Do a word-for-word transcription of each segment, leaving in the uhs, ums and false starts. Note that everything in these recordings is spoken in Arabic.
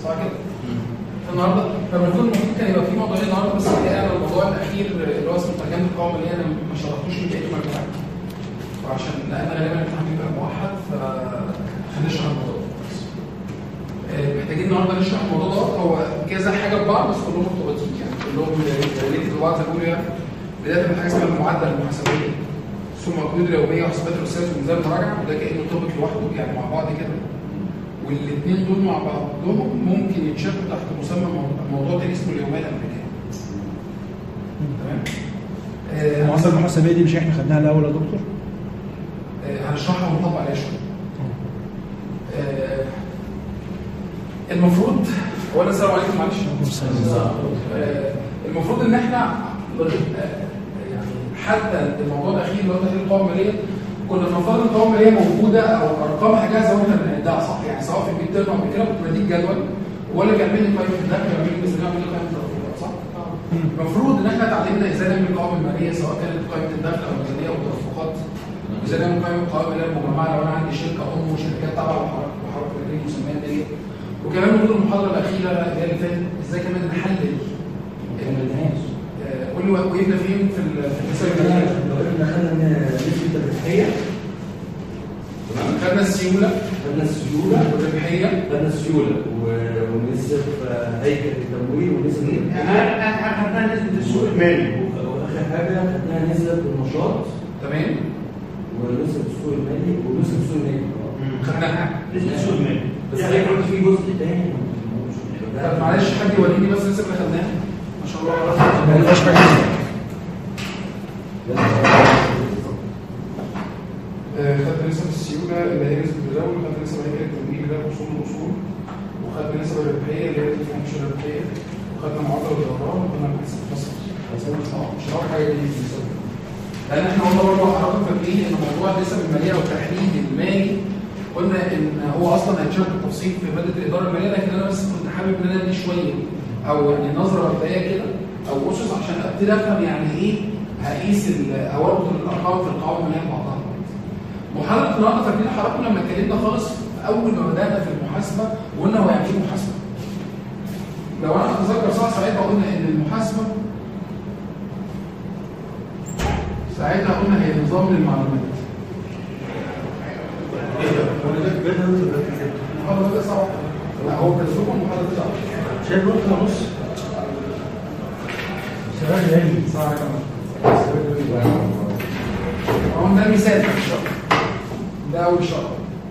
صح كده؟ النهارده فالمفروض المفروض كان يبقى في موضوعين النهارده بس على الموضوع الاخير اللي هو اسمه ترجمه القوائم اللي انا ما شرحتوش من بقيه المجموعات. وعشان لان غالبا الامتحان بيبقى موحد فهنشرح الموضوع ده. محتاجين النهارده نشرح الموضوع ده هو كذا حاجه في بعض بس كلهم مرتبطين يعني كلهم ريليتد لبعض زي ما بيقولوا يعني. بدايه من حاجه اسمها المعادله المحاسبيه ثم القيود اليوميه وحسابات الرسائل وميزان المراجعه وده كانه توبك لوحده يعني مع بعض كده. والاثنين دول مع بعضهم ممكن يتشافوا تحت مسمى موضوع تاني اسمه اليوميه الامريكيه. تمام؟ المعادله المحاسبيه دي مش احنا خدناها الاول يا دكتور؟ آه هنشرحها ونطبق عليها شويه. آه المفروض اولا السلام عليكم معلش. آه المفروض ان احنا يعني حتى الموضوع الاخير اللي هو تحليل القوائم الماليه كنا بنفترض ان القوائم الماليه موجوده او ارقامها جاهزه واحنا بنعدها صح يعني سواء في الميد تيرم او كده كنت بديك جدول ولا بيعمل لي قائمه الدخل ولا بيعمل لي ميزانيه ولا قائمه الترفيهات صح؟ المفروض ان احنا اتعلمنا ازاي نعمل القوائم الماليه سواء كانت قائمه الدخل او الميزانيه او الترفيهات ازاي نعمل قائمه القوائم الماليه المجمعه لو انا عندي شركه ام وشركات تابعه وحركه الرجل المسميات ديت وكمان موضوع المحاضره الاخيره اللي هي اللي فاتت ازاي كمان نحلل قول لي وقفنا فين في الحساب المالي؟ لو احنا خدنا نسبه الربحيه خدنا السيوله خدنا السيوله والربحيه خدنا السيوله ونسب هيكل التمويل ونسب احنا خدنا نسبه السوق المالي واخر حاجه خدناها نسب النشاط تمام ونسب السوق المالي ونسب السوق المالي خدناها نسبه السوق المالي بس هي برضه في جزء تاني طب معلش حد يوريني بس النسب اللي خدناها ما شاء الله خدنا نسب السيوله اللي هي نسبه التداول وخدنا نسب هيكل التمويل اللي هي اصول الاصول وخدنا نسب الربحيه اللي هي الفانكشن الربحيه وخدنا معدل الضرر وخدنا نسب الفصل مش هقول حاجه دي لان احنا قلنا برضه حضراتكم فاكرين ان موضوع النسب الماليه والتحليل المالي قلنا ان هو اصلا هيتشرح بالتفصيل في ماده الاداره الماليه لكن انا بس كنت حابب ان انا ادي شويه او يعني نظره مبدئيه كده او اسس عشان ابتدي افهم يعني ايه هقيس او اربط الارقام في القوائم الماليه ببعضها. محاضره النهارده فاكرين حضراتكم لما اتكلمنا خالص اول ما بدانا في المحاسبه وقلنا هو يعني ايه محاسبه؟ لو انا اتذكر صح ساعتها قلنا ان المحاسبه ساعتها قلنا هي نظام للمعلومات. المحاضره دي صعبه. لا هو كان سوق المحاضره دي صعبه. شايف نقطه ونص شباب علمي صح كمان. هو ده مثال في الشرح. ده اول شرح.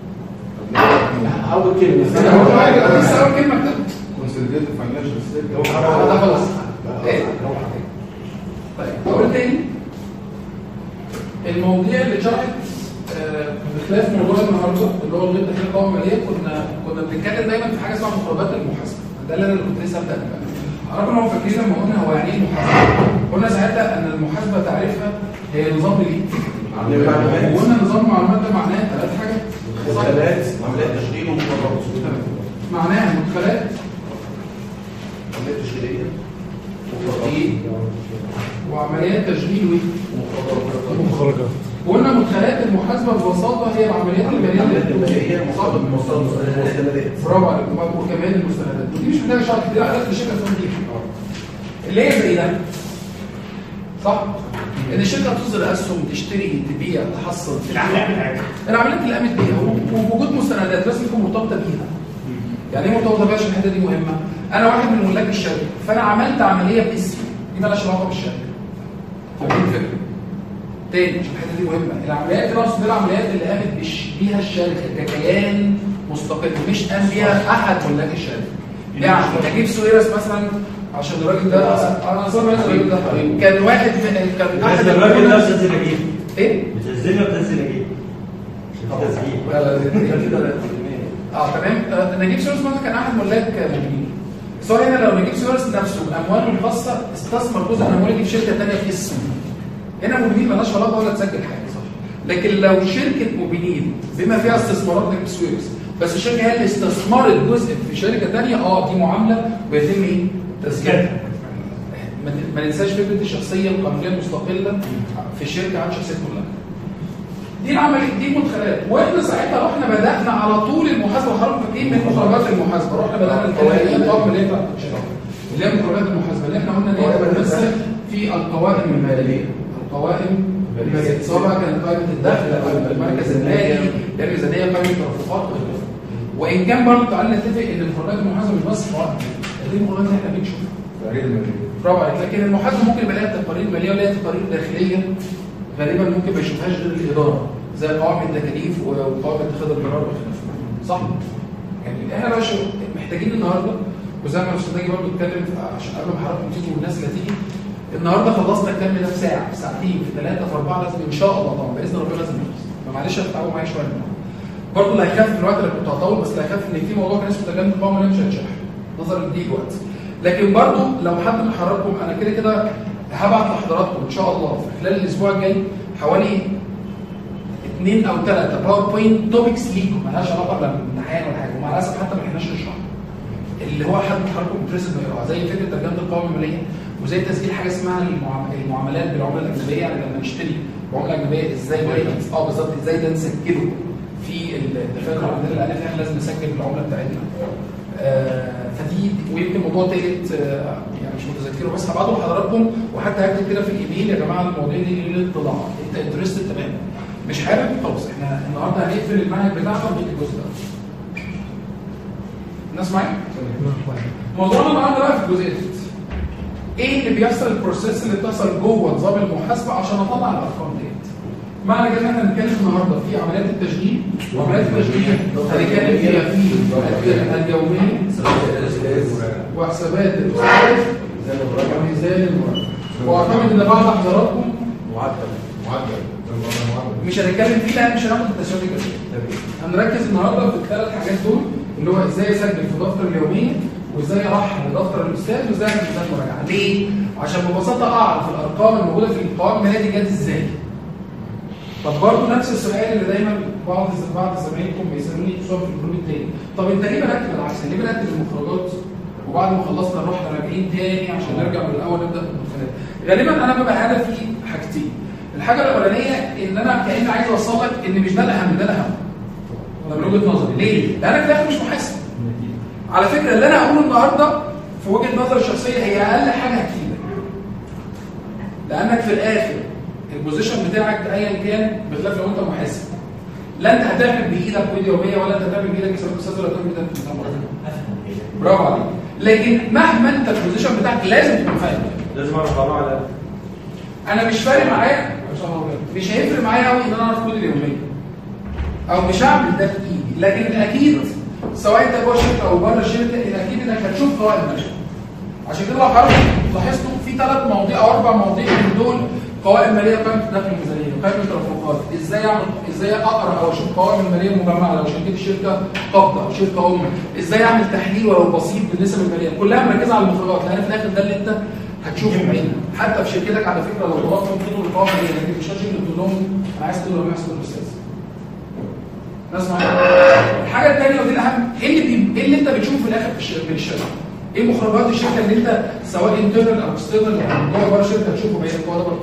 اول كلمه بس اول حاجه بس اول كلمه بتاعت كونسوليديت فاينانشال ستيتمنت ده خلاص. ايه؟ طيب اقول تاني المواضيع اللي اتشرحت بخلاف موضوع النهارده اللي هو غير تحليل القوائم الماليه كنا كنا بنتكلم دايما في حاجه اسمها مفردات المحاسبه ده اللي انا كنت لسه ابدا بقى. حضراتكم لو فاكرين لما قلنا هو يعني ايه المحاسبه؟ قلنا ساعتها ان المحاسبه تعريفها هي نظام ايه؟ وقلنا نظام المعلومات ده معناه ثلاث حاجات. مدخلات عمليات تشغيل ومخرجات معناها مدخلات عمليات تشغيليه وتطبيق وعمليات تشغيل ومخرجات. وقلنا مدخلات المحاسبه ببساطه هي العمليات الماليه الماليه مصادر المستندات برافو عليك وكمان المستندات ودي مش محتاجه شرح دي عادات الشركه تنتج اللي هي زي ده صح؟ ان الشركه تصدر اسهم تشتري تبيع تحصل العمليات بتاعتها العمليات اللي قامت بيها ووجود مستندات لازم تكون مرتبطه بيها. يعني ايه مرتبطه بيها عشان الحته دي مهمه؟ انا واحد من ملاك الشركه فانا عملت عمليه باسمي دي مالهاش علاقه بالشركه. فاهمين الفكره؟ تاني عشان الحته دي مهمه العمليات اللي اقصد بيها العمليات اللي قامت بيها الشركه ككيان مستقل مش قام بيها احد ملاك الشركه. يعني اجيب سويرس مثلا عشان الراجل ده انا اصلا الراجل ده كان واحد من كان احد الراجل ده بتنزل اجيب ايه؟ بتنزل له بتنزل اجيب تسجيل اه تمام نجيب سويرس مثلا كان احد ملاك مبنيين. سواء هنا لو نجيب سويرس نفسه بامواله الخاصه استثمر جزء من امواله في شركه ثانيه في اسمه هنا مبنيين مالهاش علاقه ولا تسجل حاجه صح. لكن لو شركه مبنيين بما فيها استثمارات نجيب سويرس بس الشركه هي اللي استثمرت جزء في شركه ثانيه اه دي معامله ويتم ايه؟ تسجيلها. ما ننساش فكره الشخصيه القانونيه المستقله في الشركه عن شخصيه ملاك. دي العمليه دي المدخلات. واحنا ساعتها رحنا بدانا على طول المحاسبه حضرتك فاكرين من مخرجات المحاسبه رحنا بدانا نتكلم ايه الطاقم اللي انت اللي هي مخرجات المحاسبه اللي احنا قلنا ان هي بتمثل في القوائم الماليه. القوائم الماليه سواء بقى كانت قائمه الدخل او المركز المالي الميزانيه قائمه الترفقات وغيرها. وان كان برضه تعالى نتفق ان مخرجات المحاسبه مش بس قوائم دي المخرجات اللي احنا بنشوفها تقرير الماليه. برافو عليك. لكن المحاسبه ممكن يبقى لها تقارير ماليه ولها تقارير داخليه غالبا ممكن ما يشوفهاش غير الاداره زي قوائم التكاليف وقوائم اتخاذ القرار وخلافه. صح؟ يعني احنا بقى محتاجين النهارده وزي ما الاستاذ ناجي برضه اتكلم عشان قبل ما حضراتكم تيجوا والناس اللي هتيجي النهارده خلصنا الكلام ده في ساعه في ساعتين في ثلاثه في اربعه لازم ان شاء الله طبعا باذن ربنا لازم نخلص. فمعلش هتتعبوا معايا شويه برضه اللي هيخاف في الوقت اللي كنت هطول بس اللي هيخاف ان في موضوع كان اسمه تجنب القوائم اللي مش هيتشرح نظرا لضيق الوقت. لكن برضه لو حد من حضراتكم انا كده كده هبعت لحضراتكم ان شاء الله في خلال الاسبوع الجاي حوالي اثنين او ثلاثه باوربوينت توبكس ليكم مالهاش علاقه بالامتحان ولا حاجه ومع الاسف حتى ما لحقناش نشرح اللي هو حد من حضراتكم انترستد يقراها زي فكره ترجمه القوائم الماليه وزي تسجيل حاجه اسمها المعاملات بالعمله الاجنبيه يعني لما نشتري بعمله اجنبيه ازاي بقى اه بالظبط ازاي ده نسجله في الدفاتر عندنا لان احنا لازم نسجل العمله بتاعتنا. آه فدي ويمكن موضوع ثالث آه يعني مش متذكره بس هبعته لحضراتكم وحتى هكتب كده في الايميل يا جماعه المواضيع دي للاطلاع انت انترستد تماما مش حابب خلاص احنا النهارده هنقفل المنهج بتاعنا ونجيب الجزء ده. الناس معايا؟ موضوعنا النهارده بقى في الجزئيه دي ايه اللي بيحصل البروسيس اللي بتحصل جوه نظام المحاسبه عشان اطلع الارقام ديت. معنى كده ان احنا هنتكلم النهارده في عمليات التشغيل وعمليات التشغيل هنتكلم فيها في اليوميه وحسابات الاستاذ وميزان المرتب. واعتقد ان بعض حضراتكم معدل معدل مش هنتكلم فيه لان مش هناخد التشغيل كده. هنركز النهارده في الثلاث حاجات دول اللي هو ازاي اسجل في دفتر اليوميه وازاي اروح لدفتر الاستاذ وازاي اعمل ميزان مراجعه. ليه؟ عشان ببساطه اعرف الارقام الموجوده في القوائم الماليه دي جت ازاي. طب برضه نفس السؤال اللي دايما بعض بعض زمايلكم بيسالوني خصوصا في الجروب الثاني، طب انت ليه بنرتب العكس؟ ليه بنرتب المخرجات وبعد ما خلصنا نروح راجعين تاني عشان نرجع من الاول نبدا بالمدخلات؟ غالبا انا ببقى هدفي حاجتين. الحاجه الاولانيه ان انا كاني عايز اوصل لك ان مش ده الاهم ده الاهم. ده من وجهه نظري، ليه؟ لان انا في الاخر مش محاسب. على فكره اللي انا هقوله النهارده في وجهه نظري الشخصيه هي اقل حاجه هتفيدك. لانك في الاخر البوزيشن بتاعك ايا كان بخلاف لو انت محاسب لا انت هتعمل بايدك كود يوميه ولا انت هتعمل بايدك حساب الاستاذ ولا هتعمل بايدك حساب مرتب. برافو عليك. لكن مهما انت البوزيشن بتاعك لازم تكون فاهم لازم اعرف طبعا على انا مش فارق معايا مش هيفرق معايا قوي ان انا اعرف كود اليوميه او مش هعمل ده بايدي لكن اكيد سواء انت جوه الشركه او بره الشركه الاكيد انك هتشوف قوائم ماليه. عشان كده لو حضرتك لاحظتوا في ثلاث مواضيع او اربع مواضيع من دول قوائم ماليه قائمه الدخل الميزانيه قائمه الترفقات ازاي اعمل ازاي اقرا او اشوف قوائم الماليه المجمعه لو شركه الشركه قابضه شركه ام ازاي اعمل تحليل ولو بسيط بالنسب الماليه كلها مركزه على المخرجات لان في الاخر ده اللي انت هتشوفه بعينك حتى في شركتك على فكره لو طلبت منهم القوائم الماليه لكن مش هتجي تقول لهم انا عايز تقول لهم يحصل الاستاذ. ناس معايا. الحاجه الثانيه ودي الاهم ايه اللي بي... ايه اللي انت بتشوفه في الاخر في الشركه؟ ايه مخرجات الشركه اللي انت سواء انترنال او اكسترنال جوه بره الشركه هتشوفه بعينك هو ده برضه.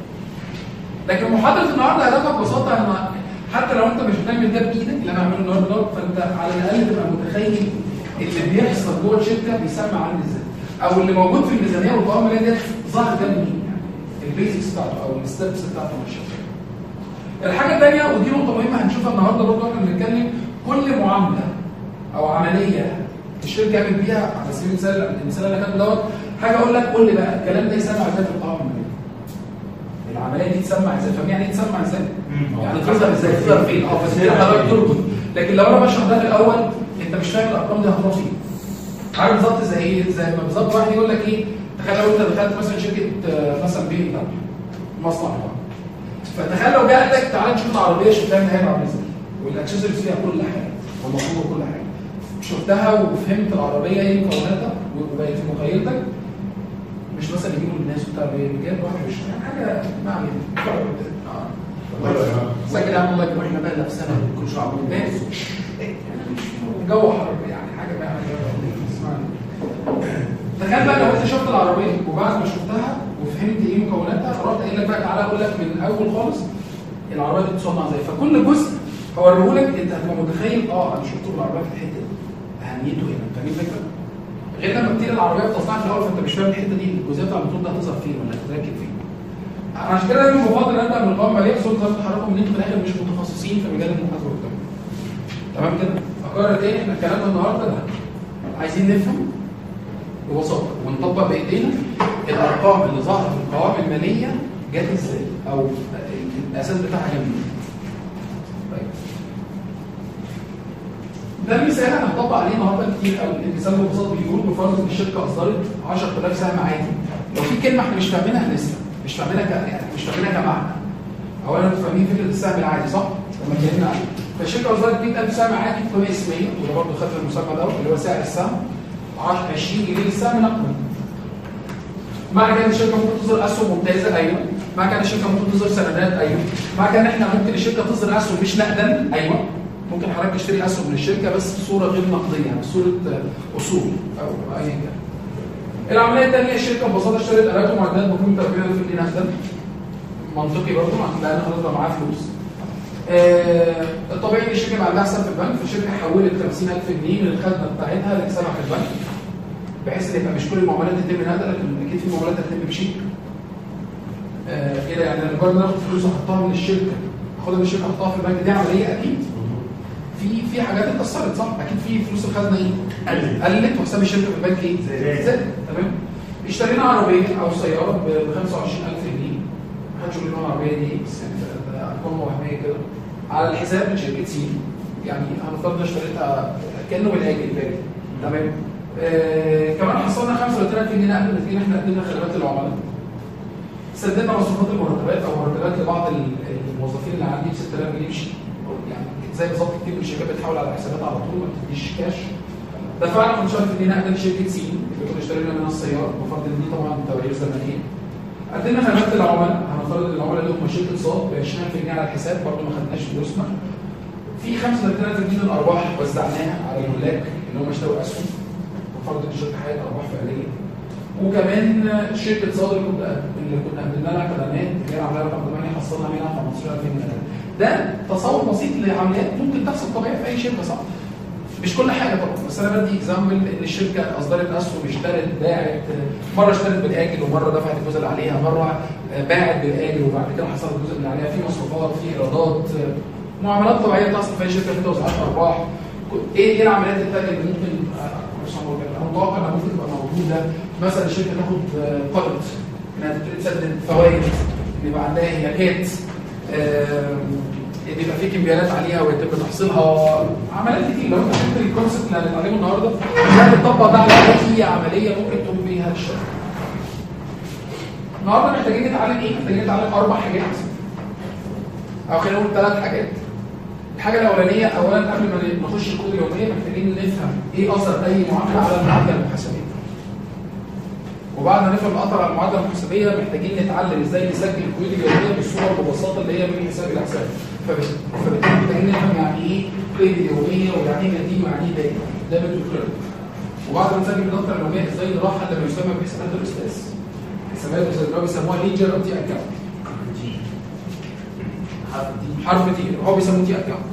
لكن محاضره النهارده هدفها ببساطه ان حتى لو انت مش بتعمل ده بايدك اللي انا بعمله النهارده فانت على الاقل تبقى متخيل اللي بيحصل جوه الشركه بيسمع عامل ازاي او اللي موجود في الميزانيه والقوائم الماليه ديت ظاهر ده منين يعني البيزكس بتاعته او الستبس بتاعته ماشيه. الحاجه الثانيه ودي نقطه مهمه هنشوفها النهارده برضه واحنا بنتكلم كل معامله او عمليه الشركه عملت بيها على سبيل المثال المثال اللي كان دوت حاجه اقول لك قول لي بقى الكلام ده يسمع ازاي في القوائم الماليه؟ العمليه دي تسمع ازاي؟ فاهم يعني ايه تسمع ازاي؟ يعني تظهر ازاي؟ تظهر فين؟ اه بس انت حضرتك تربط لكن لو انا بشرح ده في الاول انت مش فاهم الارقام دي هتروح فين. عارف بالظبط زي ايه؟ زي ما بالظبط واحد يقول لك ايه؟ تخيل لو انت دخلت مثلا شركه مثلا بي ام دبليو مصنع فتخيل لو جه قال لك تعالى نشوف العربيه شفتها ان هي عامله ازاي والاكسسوارز فيها كل حاجه والمفروض كل حاجه شفتها وفهمت العربيه ايه مكوناتها وبقت في مخيلتك مش مثلا يجيبوا الناس وبتاع بجد واحد مش حاجه ما علينا اه سجل عم الله يكرمنا بقى نفسنا كل شويه عاملين ناس جو حرب يعني حاجه بقى اسمعني. تخيل بقى لو انت شفت العربيه وبعد ما شفتها وفهمت ايه مكوناتها رحت قايل لك بقى تعالى اقول لك من الاول خالص العربيه دي بتصنع ازاي. فكل جزء هوريه لك انت هتبقى متخيل اه انا شفت العربيه في الحته دي اهميته هنا، فاهمين الفكره؟ غير لما بتيجي العربيه بتصنع في الاول فانت مش فاهم الحته دي الجزئيه بتاع الموتور ده هتظهر فين ولا هتتركب فين. عشان كده دايما بفضل ان انت من القوائم الماليه بصوره وزاره التحرك ان انتوا في الاخر مش متخصصين في مجال المحاسبه والتمويل. تمام كده؟ اكرر تاني احنا كلامنا النهارده ده عايزين نفهم ببساطه ونطبق بايدينا الارقام اللي ظهرت في القوائم الماليه جت ازاي او الاساس بتاعها جه منين. طيب ده مثال هنطبق عليه النهارده كتير قوي. المثال ببساطه بيقول بفرض ان الشركه اصدرت عشرة آلاف سهم عادي، لو في كلمه احنا مش فاهمينها هنسال مش فاهمينها ك... مش فاهمينها كمعنى. اولا انتوا فاهمين فكره السهم العادي صح؟ لما اتكلمنا عنه فالشركه اصدرت مية ألف سهم عادي بقيمه اسميه وده برضه خدنا المسمى دوت اللي هو سعر السهم عشرين جنيه للسهم نقدا. معنى كده الشركه ممكن تصدر اسهم ممتازه ايوه، معنى كده الشركه ممكن تصدر سندات ايوه، معنى كده ان احنا ممكن الشركه تصدر اسهم مش نقدا ايوه، ممكن حضرتك تشتري اسهم من الشركه بس بصوره غير نقديه بصوره اصول او ايا كان. العمليه الثانيه الشركه ببساطه اشترت الات ومعدات بقيمه أربعين ألف جنيه نقدا، منطقي برضه لان خلاص معاها فلوس. آه الطبيعي ان الشركه يبقى عندها حساب في البنك، فالشركه حولت خمسين ألف جنيه من الخزنه بتاعتها لحسابها في البنك بحيث ان يبقى مش كل المعاملات تتم نقدا لكن اكيد في معاملات هتتم بشيك. آه كده يعني انا برضه ناخد فلوس احطها من الشركه اخدها من الشركه احطها في البنك دي عمليه اكيد في في حاجات اتاثرت صح؟ اكيد في فلوس الخزنه ايه؟ قلت قلت وحساب الشركه في البنك ايه؟ زاد. تمام؟ اشترينا عربيه او سياره ب خمسة وعشرين ألف جنيه محدش يقول لنا العربيه دي بس يعني ارقام وهميه كده على الحساب من شركه سين يعني هنفترض ان اشتريتها كانه بالاجل باجي تمام؟ آه كمان حصلنا خمسة وثلاثين ألف جنيه نقل نتيجه احنا قدمنا خدمات للعملاء. سددنا مصروفات المرتبات او مرتبات لبعض الموظفين اللي عندي ب ستة آلاف جنيه بشيك يعني زي بالظبط كتير من الشركات بتحول على حسابات على طول ما بتديش كاش. دفعنا خمسة آلاف جنيه نقدا لشركه سين اللي كنا اشترينا منها السياره بفرض ان دي طبعا تواريخ زمنيه. قدمنا خدمات للعملاء هنفترض ان العملاء اللي هم شركه صاد ب عشرين ألف جنيه على الحساب برضه ما خدناش فلوسنا. في خمسة وثلاثين ألف جنيه من الارباح وزعناها على الملاك اللي هم اشتروا اسهم بفرض ان الشركه حققت ارباح فعليه. وكمان شركه صاد اللي كنا اللي كنا قدمنا لها خدمات اللي هي العمليه رقم ثمانية حصلنا منها خمستاشر ألف جنيه. ده تصور بسيط لعمليات ممكن تحصل طبيعي في اي شركه صح؟ مش كل حاجه طبعا بس انا بدي اكزامبل ان الشركه اصدرت اسهم اشترت باعت مره اشترت بالاجل ومره دفعت الجزء اللي عليها مره باعت بالاجل وبعد كده حصل الجزء اللي عليها في مصروفات في ايرادات معاملات طبيعيه بتحصل في اي شركه في توزيعات ارباح. ايه ايه العمليات الثانيه اللي ممكن انا متوقع انها ممكن تبقى موجوده مثلا الشركه تاخد قرض انها تسدد فوائد يبقى عندها هياكات بيبقى في كمبيالات عليها ويتم تحصيلها عمليات كتير. لو انت فهمت الكونسبت اللي هنتعلمه النهارده هتطبق ده على اي عمليه ممكن تقوم بيها الشركه. النهارده محتاجين نتعلم ايه؟ محتاجين نتعلم اربع حاجات او خلينا نقول ثلاث حاجات. الحاجه الاولانيه اولا قبل ما نخش الكود اليوميه محتاجين نفهم ايه اثر اي معامله على المعادله المحاسبيه. وبعد ما نفهم اثر على المعادله المحاسبيه محتاجين نتعلم ازاي نسجل القيود اليوميه بالصوره ببساطه اللي هي من حساب الى حساب. فبالتالي محتاجين نفهم يعني ايه قيد يوميه ويعني ايه نتيجه ويعني ايه داتا ده بالدكتور. وبعد ما نسجل الدفتر اليوميه ازاي نراحل لما يسمى بحسابات الاستاذ. حسابات الاستاذ اللي هو بيسموها ليجر او تي اكونت. حرف تي هو بيسموه تي اكونت.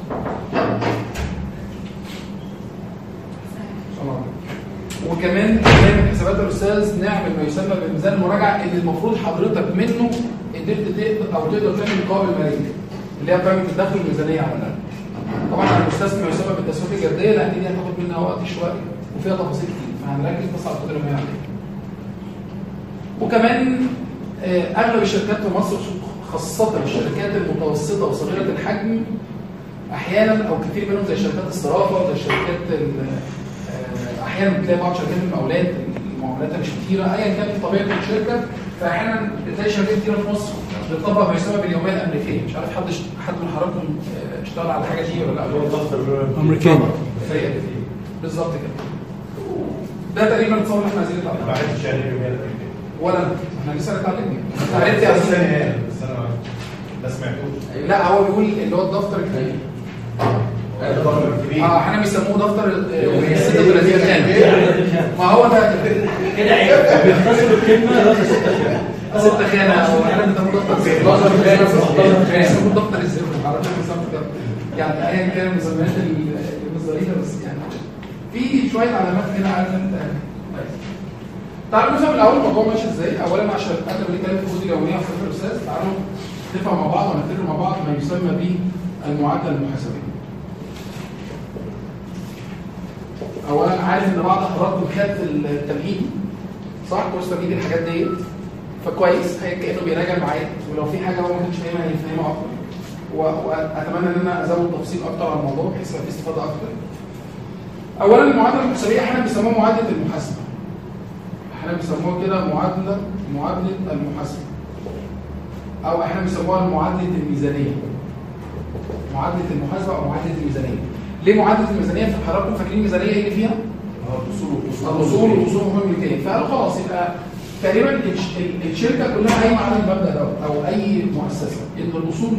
وكمان كمان حسابات الاستاذ نعمل ما يسمى بميزان المراجعه اللي المفروض حضرتك منه قدرت تقدر او تقدر تعمل قوائم الماليه اللي هي قائمه الدخل الميزانيه على الاقل. طبعا الاستاذ ما يسمى بالتسويق الجرديه لان دي هتاخد منها وقت شويه وفيها تفاصيل كتير فهنركز بس على القدره الماليه عليها. وكمان اغلب الشركات في مصر خاصه الشركات المتوسطه وصغيره الحجم احيانا او كتير منهم زي شركات الصرافه وزي شركات احيانا بتلاقي بعض شركات المقاولات المعاملات مش كتيره ايا كانت طبيعه الشركه فاحيانا بتلاقي شركات كتيره في مصر بتطبق ما يسمى باليوميه الامريكيه. مش عارف حد حد من حضراتكم اشتغل على حاجه دي ولا لا؟ اللي هو الدفتر امريكاني بالظبط كده. ده تقريبا التصور اللي احنا عايزين نتعلمه. بعد الشهر اليوميه الامريكيه ولا احنا لسه هنتعلم ايه؟ عرفت يا ثانيه بس انا ما سمعتوش. لا هو بيقول اللي هو الدفتر الكبير. اه احنا بيسموه دفتر ستة وثلاثين خانه. ما هو ده كده عيب بيختصروا الكلمه دفتر ستة وثلاثين. ستة خانة أو أحيانا بتاخد دفتر ستاشر خانة ستاشر خانة بتاخد دفتر الزفر على فكرة يعني أيا كان المسميات المصدرية بس يعني في شوية علامات كده عارف أنت. تعالوا نفهم الأول الموضوع ماشي إزاي. أولا عشان قبل ما نتكلم في الجزء اليومية في فكرة الأستاذ تعالوا نفهم مع بعض ونفتكر مع بعض ما يسمى به المعادلة المحاسبية. اولا عارف ان بعض حضراتكم خدت التمهيد صح؟ كورس تمهيد الحاجات ديت فكويس هي كانه بيراجع معايا ولو في حاجه هو ما كانش فاهمها هيفهمها اكتر واتمنى ان انا ازود تفصيل اكتر عن الموضوع بحيث يبقى في استفاده اكتر. اولا المعادله المحاسبيه احنا بنسموها معادله المحاسبه. احنا بنسموها كده معادله معادله المحاسبه او احنا بنسموها معادله الميزانيه. معادله المحاسبه او معادله الميزانيه. ليه معادله الميزانيه؟ في حضراتكم فاكرين الميزانيه ايه اللي فيها؟ الاصول الاصول والاصول مهم جدا. فقالوا خلاص يبقى تقريبا الشركه كلها قايمه على المبدا ده او اي مؤسسه ان الاصول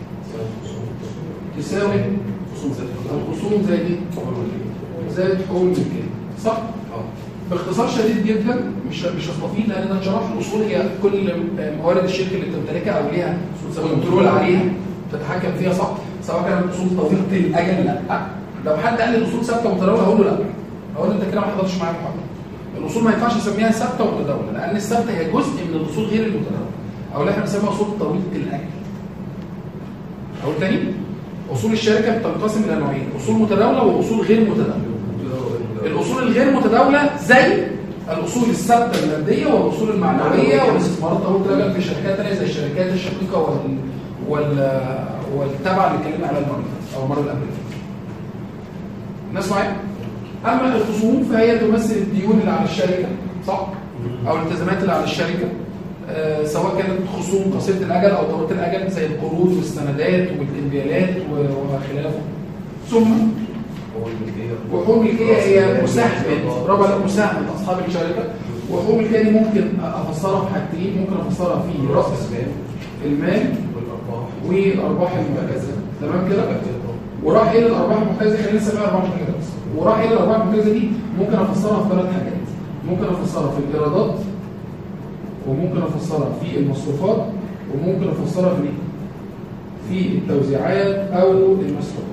تساوي الخصوم زي دي زائد حقوق الملكيه صح؟ باختصار شديد جدا مش مش هستفيد لان انا شرحت الاصول هي كل موارد الشركه اللي بتمتلكها او ليها كنترول عليها تتحكم فيها صح؟ سواء كانت الاصول طويله الاجل لا. لو حد قال لي الاصول ثابته ومتداوله هقول له لا. هقول له انت كده ما حضرتش معايا المحاضره. الاصول ما ينفعش اسميها ثابته ومتداوله لان الثابته هي جزء من الاصول غير المتداوله او اللي احنا بنسميها اصول طويله الاجل. اقول تاني اصول الشركه بتنقسم الى نوعين اصول متداوله واصول غير متداوله. الاصول الغير متداوله زي الاصول الثابته الماديه والاصول المعنويه والاستثمارات طويله الاجل في شركات ثانيه زي الشركات الشقيقه وال وال والتابعه اللي اتكلمنا عليها المره او المره اللي قبلها. الناس معايا؟ اما الخصوم فهي تمثل الديون اللي على الشركه صح؟ او الالتزامات اللي على الشركه آه سواء كانت خصوم قصيره الاجل او طويله الاجل زي القروض والسندات والانبيالات وخلافه. ثم وحقوق الملكيه هي مساهمه ربع مساهمه اصحاب الشركه. وحقوق الملكيه دي ممكن افسرها في حاجتين ممكن افسرها في راس المال والارباح المحتجزه تمام كده؟ وراح الى الارباح المحتجزه خلينا نسميها ارباح محتجزه بس. وراح الى الارباح المحتجزه دي ممكن افسرها في ثلاث حاجات. ممكن افسرها في الايرادات وممكن افسرها في المصروفات وممكن افسرها في في التوزيعات او المسروقات.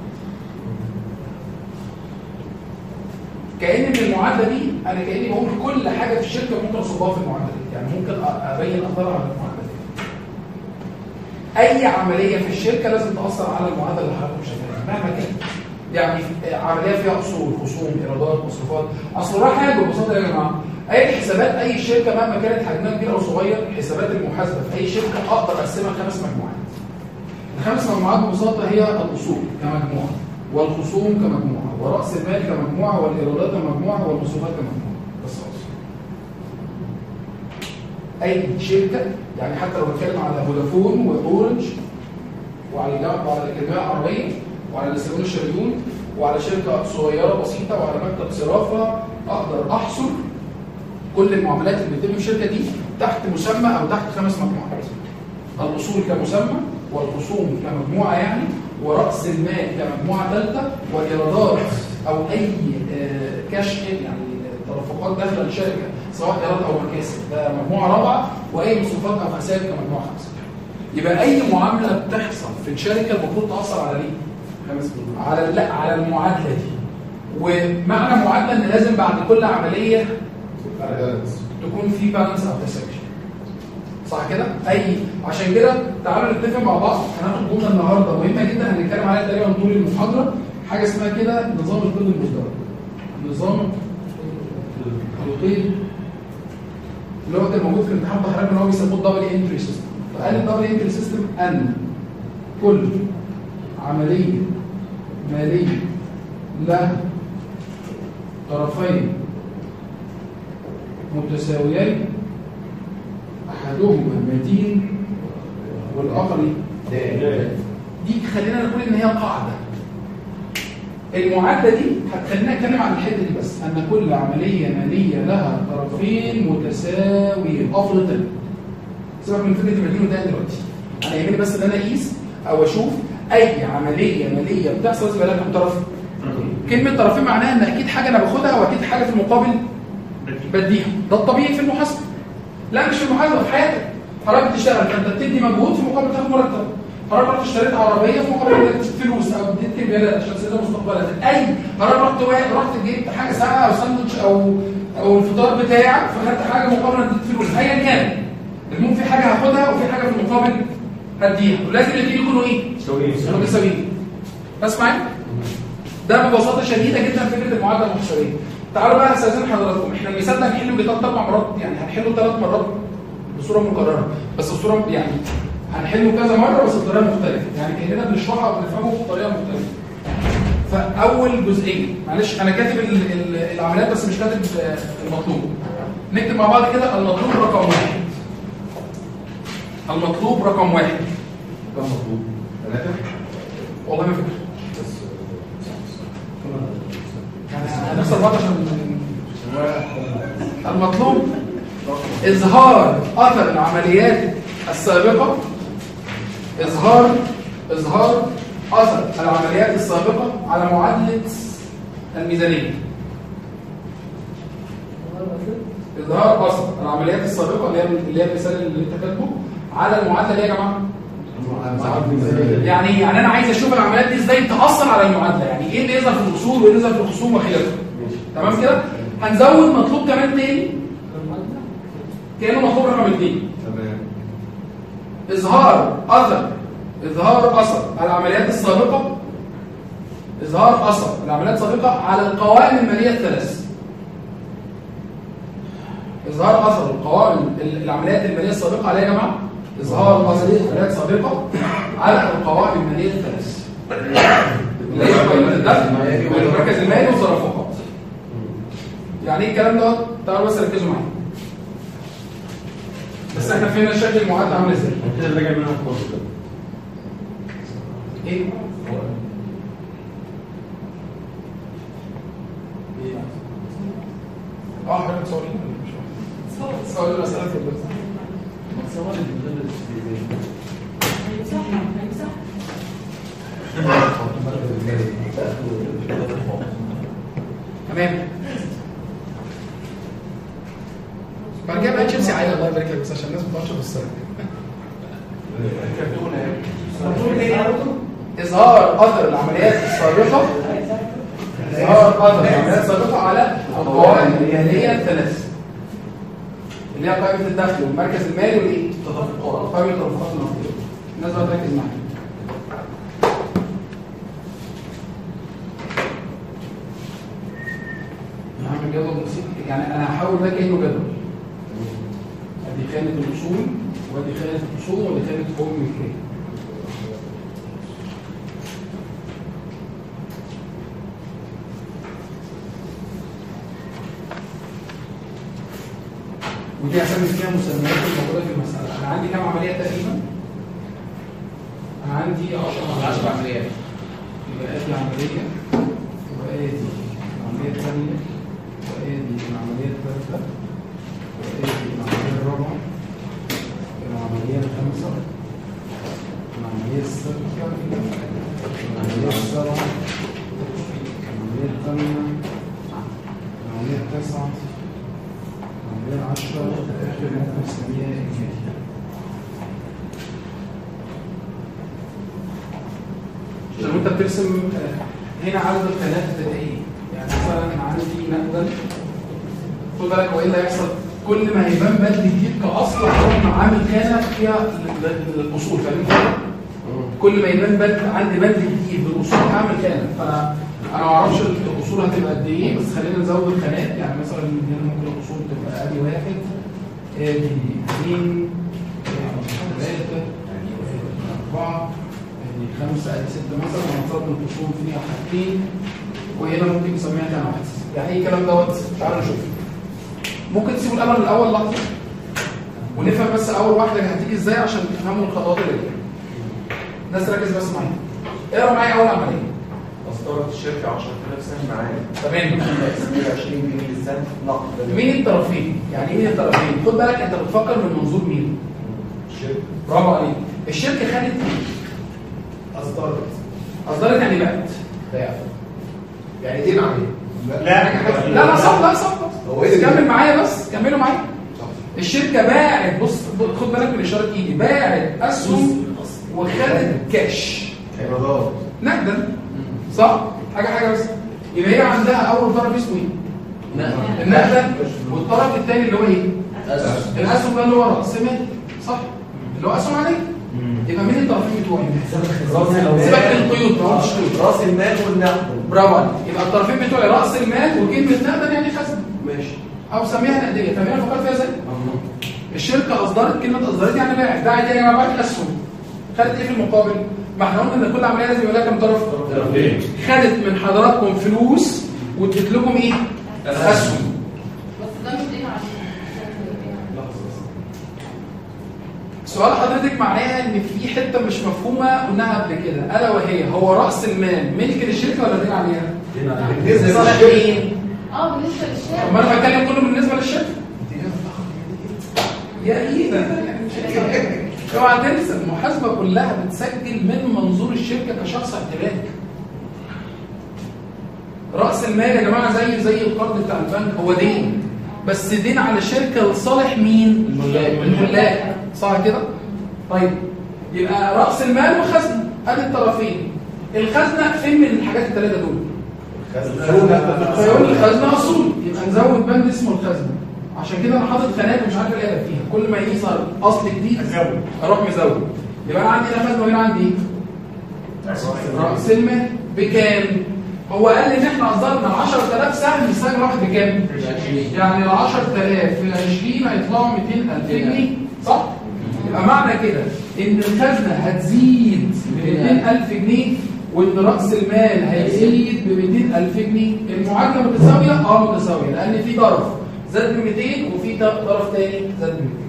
كأن من المعادله دي انا كاني بقول كل حاجه في الشركه ممكن اصبها في المعادله دي يعني ممكن ابين اثرها على المعادله دي. اي عمليه في الشركه لازم تاثر على المعادله اللي حضرتك شايفها مهما كان. يعني عمليه فيها اصول خصوم ايرادات مصروفات اصل راح حاجه ببساطه يا جماعه اي حسابات اي شركه مهما كانت حجمها كبير او صغير حسابات المحاسبه في اي شركه اقدر اقسمها لخمس مجموعات. الخمس مجموعات ببساطه هي الاصول كمجموعه والخصوم كمجموعه وراس المال كمجموعه والايرادات كمجموعه والمصروفات كمجموعه بس خلاص. اي شركه يعني حتى لو بتكلم على فودافون واورنج وعلى الجامعه وعلى الجمعيه العربيه وعلى الاستثمار الشريون وعلى شركه صغيره بسيطه وعلى مكتب صرافه اقدر احصر كل المعاملات اللي بتتم في الشركه دي تحت مسمى او تحت خمس مجموعات. الاصول كمسمى والخصوم كمجموعه يعني وراس المال كمجموعه ثالثه والايرادات او اي كاش يعني ترفقات داخل الشركه سواء ايراد او مكاسب ده مجموعه رابعه واي مصروفات او خسائر كمجموعه خمسه. يبقى اي معامله بتحصل في الشركه المفروض تاثر على ايه؟ على لا على المعادله دي. ومعنى معادله ان لازم بعد كل عمليه تكون في بالانس او تساوي صح كده؟ اي عشان كده تعالوا نتفق مع بعض. هناخد جمله النهارده مهمه جدا هنتكلم عليها تقريبا طول المحاضره حاجه اسمها كده نظام القيد المزدوج. نظام القيد اللي هو كان موجود في الامتحان بتاع ان هو بيسموه الدبل انتري سيستم. فقال الدبل انتري سيستم ان كل عمليه ماليه لها طرفين متساويين احدهما مدين والاخر دي خلينا نقول ان هي قاعده. المعادله دي هتخلينا نتكلم عن الحته دي بس ان كل عمليه ماليه لها طرفين متساويين. افضل تاني سيبك من فكره المدين والدين دلوقتي انا يهمني بس ان انا اقيس او اشوف اي عمليه ماليه بتحصل لازم يبقى لها كام طرف. كلمه طرفين معناها ان اكيد حاجه انا باخدها واكيد حاجه في المقابل بديها. ده الطبيعي في المحاسبه. لا مش في المحاسبه في حياتك. حضرتك بتشتغل فانت بتدي مجهود في مقابل تاخد مرتب. حضرتك رحت اشتريت عربيه في مقابل انك فلوس او اديت كمبيالات عشان تسدد مستقبلا. اي حضرتك رحت رحت جبت حاجه ساعه او ساندوتش او او الفطار بتاعك فخدت حاجه مقابل انك اديت فلوس ايا كان. المهم في حاجه هاخدها وفي حاجه في المقابل هديها، ولازم الاثنين يكونوا ايه؟ سويين متساويين. بس معايا؟ ده ببساطه شديده جدا فكره المعادله المحصوريه. تعالوا بقى استاذن حضراتكم، احنا المثال ده هنحله بثلاث اربع مرات، يعني هنحله ثلاث مرات بصوره مكرره، بس الصوره يعني هنحله كذا مره بس بطريقه مختلفه، يعني كاننا بنشرحها وبنفهمه بطريقه مختلفه. فاول جزئيه، معلش انا كاتب ال ال العمليات بس مش كاتب المطلوب. نكتب مع بعض كده المطلوب رقم واحد. المطلوب رقم واحد. كم مطلوب؟ ثلاثة؟ والله ما فاكر. بس يعني هنخسر بعض عشان المطلوب إظهار أثر العمليات السابقة إظهار إظهار أثر العمليات السابقة على معادلة الميزانية. إظهار أثر العمليات السابقة اللي هي اللي هي المثال اللي أنت كاتبه على المعادلة دي يا جماعة. يعني يعني أنا عايز أشوف العمليات دي إزاي تأثر على المعادلة، يعني إيه اللي يظهر في الأصول وإيه اللي يظهر في الخصوم وخلافه. تمام كده؟ هنزود مطلوب كمان تاني كأنه مطلوب رقم اثنين. تمام. إظهار أثر إظهار أثر العمليات السابقة إظهار أثر العمليات السابقة على القوائم المالية الثلاث. إظهار أثر القوائم العمليات المالية السابقة عليها يا جماعة. إظهار أثر العمليات السابقة على القوائم المالية الثلاث. اللي هي قائمة الدخل والمركز المالي والصرافات. يعني ايه الكلام ده؟ تعالوا بس ركزوا معايا. بس احنا فهمنا شكل المعادله عامل ازاي. كده اللي راجع منها خالص كده. ايه؟ اه حضرتك صورين مش صور المساله في البيت. صور المدرس تمام. بعد كده بقى تشيلسي عايله الله يبارك لك بس عشان الناس ما تقعدش بالسر. إظهار أثر العمليات السابقة إظهار أثر العمليات السابقة على القوائم المالية الثلاث اللي هي قائمة الدخل والمركز المالي والإيه؟ التدفقات. قائمة التدفقات النقدية. الناس بقى تركز معايا. هعمل جدول بسيط، يعني أنا هحاول ده كأنه جدول. ادي خانه الاصول وادي خانه الاصول وادي خانه حقوق الملكيه. ودي اسامي فيها مسميات الموجوده في المساله. انا عندي كام عمليه تقريبا؟ انا عندي عشر عمليات. يبقى ادي عمليه وادي العمليه الثانيه وادي العمليه الثالثه العملية الرابعة العملية الخامسة العملية السادسة العملية السابعة العملية الثامنة العملية التاسعة العملية العاشرة آخر ممكن نسميها إجمالية. عشان وأنت بترسم هنا عدد الخانات الذاتية، يعني مثلا أنا عندي نقدا خد بالك هو إيه اللي هيحصل؟ كل ما هيبان بند جديد كأصل هروح عامل خانة فيها الأصول، فاهمين كده؟ كل ما يبان بند عندي بند جديد بالأصول هعمل خانة، فأنا أنا ما أعرفش الأصول هتبقى قد إيه، بس خلينا نزود الخانات. يعني مثلا هنا ممكن الأصول تبقى أدي واحد أدي اثنين أدي ثلاثة أدي أربعة أدي خمسة أدي ستة مثلا، ونفترض إن الأصول فيها حاجتين وهنا ممكن نسميها خانة واحدة. يعني إيه الكلام دوت؟ تعالوا نشوف. ممكن تسيبوا الامر الاول لحظه ونفهم بس اول واحده هتيجي ازاي عشان تفهموا الخطوات اللي جايه. الناس ركز بس معايا. اقرا معايا اول عمليه. اصدرت الشركه عشرة آلاف سهم معايا. تمام. عشرين جنيه للسهم نقد. مين الطرفين؟ يعني مين الطرفين؟ خد بالك انت بتفكر من منظور مين؟ الشركه. برافو عليك. الشركه خدت ايه؟ اصدرت. اصدرت يعني بعت. يعني دي معنيه. لا لا لا صح لا صح. هو ايه كمل معايا بس كملوا معايا. الشركه باعت، بص خد بالك من اشاره ايدي، باعت اسهم وخدت كاش ايرادات نقدا، صح؟ حاجه حاجه بس. يبقى هي عندها اول طرف اسمه ايه؟ النقدا، والطرف الثاني اللي هو ايه؟ الاسهم ده اللي هو راس مال، صح؟ اللي هو اسهم عليه. يبقى مين الطرفين بتوعي؟ سيبك من القيود، ما قلتش قيود. راس المال والنقد. برافو عليك. يبقى الطرفين بتوعي راس المال وكلمه نقدا يعني خزنه. ماشي. او سميها نقديه، فاهمين فكرت فيها ازاي؟ الشركه اصدرت، كلمه اصدرت يعني باعت، باعت يعني يا جماعه باعت اسهم. خدت ايه في المقابل؟ ما احنا قلنا ان كل عمليه لازم يبقى لها كام طرف؟ طرفين. خدت من حضراتكم فلوس واديت لكم ايه؟ اسهم. بس ده مش دين عليه. سؤال حضرتك معناها ان في حته مش مفهومه قلناها قبل كده، الا وهي هو راس المال ملك للشركه ولا دين عليها؟ دين عليها. بالنسبه صالح مين؟ اه بالنسبه للشارع. طب ما انا بتكلم كله بالنسبه للشركه. يا ايه ده؟ اوعى تنسى المحاسبه كلها بتسجل من منظور الشركه كشخص اعتباري. راس المال يا جماعه زي زي القرض بتاع البنك، هو دين بس دين على الشركه لصالح مين؟ الملاك. الملاك صح كده؟ طيب يبقى راس المال وخزنه، ادي الطرفين. الخزنه فين من الحاجات الثلاثه دول؟ فيقول الخزنه اصول، يبقى نزود بند اسمه الخزنه. عشان كده انا حاطط خانات ومش عارف ايه فيها، كل ما يظهر اصل جديد اروح مزود. يبقى انا عندي هنا خزنه وهنا عندي ايه؟ راس المال بكام؟ هو قال لي ان احنا اصدرنا عشرة آلاف سهم، السهم واحد بكام؟ يعني ال عشرة آلاف في عشرين هيطلعوا مئتين ألف جنيه، صح؟ يبقى معنى كده ان الخزنه هتزيد ب مئتين ألف جنيه وان راس المال هيزيد ب مئتين ألف جنيه. المعادله متساويه؟ اه متساويه، لان في طرف زاد ب مئتين وفي طرف تاني زاد ب مئتين.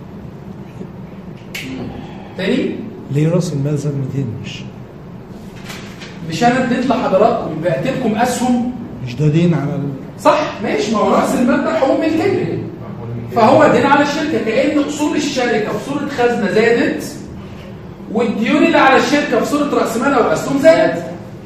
تاني؟ ليه راس المال زاد مئتين؟ مش مش انا اديت لحضراتكم بعت لكم اسهم، مش ده دين على ال... صح؟ ماشي، ما هو راس المال ده حقوق ملكيه، فهو دين على الشركه، كأن اصول الشركه في صوره خزنه زادت والديون اللي على الشركه في صوره راس مال او اسهم زادت.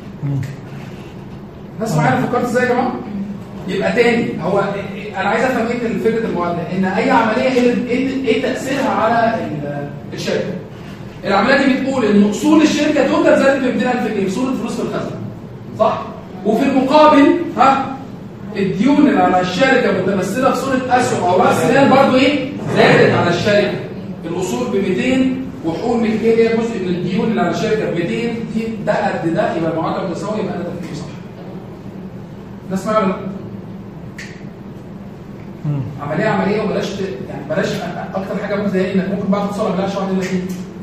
الناس معايا فكرت ازاي يا جماعه؟ يبقى تاني هو انا عايز افهم ايه من فكره المعادله، ان اي عمليه ايه ايه تاثيرها على الشركه. العمليه دي بتقول ان اصول الشركه توتال زادت ب مئتين ألف جنيه بصوره فلوس في الخزنه، صح؟ وفي المقابل ها الديون اللي على الشركه متمثله في صوره اسهم او راس مال برضه ايه؟ زادت على الشركه. الاصول ب مئتين وحقوق ملكيه جزء من الديون اللي على الشركه ب مئتين، ده قد ده، يبقى المعادله متساويه، يبقى انا تفكيري صح. الناس معايا ولا لا؟ عمليه عمليه وبلاش ت... يعني بلاش اكتر حاجه ممكن انك ممكن بعد تصل بلاش واحد يقول لك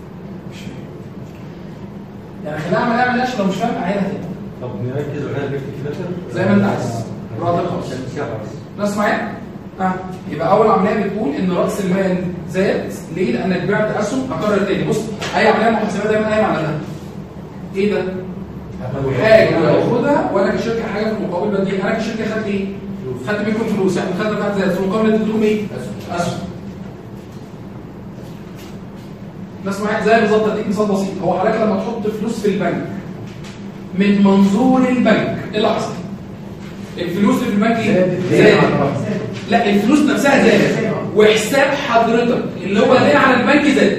يعني خليها عمليه عمليه عشان لو مش فاهم اعيدها تاني. طب نركز ونعمل كده زي ما انت عايز. راضي خالص. ناس معايا؟ اه يبقى اول عمليه بتقول ان راس المال زاد ليه؟ لانك بعت اسهم. اكرر تاني، بص اي عمليه محاسبيه دايما قايمه على ده. ايه ده؟ حاجه انا باخدها وانا كشركه حاجه في المقابل بدي. انا كشركه خدت ايه؟ خدت منكم فلوس، يعني الخدمه بتاعت زاد، في المقابل اديت لكم ايه؟ اسهم. ناس معايا؟ زي بالظبط اديك مثال بسيط. هو حضرتك لما تحط فلوس في البنك من منظور البنك ايه اللي حصل؟ الفلوس اللي في البنك ايه؟ زادت. لا الفلوس نفسها زادت وحساب حضرتك اللي هو دين على البنك زاد.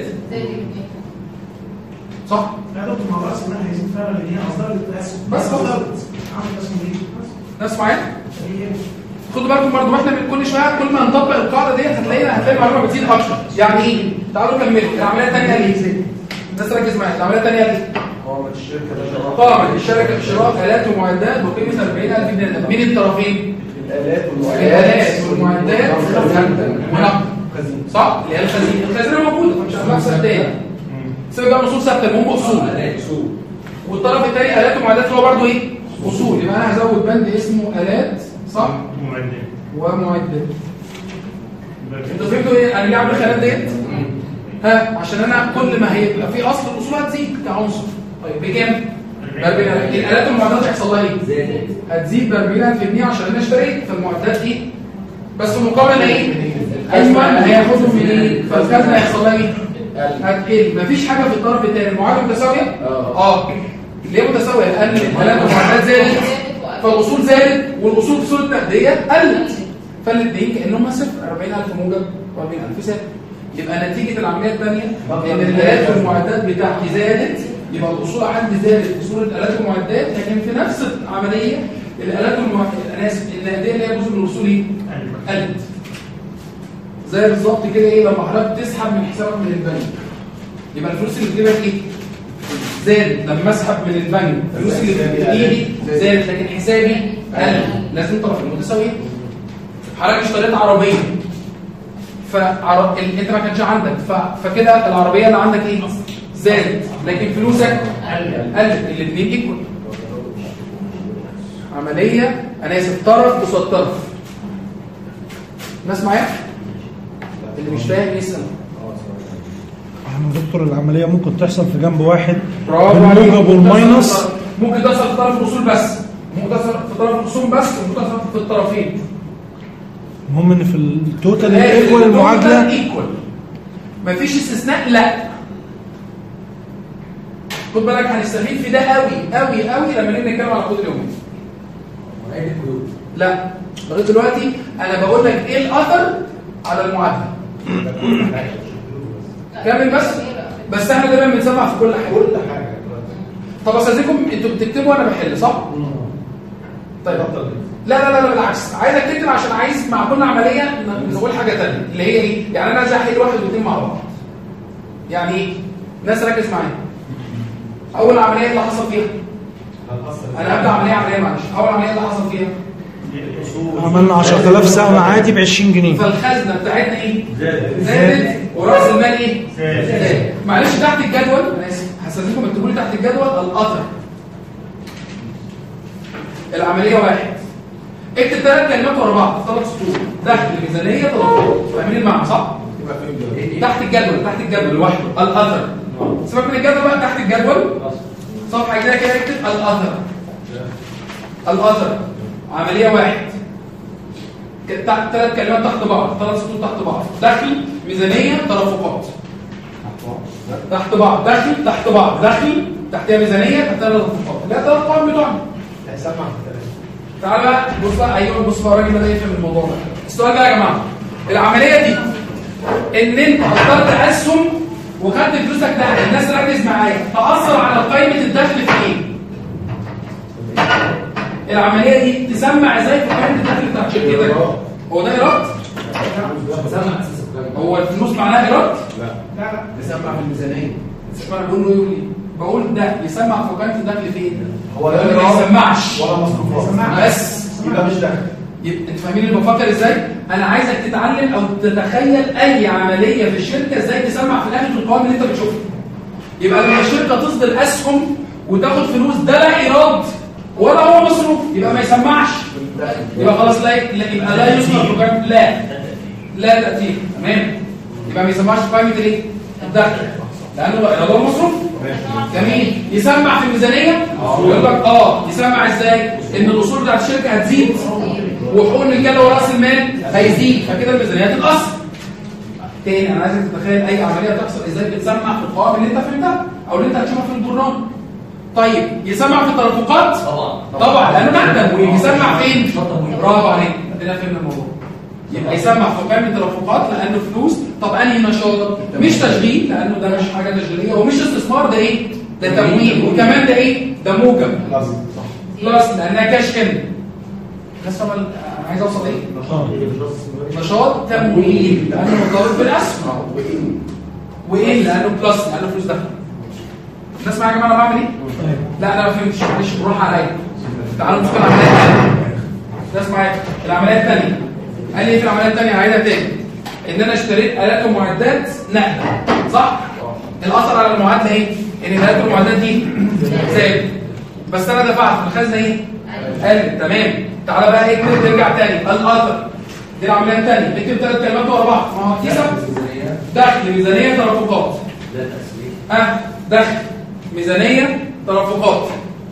صح؟ لا دكتور، ما راس المال هيزيد فعلا لان هي اصدرت اسهم. بس خلاص عملت اسهم ايه؟ ناس معايا؟ خدوا بالكم برضه واحنا كل شويه كل ما نطبق القاعده ديت هتلاقينا هتلاقي المعلومه بتزيد اكتر. يعني ايه؟ تعالوا نكمل العمليه الثانيه ليه؟ الناس ركز معايا. العمليه الثانيه ليه؟ قامت الشركه قامت الشركه بشراء آلات ومعدات بقيمه أربعين ألف جنيه. مين الطرفين؟ الآلات الآلات والمعدات ونقد. صح؟ اللي هي الخزينه. الخزينه موجوده فمش هنحسب تاني. سيبك بقى من اصول ثابته، المهم اصول. اصول. والطرف الثاني آلات ومعدات اللي هو برضه ايه؟ اصول. يبقى انا هزود بند اسمه آلات، صح؟ ومعدات. انتوا فهمتوا ايه؟ انا ليه عامل الخانات ديت؟ ها عشان انا كل ما هيبقى في اصل الاصول هتزيد كعنصر. طيب بكام؟ ب أربعين ألف. الآلات والمعدات هيحصل لها ايه؟ زادت. هتزيد ب أربعين ألف جنيه عشان انا اشتريت، فالمعدات دي بس في المقابل ايه؟ ايوه هياخدهم من ايه؟ فالخزنه هيحصل لها ايه؟ هتقل. مفيش حاجه في الطرف الثاني. المعادله متساويه؟ اه ليه متساويه؟ لان الآلات والمعدات زادت فالاصول زادت والاصول في صوره نقديه قلت، فالاثنين كانهم صفر، أربعين ألف موجب وأربعين ألف سالب. يبقى نتيجه العمليه الثانيه ان الالات والمعدات بتاعتي زادت، يبقى الاصول عندي زادت اصول الالات والمعدات، لكن في نفس العمليه الالات والمعدات انا اسف النقديه اللي هي جزء من الاصول ايه؟ قلت. زي بالظبط كده ايه لما حضرتك تسحب من حسابك من البنك، يبقى الفلوس اللي بتجيبك ايه؟ زادت. لما اسحب من البنك الفلوس اللي بتجيلي زادت، لكن حسابي قل. لازم طرفين متساويين. حضرتك اشتريت عربيه فعر... انت ما كانش عندك ف... فكده العربيه اللي عندك ايه؟ زادت، لكن فلوسك قلت. الاثنين ايكوال. عمليه انا اسف طرف قصاد طرف. الناس معايا؟ اللي مش فاهم يسال. احنا دكتور العمليه ممكن تحصل في جنب واحد بالموجب والماينس. ممكن تحصل في طرف الاصول بس، ممكن تحصل في طرف الاصول بس، وممكن تحصل في الطرفين. المهم ان في التوتال ايكوال المعادله ايكوال، مفيش استثناء. لا خد بالك هنستفيد في ده قوي قوي قوي لما نيجي نتكلم على القيود اليوميه. لا لغايه دلوقتي انا بقول لك ايه الاثر على المعادله كامل بس بس احنا دايما بنسمع في كل حاجه كل حاجه. طب استاذنكم انتوا بتكتبوا وانا بحل صح؟ طيب لا لا لا بالعكس، عايزك تكتب عشان عايز مع كل عمليه نقول حاجه ثانيه اللي هي ايه؟ يعني انا عايز احل واحد واثنين مع بعض. يعني ايه؟ الناس ركز معايا. اول عمليه اللي حصل فيها انا هبدا عمليه عمليه معلش. اول عمليه اللي حصل فيها عملنا عشرة آلاف سهم عادي ب عشرين جنيه، فالخزنه بتاعتنا ايه؟ زادت. وراس المال ايه؟ زاد. معلش تحت الجدول انا اسف هستاذنكم اكتبوا لي تحت الجدول الاثر. العمليه واحد، اكتب ثلاث كلمات ورا بعض ثلاث سطور: دخل، ميزانيه، تدفق. فاهمين المعنى صح؟ تحت الجدول تحت الجدول لوحده الاثر. سيبك من الجدول بقى، تحت الجدول صفحه كده كده اكتب الاثر. الاثر عمليه واحد، ثلاث كلمات تحت بعض، ثلاث سطور تحت بعض: دخل، ميزانيه، تدفقات. تحت بعض، دخل تحت بعض، دخل تحتها ميزانيه تحتها تدفقات. لا ده الارقام بتوعنا. هيسمع في الكلام. تعالى بقى بص بقى. ايوه بص بقى الراجل بدا يفهم الموضوع ده. السؤال بقى يا جماعه، العمليه دي ان انت اخترت اسهم وخدت فلوسك ده، الناس ركز معايا، تاثر على قائمه الدخل في ايه؟ العمليه دي تسمع ازاي في قائمه الدخل بتاعت شركتك؟ هو ده ايراد؟ هو الفلوس معناها ايراد؟ لا لا لا نسمع في الميزانيه. مش انا بقول له يقول لي بقول ده يسمع في قائمه الدخل في ايه؟ هو ده ده ما يسمعش ولا مصروفات بس. يبقى مش دخل. يبقى انت فاهمين اللي بفكر ازاي؟ انا عايزك تتعلم او تتخيل اي عمليه في الشركه ازاي تسمع في الاخر في القوائم اللي انت بتشوفها. يبقى لما الشركه تصدر اسهم وتاخد فلوس، ده لا ايراد ولا هو مصروف، يبقى ما يسمعش. يبقى خلاص لا يبقى لا يصدر في قائمه لا لا تاثير. تمام؟ يبقى ما يسمعش في قائمه الايه؟ الدخل، لانه لا ايراد ولا مصروف. جميل. يسمع في الميزانيه؟ يقول لك اه. يسمع ازاي؟ ان الاصول بتاعت الشركه هتزيد وحقوق الملكيه وراس المال هيزيد، فكده الميزانيه هتتاثر. تاني انا عايزك تتخيل اي عمليه تحصل ازاي بتسمع في القوائم اللي انت فهمتها او اللي انت هتشوفها في الجورنال. طيب يسمع في التدفقات؟ طبعا طبعا لانه ده تمويل. يسمع فين؟ برافو عليك، كده فهمنا الموضوع. يبقى يسمع في قائمه التدفقات لانه فلوس. طب انهي نشاط؟ مش تشغيل لانه ده مش حاجه تشغيليه، ومش استثمار، ده ايه؟ ده تمويل. وكمان ده ايه؟ ده موجب بلس لانها كاش ان. الناس فاهمه انا عايز اوصل ايه؟ نشاط تمويل لانه مرتبط بالاسهم، وايه لانه بلس لانه فلوس دخل. الناس معايا يا جماعه انا بعمل ايه؟ لا انا ما فهمتش، معلش بالراحه عليا. تعالوا نشوف العمليه الثانيه. الناس معايا العمليه الثانيه قال لي ايه في العمليه الثانيه؟ هعيدها تاني. ان انا اشتريت الات ومعدات نقدا صح؟ الاثر على المعادله ايه؟ ان الات والمعدات دي زادت، بس انا دفعت في الخزنه ايه؟ قلت. تمام. تعالى بقى اكتب ترجع تاني الاثر. دي العمليه الثانيه. اكتب ثلاث كلمات ورا بعض. ما هو هتكسب دخل، ميزانيه، تدفقات. ها دخل، ميزانيه، تدفقات.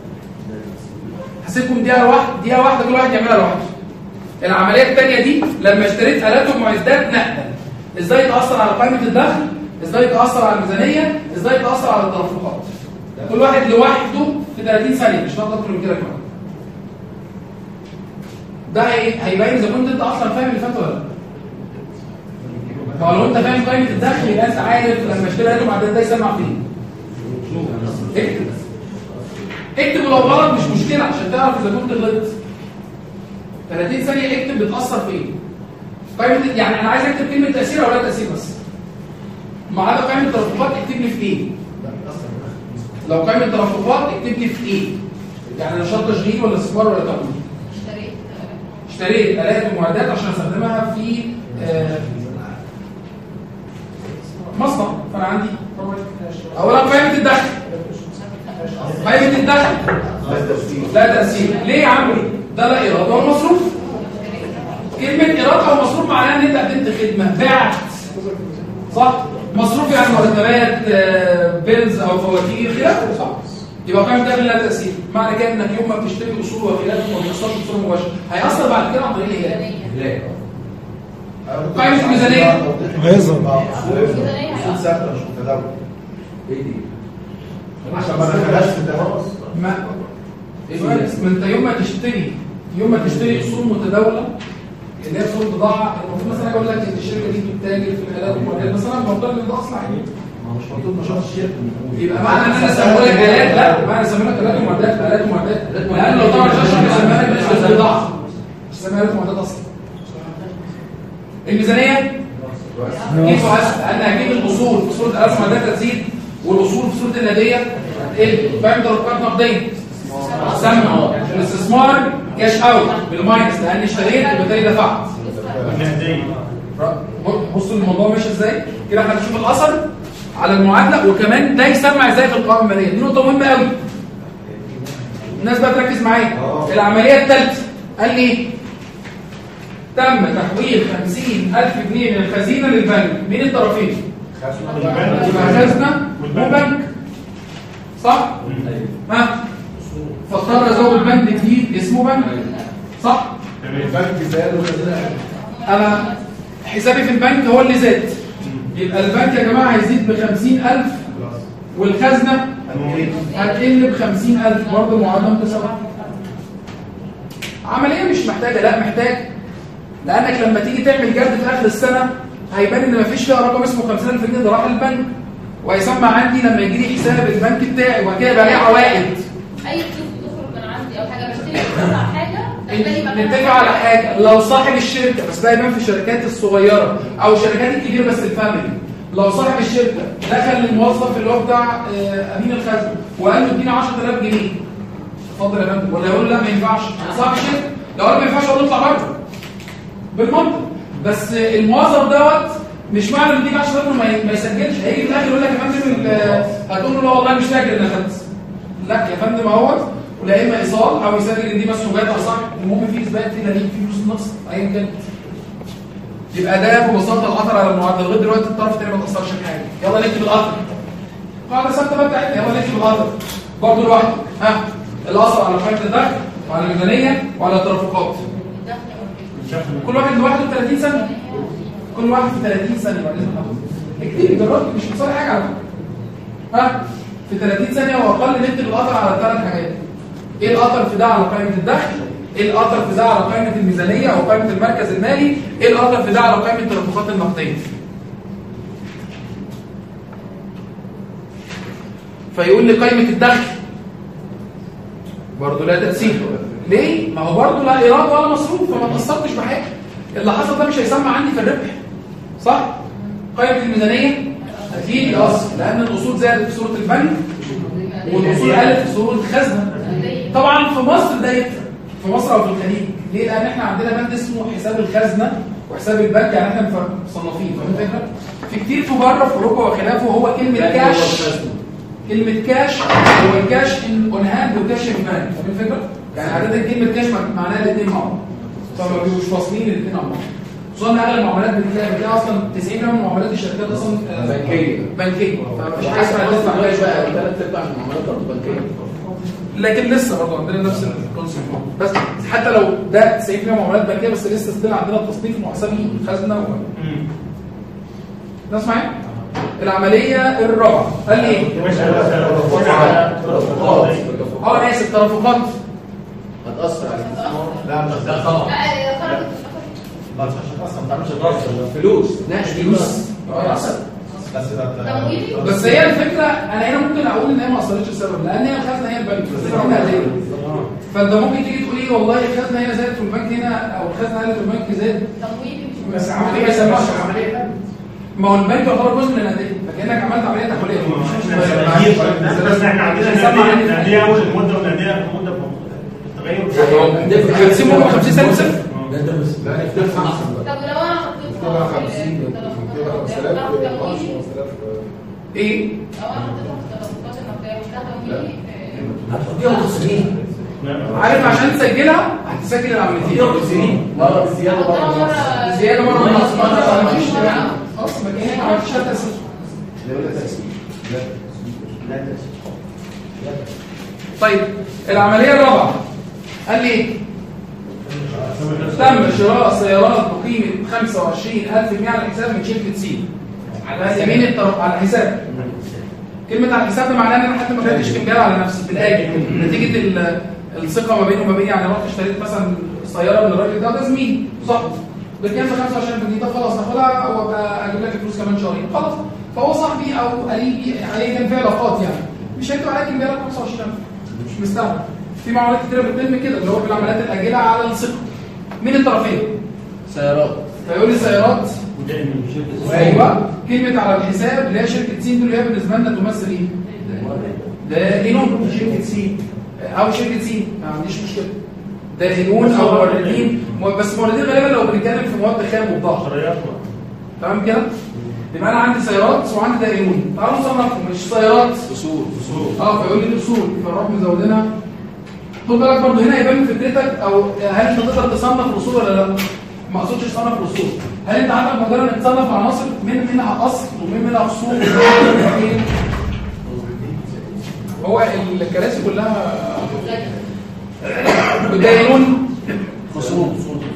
هسيبكم دقيقه واحده دقيقه واحده كل واحد يعملها لوحده. العمليه الثانيه دي لما اشتريت الات ومعدات نقدا، ازاي تاثر على قائمه الدخل؟ ازاي تاثر على الميزانيه؟ ازاي تاثر على التدفقات؟ كل واحد لوحده في ثلاثين ثانيه، مش هناخد اكتر من كده كمان. ده هي- هيبين اذا كنت انت اصلا فاهم اللي فات ولا لا. فلو انت فاهم قيمه الدخل يبقى انت عارف لما اشتري قالوا معدات ده يسمع فين. اكتب اكتب ولو غلط مش مشكله عشان تعرف اذا كنت غلطت. ثلاثين ثانيه اكتب بتاثر فين. قيمه يعني انا عايز اكتب كلمه تاثير او لا تاثير بس. ما عدا قيمه الترفقات اكتب لي في ايه. لو قيمه الترفقات اكتب لي في ايه. يعني نشاط تشغيل ولا استثمار ولا تمويل. اشتريت اشتريت آلات ومعدات عشان استخدمها في آه مصنع. فانا عندي اولا قيمه الدخل. قيمه الدخل لا تاثير. ليه يا عمي؟ ده لا ايراد ولا مصروف. كلمه ايراد او مصروف معناها ان انت قدمت خدمه بعت صح. مصروف يعني مرتبات آه بيلز او فواتير خلافه صح. يبقى قيمه الدخل لا تاثير. معنى كده انك يوم ما بتشتري اصول وخلافه ما بتحصلش بصوره مباشره هياثر بعد كده عن طريق ايه؟ قيمه الميزانيه هيظهر الميزانيه اصول ثابته مش متداوله. ايه دي؟ عشان ما دخلهاش في التداول. ما ما انت يوم ما تشتري يوم ما تشتري اصول متداوله اللي هي اصول بضاعه المفروض مثلا اقول لك ان الشركه دي بتتاجر في الالات والمعدات مثلا الموضوع اللي ده اصلا يعني ما هو مش مطلوب نشاط الشركه. يبقى معنى ان انا اسميه لك الات لا معنى اسميه لك الات ومعدات الات ومعدات لان لو طبعا الشركه اسمها لك مش بضاعه مش اسمها الات ومعدات اصلا. الميزانيه كيف اسهل لان هجيب الاصول في صوره الات ومعدات هتزيد والاصول في صوره النقديه هتقل. فاهم ترقيات نقديه سمع الاستثمار كاش اوت بالماينس لاني اشتريت وبالتالي دفعت. بصوا الموضوع ماشي ازاي كده. احنا هنشوف الاثر على المعادله وكمان ده يسمع ازاي في القوائم الماليه. دي نقطه مهمه قوي الناس بقى تركز معايا. العمليه الثالثه قال لي ايه؟ تم تحويل خمسين ألف جنيه من الخزينه للبنك. مين الطرفين؟ يبقى خزنه وبنك صح؟ ها فاضطر ازود بند جديد اسمه بنك صح؟ البنك زاد وخزينه. انا حسابي في البنك هو اللي زاد. يبقى البنك يا جماعه هيزيد ب خمسين ألف والخزنه هتقل ب خمسين ألف برضه معادله متساويه. عمليه مش محتاجه لا محتاج لانك لما تيجي تعمل جرد في اخر السنه هيبان ان مفيش فيها رقم اسمه خمسين ألف جنيه ده راح للبنك وهيسمع عندي لما يجي لي حساب البنك بتاعي وبعد كده يبقى عليه عوائد. اي فلوس بتخرج من عندي او حاجه بشتري بطلع حاجه نتفق على حاجه لو صاحب الشركه بس ده يبان في الشركات الصغيره او الشركات الكبيره بس الفاميلي. لو صاحب الشركه دخل للموظف اللي هو بتاع امين الخزنه وقال له اديني عشرة آلاف جنيه اتفضل يا فندم ولا يقول له لا ما ينفعش انا صاحب الشركه لو قال ما ينفعش اقول له اطلع بره بالمنطق. بس الموظف دوت مش معنى ان اديك عشرة آلاف ما يسجلش. هيجي في الاخر يقول لك يا فندم هتقول له لا والله مش فاكر ان اخدت. لا يا فندم اهوت ولا اما ايصال او يسجل ان دي مسروقات او صح. المهم في اثبات في دليل في فلوس نقص ايا كانت. يبقى ده ببساطه الاثر على المعادله. لغايه دلوقتي الطرف الثاني ما تاثرش في حاجه. يلا نكتب الاثر. قاعده ثابته بقى بتاعتنا. يلا نكتب الاثر برضه لوحده. ها الاثر على قيمه الدخل وعلى الميزانيه وعلى الترفقات. كل واحد لوحده ثلاثين ثانيه. كل واحد في ثلاثين ثانيه بعد اذن حضرتك. اكتبي جربي مش هتخسري حاجه على فكره. ها في ثلاثين ثانيه واقل نكتب الاثر على ثلاث حاجات. ايه الاثر في ده على قيمه الدخل؟ ايه الاثر في ده على قيمه الميزانيه او قيمه المركز المالي؟ ايه الاثر في ده على قيمه الترفقات النقديه؟ فيقول لي قيمه الدخل برضه لا تاثير. ليه؟ ما هو برضه لا ايراد ولا مصروف فما تاثرتش بحاجه. اللي حصل ده مش هيسمع عندي في الربح صح؟ قيمه الميزانيه اكيد يأثر لان الاصول زادت في صوره البنك والاصول قلت في صوره الخزنه. طبعا في مصر ده يفرق في مصر او في الخليج. ليه؟ لان احنا عندنا بند اسمه حساب الخزنه وحساب البنك يعني احنا مصنفين. فاهم الفكره؟ في كتير في بره في اوروبا وخلافه هو كلمه كاش. كلمه كاش هو الكاش اون هاند وكاش ان بانك. فاهم الفكره؟ يعني عاده كلمه كاش معناها الاثنين مع بعض. فما بيبقوش واصلين الاثنين مع بعض. خصوصا ان اغلب المعاملات بتلاقي بتلاقي اصلا تسعين بالمية من معاملات الشركات اصلا بنكيه بنكيه فمش حاجه اسمها تدفع كاش بقى. ثلاث ارباع من المعاملات برضه بنكيه. لكن لسه برضه عندنا نفس الكونسيبت بس حتى لو ده تسعين بالمية معاملات بنكيه بس لسه ستيل عندنا التصنيف محاسبي خزنه و ناس معايا. العمليه الرابعه قال لي ايه؟ اه انا اسف ترفقات هتاثر على الاستثمار. لا مش ده طبعا. لا هي خرجت لا مش عشان اصلا ما تعملش الرصد. فلوس ناقش فلوس بس ده تمويلي. بس هي الفكره انا هنا ممكن اقول ان هي ما اثرتش السبب لان هي الخزنه هي البنك فانت ممكن تيجي تقول ايه والله الخزنه هنا زادت والبنك هنا او الخزنه هنا في البنك زاد تمويلي مش بس عمليه ما يسمعش عمليه ما هو البنك يعتبر جزء من الناديه فكانك عملت عمليه تحويليه بس احنا عندنا ناديه اول المده وناديه مده التغير خمسين خمسين سنه صفر ده انت بس لا نفتح احسن طب ولو انا حطيت كده خمسين كده خمسة آلاف ايه؟ لو انا حطيتها في التدفقات النقديه مش ده تمويلي هتحطيها تصميم عارف عشان تسجلها هتسجل العمليتين تصميم مره بالزياده مره مرة زياده مره ونص مره مرة مفيش مرة. خلاص ما كانش ما عملتش حتى تسجيل ولا تأثير لا لا لا طيب العمليه الرابعه قال لي ايه؟ تم شراء سيارات بقيمه خمسة وعشرين ألف جنيه على الحساب من شركه سين على يمين الطرف على الحساب كلمه على الحساب ده معناها ان انا حتى ما خدتش فنجان على نفسي في الاجل نتيجه ال- الثقه ما بينه وما بيني يعني رحت اشتريت مثلا سياره من الراجل ده ده زميل صاحبي بكام ب خمسة وعشرين ألف جنيه طب خلاص ناخدها وابقى اجيب لك الفلوس كمان شهرين خلاص فهو صاحبي او قريبي عليه كان في علاقات يعني مش هيكتب عليك ان جالك خمسة وعشرين ألف مش مستاهل في معاملات كتيره بتتم كده اللي هو في العمليات الاجله على الثقه من الطرفين سيارات فيقول لي سيارات ودائما شركه ايوه كلمه على الحساب اللي هي شركه سين دي اللي هي بالنسبه لنا تمثل ايه؟ ده لينون شركه سين او شركه سين ما عنديش مشكله ده لينون او موردين بس موردين غالبا لو بنتكلم في مواد خام وضغط شريات تمام كده؟ يبقى انا عندي سيارات وعندي دائرون تعالوا نصنفهم مش سيارات اصول اصول اه فيقول لي الاصول فنروح مزودينها خد بالك برضه هنا يبان فكرتك او هل انت تقدر تصنف الاصول ولا لا؟ ما اقصدش تصنف الاصول هل انت عندك مجال انك تصنف عناصر من منها اصل ومن منها اصول هو الكراسي كلها دائرون اصول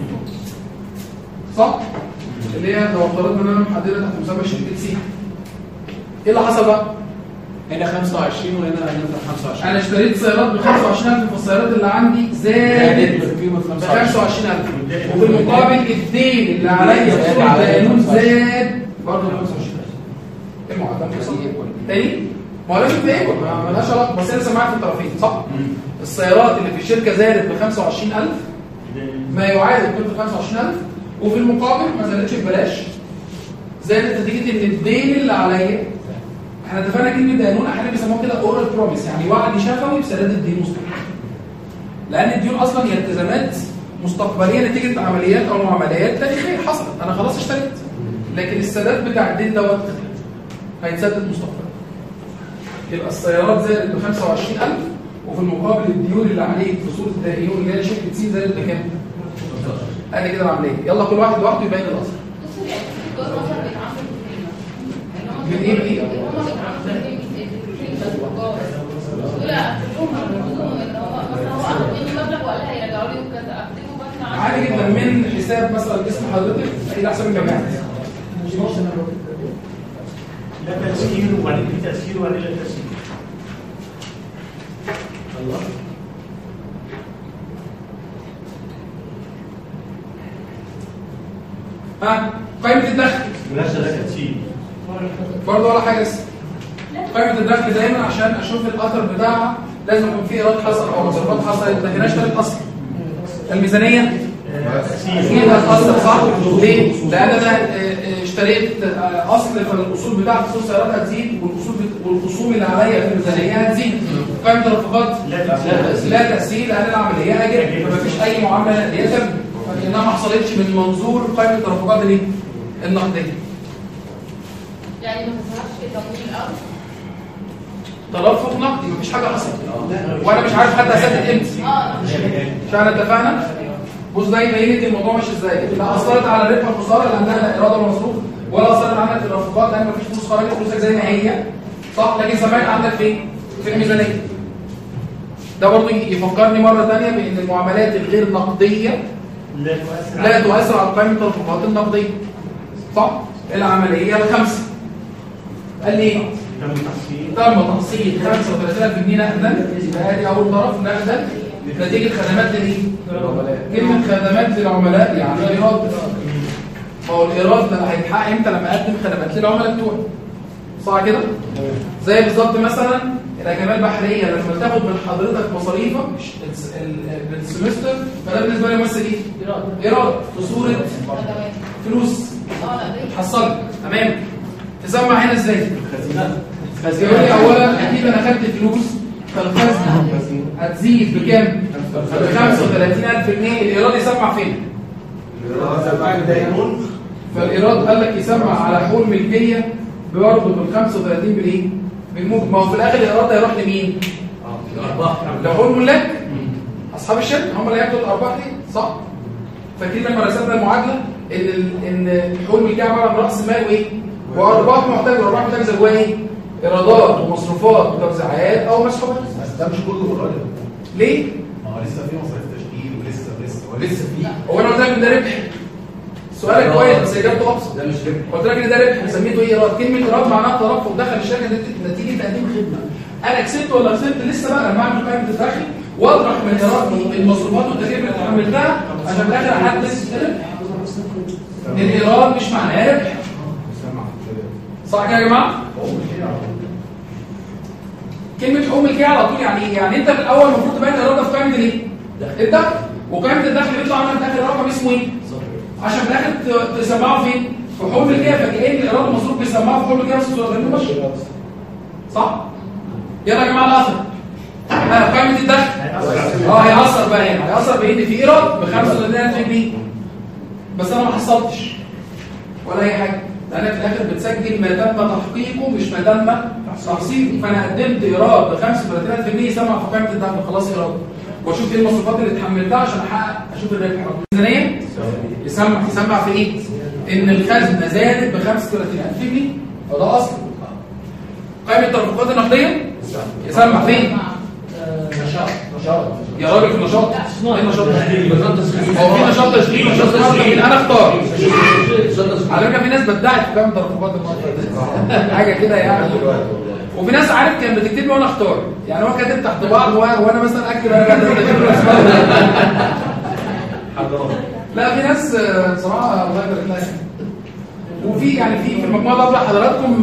صح؟ اللي هي لو افترضنا ان انا محددها تحت مسمى شركه سي ايه اللي حصل بقى؟ هنا خمسة وعشرين وهنا هنفتح خمسة وعشرين انا اشتريت سيارات ب خمسة وعشرين ألف والسيارات اللي عندي زادت بقيمه ب خمسة خمسة وعشرين ألف وفي المقابل الدين اللي عليا بصوره الدينون زاد برضه ب خمسة وعشرين ألف ايه المعدل تاني؟ ما هو لازم تاكل ما لهاش علاقه بس انا سمعت الطرفين صح؟ السيارات اللي في الشركه زادت ب خمسة وعشرين ألف ما يعادل قيمه خمسة وعشرين ألف وفي المقابل ما زادتش ببلاش زادت نتيجه ان الدين اللي عليا احنا اتفقنا كلمه دينون احيانا بيسموها كده اورال بروميس يعني وعد شفوي بسداد الدين مستقبلا لان الديون اصلا هي التزامات مستقبليه نتيجه عمليات او معاملات تاريخيه حصلت انا خلاص اشتريت لكن السداد بتاع الدين دوت هيتسدد مستقبلا يبقى السيارات زادت ب خمسة وعشرين ألف وفي المقابل الديون اللي عليك في صوره الدينون اللي هي شركه سين زادت بكام؟ ادي كده العمليه يلا كل واحد لوحده يبين الاصل بصوا يعني الدكتور مثلا بيتعامل من ايه بايه؟ هم بيتعاملوا لا هم المفروض ان هو مثلا هو اخد مني مبلغ وقال لي هيرجعوا لي وكذا اكتبه مثلا عادي جدا من حساب مثلا اسم حضرتك الى حساب الجامعات لا تسكير وبعدين في تسكير وبعدين لا تسكير الله ها قائمه الدخل ولا شركه تسكير برضه ولا حاجه لسه قائمه الدخل دايما عشان اشوف الاثر بتاعها لازم يكون في ايراد حصل او مصروفات حصلت ما هناش ثلاث اصل الميزانيه اكيد هتاثر صح ليه؟ لان انا اشتريت اصل فالاصول بتاعت اصول السيارات هتزيد والاصول والخصوم اللي عليا في الميزانيه هتزيد قائمه الرفقات لا تاثير لان العمليه اجل فمفيش اي معامله نقديه تم فانها ما حصلتش من منظور قائمه الرفقات الايه؟ النقديه يعني ما تظهرش في تمويل او ترفق نقدي مفيش حاجه حصلت وانا مش عارف حتى اسدد امتى اه مش احنا اتفقنا بص ده يبين لك الموضوع ماشي ازاي لا اثرت على الربح والخساره لانها لا اراده ولا مصروف ولا اثرت عندك في الرفقات لان مفيش فلوس خرجت فلوسك زي ما هي صح لكن سمعت عندك فين في الميزانيه ده برضه يفكرني مره ثانيه بان المعاملات الغير نقديه لا تؤثر لا تؤثر على قائمه الرفقات النقديه صح العمليه الخمسه قال لي ايه تم تحصيل تم تحصيل خمسة وثلاثين ألف جنيه نقدا يبقى ادي اول طرف نقدا نتيجه خدمات لمين؟ كلمه خدمات للعملاء يعني ايراد. ما هو الايراد ده هيتحقق امتى؟ لما اقدم خدمات للعملاء بتوعي، صح كده؟ زي بالظبط مثلا الاجامل البحريه لما تاخد من حضرتك مصاريفك السمستر، فده بالنسبه لي يمثل ايه؟ ايراد في صوره فلوس تحصل. تمام. تسمع هنا ازاي؟ خزينه. اولا اكيد انا خدت فلوس، فالخزنه هتزيد بكام؟ ب خمسة وثلاثين ألف جنيه. الايراد يسمع فين؟ فالايراد قال لك يسمع على حقوق ملكيه برضه بال خمسة وثلاثين بالايه؟ بالموجب. ما هو في الاخر الايراد هيروح لمين؟ الارباح. لو حقوق الملاك اصحاب الشركه هم اللي هياخدوا الارباح دي، صح؟ فاكرين لما رسمنا المعادله ان ان حقوق الملكيه عباره عن راس مال وايه؟ وارباح محتاجه. الارباح محتاجه جواها ايه؟ ايرادات ومصروفات وتوزيعات او مسحوبات. بس ده مش كله قريب. ليه؟ ما هو لسه في مصاريف تشغيل ولسه لسه ولسه في. هو انا قلت لك ان ده ربح؟ سؤالك كويس بس اجابته ابسط. ده مش ربح. قلت لك ان ده ربح سميته ايه؟ ايراد. كلمه ايراد معناها ترفع دخل الشركه نتيجه تقديم خدمه. انا كسبت ولا خسرت لسه بقى لما اعمل قائمه الدخل واطرح من الايراد المصروفات والتكاليف اللي اتحملتها عشان في الاخر احدد الربح. الايراد مش معناه ربح، صح كده يا جماعه؟ كلمه حقوق ملكيه على طول يعني ايه؟ يعني انت في الاول المفروض تبين الايراد في قائمه الايه؟ الدخل. وقائمه الدخل بيطلع عنها في الاخر رقم اسمه ايه؟ عشان في الاخر تسمعه فين؟ في حقوق الملكيه. فكأن الايراد المصروف بيسمعه في حقوق الملكيه بس صوره غير مباشره، صح؟ يلا يا جماعه الاخر ها قائمه الدخل اه هيأثر بقى هنا. هيأثر بان في ايراد ب خمسة وثلاثين ألف جنيه بس انا ما حصلتش ولا اي حاجه، لان في الاخر بتسجل ما تم تحقيقه مش ما تم تحصيله. فانا قدمت ايراد ب خمسة وثلاثين ألف جنيه يسمع في قائمه الدخل، خلاص ايراد، واشوف ايه المصروفات اللي اتحملتها عشان احقق اشوف الربح. الميزانيه يسمع يسمع في ايه؟ ان الخزنه زادت ب خمسة وثلاثين ألف جنيه وده اصل. قائمه الترفقات النقديه يسمع فين؟ نشاط نشاط يا راجل في النشاط. ايه النشاط التشغيلي؟ هو في نشاط تشغيلي ونشاط تشغيلي. انا اختار. على فكره في ناس بدعت في قائمه الترفقات النقديه حاجه كده يعني. وفي ناس عارف كان بتكتب لي وانا اختار، يعني هو كاتب تحت بعض وانا مثلا اكتب انا كاتب لا في ناس صراحه الله يبارك لها. وفي يعني في في المجموعه قبل حضراتكم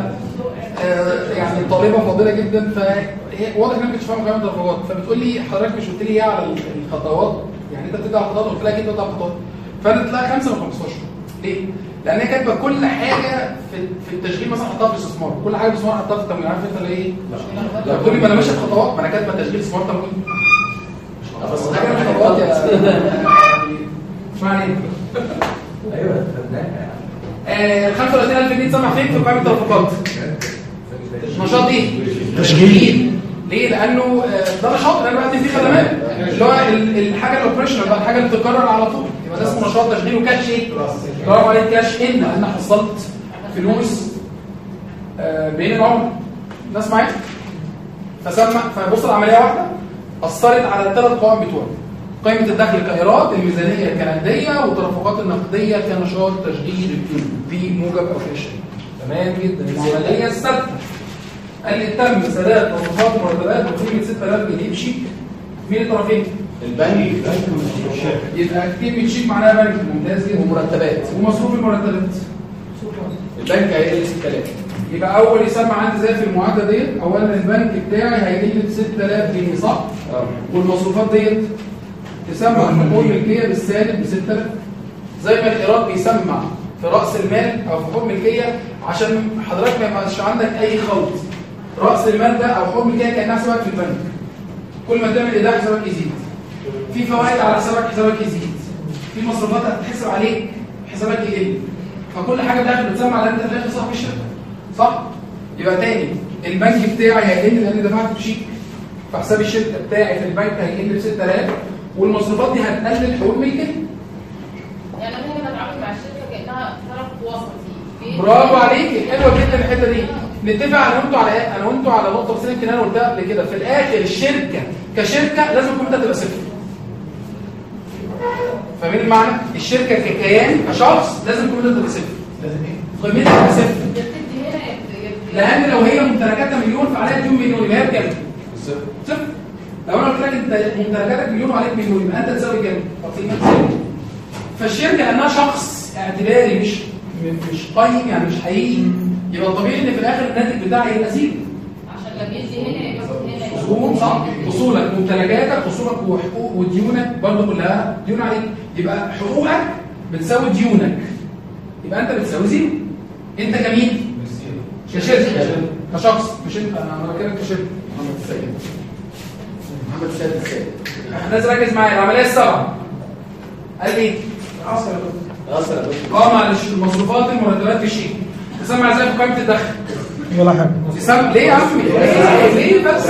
يعني طالبه فاضله جدا، فواضح انك مش فاهم قائمه الترفقات، فبتقول لي حضرتك مش قلت لي ايه على الخطوات؟ يعني انت بتبدا خطوات، قلت لها اكيد ببدا خطوات، فانا تلاقي خمسة من خمستاشر. ليه؟ لان هي كاتبه كل حاجه في في التشغيل مثلا حطها في الاستثمار، كل حاجه في الاستثمار حطها في التمويل. عارف انت اللي ايه؟ لا بتقول لي ما انا ماشي بخطوات، ما انا كاتبه تشغيل استثمار تمويل بس حاجه مش خطوات يا مش معنى ايه؟ ايوه خدناها يعني. خمسة وثلاثين ألف جنيه تسمع فين في قائمه الترفقات؟ نشاط ايه؟ تشغيل. ليه؟ لانه ده نشاط انا بقدم فيه خدمات اللي هو الحاجه الاوبريشنال بقى، الحاجه اللي بتتكرر على طول، يبقى ده اسمه نشاط تشغيل. وكاش ايه؟ برافو عليك، كاش ان انا حصلت فلوس بين العمر. الناس معايا؟ فسمع فبص العمليه واحده اثرت على الثلاث قوائم بتوعي: قائمه الدخل كايراد، الميزانيه كنقديه، والترفقات النقديه كنشاط تشغيل في موجب او في شيء. تمام جدا. العمليه الثابته قال لي تم سداد مصروفات ومرتبات بقيمه ستة آلاف جنيه بشيك. مين الطرفين؟ البنك يبقى كلمه شيك معناها بنك. ممتاز جدا. ومرتبات ومصروف المرتبات البنك هيقل ستة آلاف. يبقى اول يسمى عندي زي في المعادله ديت، اولا البنك بتاعي هيقل ب ستة آلاف جنيه، صح؟ اه. والمصروفات ديت تسمى حقوق الملكيه بالسالب ب ستة آلاف، زي ما الايراد بيسمى في راس المال او في حقوق الملكيه، عشان حضرتك ما يبقاش عندك اي خلط. راس المال ده او حقوق الملكيه كانها حسابك في البنك، كل ما تعمل ايداع حسابك يزيد، في فوائد على حسابك حسابك يزيد، في مصروفات هتتحسب عليك حسابك يقل، فكل حاجه داخل بتسمى على انت داخل صاحب الشركه، صح؟ يبقى تاني البنك بتاعي هيقل لان دفعت بشيك، فحساب الشركه بتاعي في البنك هيقل ب ستة آلاف، والمصروفات دي هتقلل حقوق الملكيه. يعني ممكن اتعامل مع الشركه كانها طرف وسطي. برافو عليكي، حلوه جدا الحته دي. نتفق انا وانتوا على ايه؟ انا وانتوا على نقطه بس يمكن انا قلتها قبل كده، في الاخر الشركه كشركه لازم قيمتها تبقى صفر. فاهمين المعنى؟ الشركه ككيان كشخص لازم قيمتها تبقى صفر. لازم ايه؟ قيمتها تبقى صفر. لان لو هي ممتلكاتها مليون فعليها ديون مليون، يبقى هي بكام؟ صفر. صفر. لو انا قلت لك انت ممتلكاتك مليون وعليك مليون يبقى انت تساوي كام؟ تقييمك تساوي. فالشركه لانها شخص اعتباري مش مش قيم يعني مش حقيقي، يبقى الطبيعي ان في الاخر الناتج بتاعي يبقى زيرو. عشان لا بيدي هنا يبقى هنا. اصول صح، اصولك ممتلكاتك اصولك وحقوق وديونك برضه كلها ديون عليك، يبقى حقوقك بتساوي ديونك، يبقى انت بتساوي زيرو. انت كمين؟ كشركه كشخص، مش انت، انا بتكلم كشركه. محمد السيد محمد السيد السيد احنا لازم نركز معايا. العمليه السبعه قال ايه؟ عصر اصلا اه معلش المصروفات المرتبات في شيء تسمع ازاي في قائمه الدخل؟ ولا حاجه. تسمع ليه يا عمي؟ ليه ليه بس؟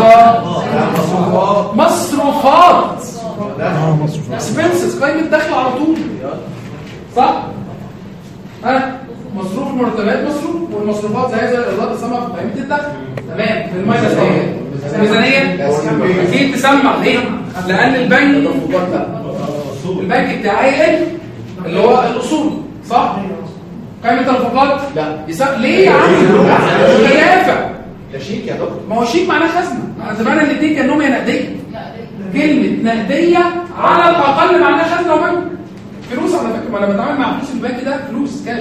اه مصروفات اه مصروف. اكسبنسز، قائمه الدخل على طول صح؟ ها مصروف المرتبات مصروف، والمصروفات زي زي الايرادات تسمع في قائمه الدخل. تمام. في الماينس ايه؟ الميزانيه اكيد تسمع ليه؟ لان البنك البنك بتاعي يقل اللي هو الاصول صح؟ قائمه التدفقات لا يسمع ليه يا عم؟ خلافه ده شيك يا دكتور. ما هو شيك معناه خزنه، زمان الاثنين كانهم هي نقديه. لا كلمه نقديه على الاقل معناها خزنه وبنك. فلوس على فكره، ما انا بتعامل مع فلوس البنك ده فلوس كاش.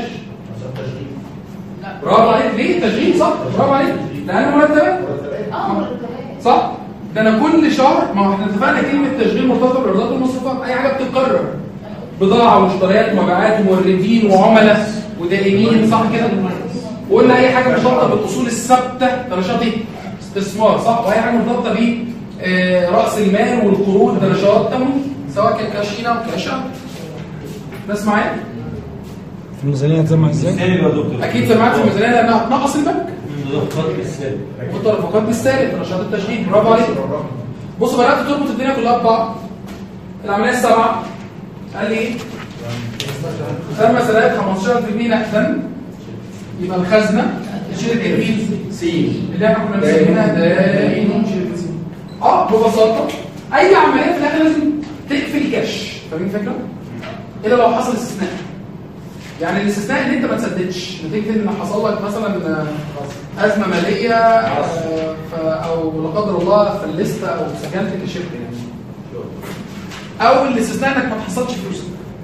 برافو عليك. ليه تشغيل؟ صح برافو عليك، لان مرتبات اه مرتبات صح. ده انا كل شهر، ما هو احنا اتفقنا كلمه تشغيل مرتبط بالايرادات والمصروفات، اي حاجه بتتكرر، بضاعه ومشتريات ومبيعات وموردين وعملاء ودائمين صح كده. وقلنا اي حاجه مرتبطه بالاصول الثابته ده نشاط ايه؟ استثمار صح. واي حاجه مرتبطه ب راس المال والقروض ده نشاط تمويل، سواء كان كاش هنا او كاش اوت. ناس معايا؟ في الميزانيه هتسمع ازاي؟ السالب يا دكتور. اكيد سمعت في الميزانيه لانها هتنقص البنك. مضافات بالسالب. والتدفقات بالسالب في نشاط التشغيل. برافو عليك. بصوا بدات تربط الدنيا كلها ببعض. العمليه السبعه قال لي ايه؟ تم سداد خمستاشر ألف جنيه نقدا، يبقى الخزنه شركه مين؟ سي اللي احنا كنا بنسميها دائن شركه سي. اه ببساطه اي عمليه في الاخر لازم تقفل كاش، فاهمين الفكره؟ الا لو حصل استثناء. يعني الاستثناء ان انت ما تسددش نتيجه ان حصل لك مثلا ازمه ماليه او لا قدر الله فلست او سكنت الشركه يعني. او الاستثناء انك ما تحصلش فلوسك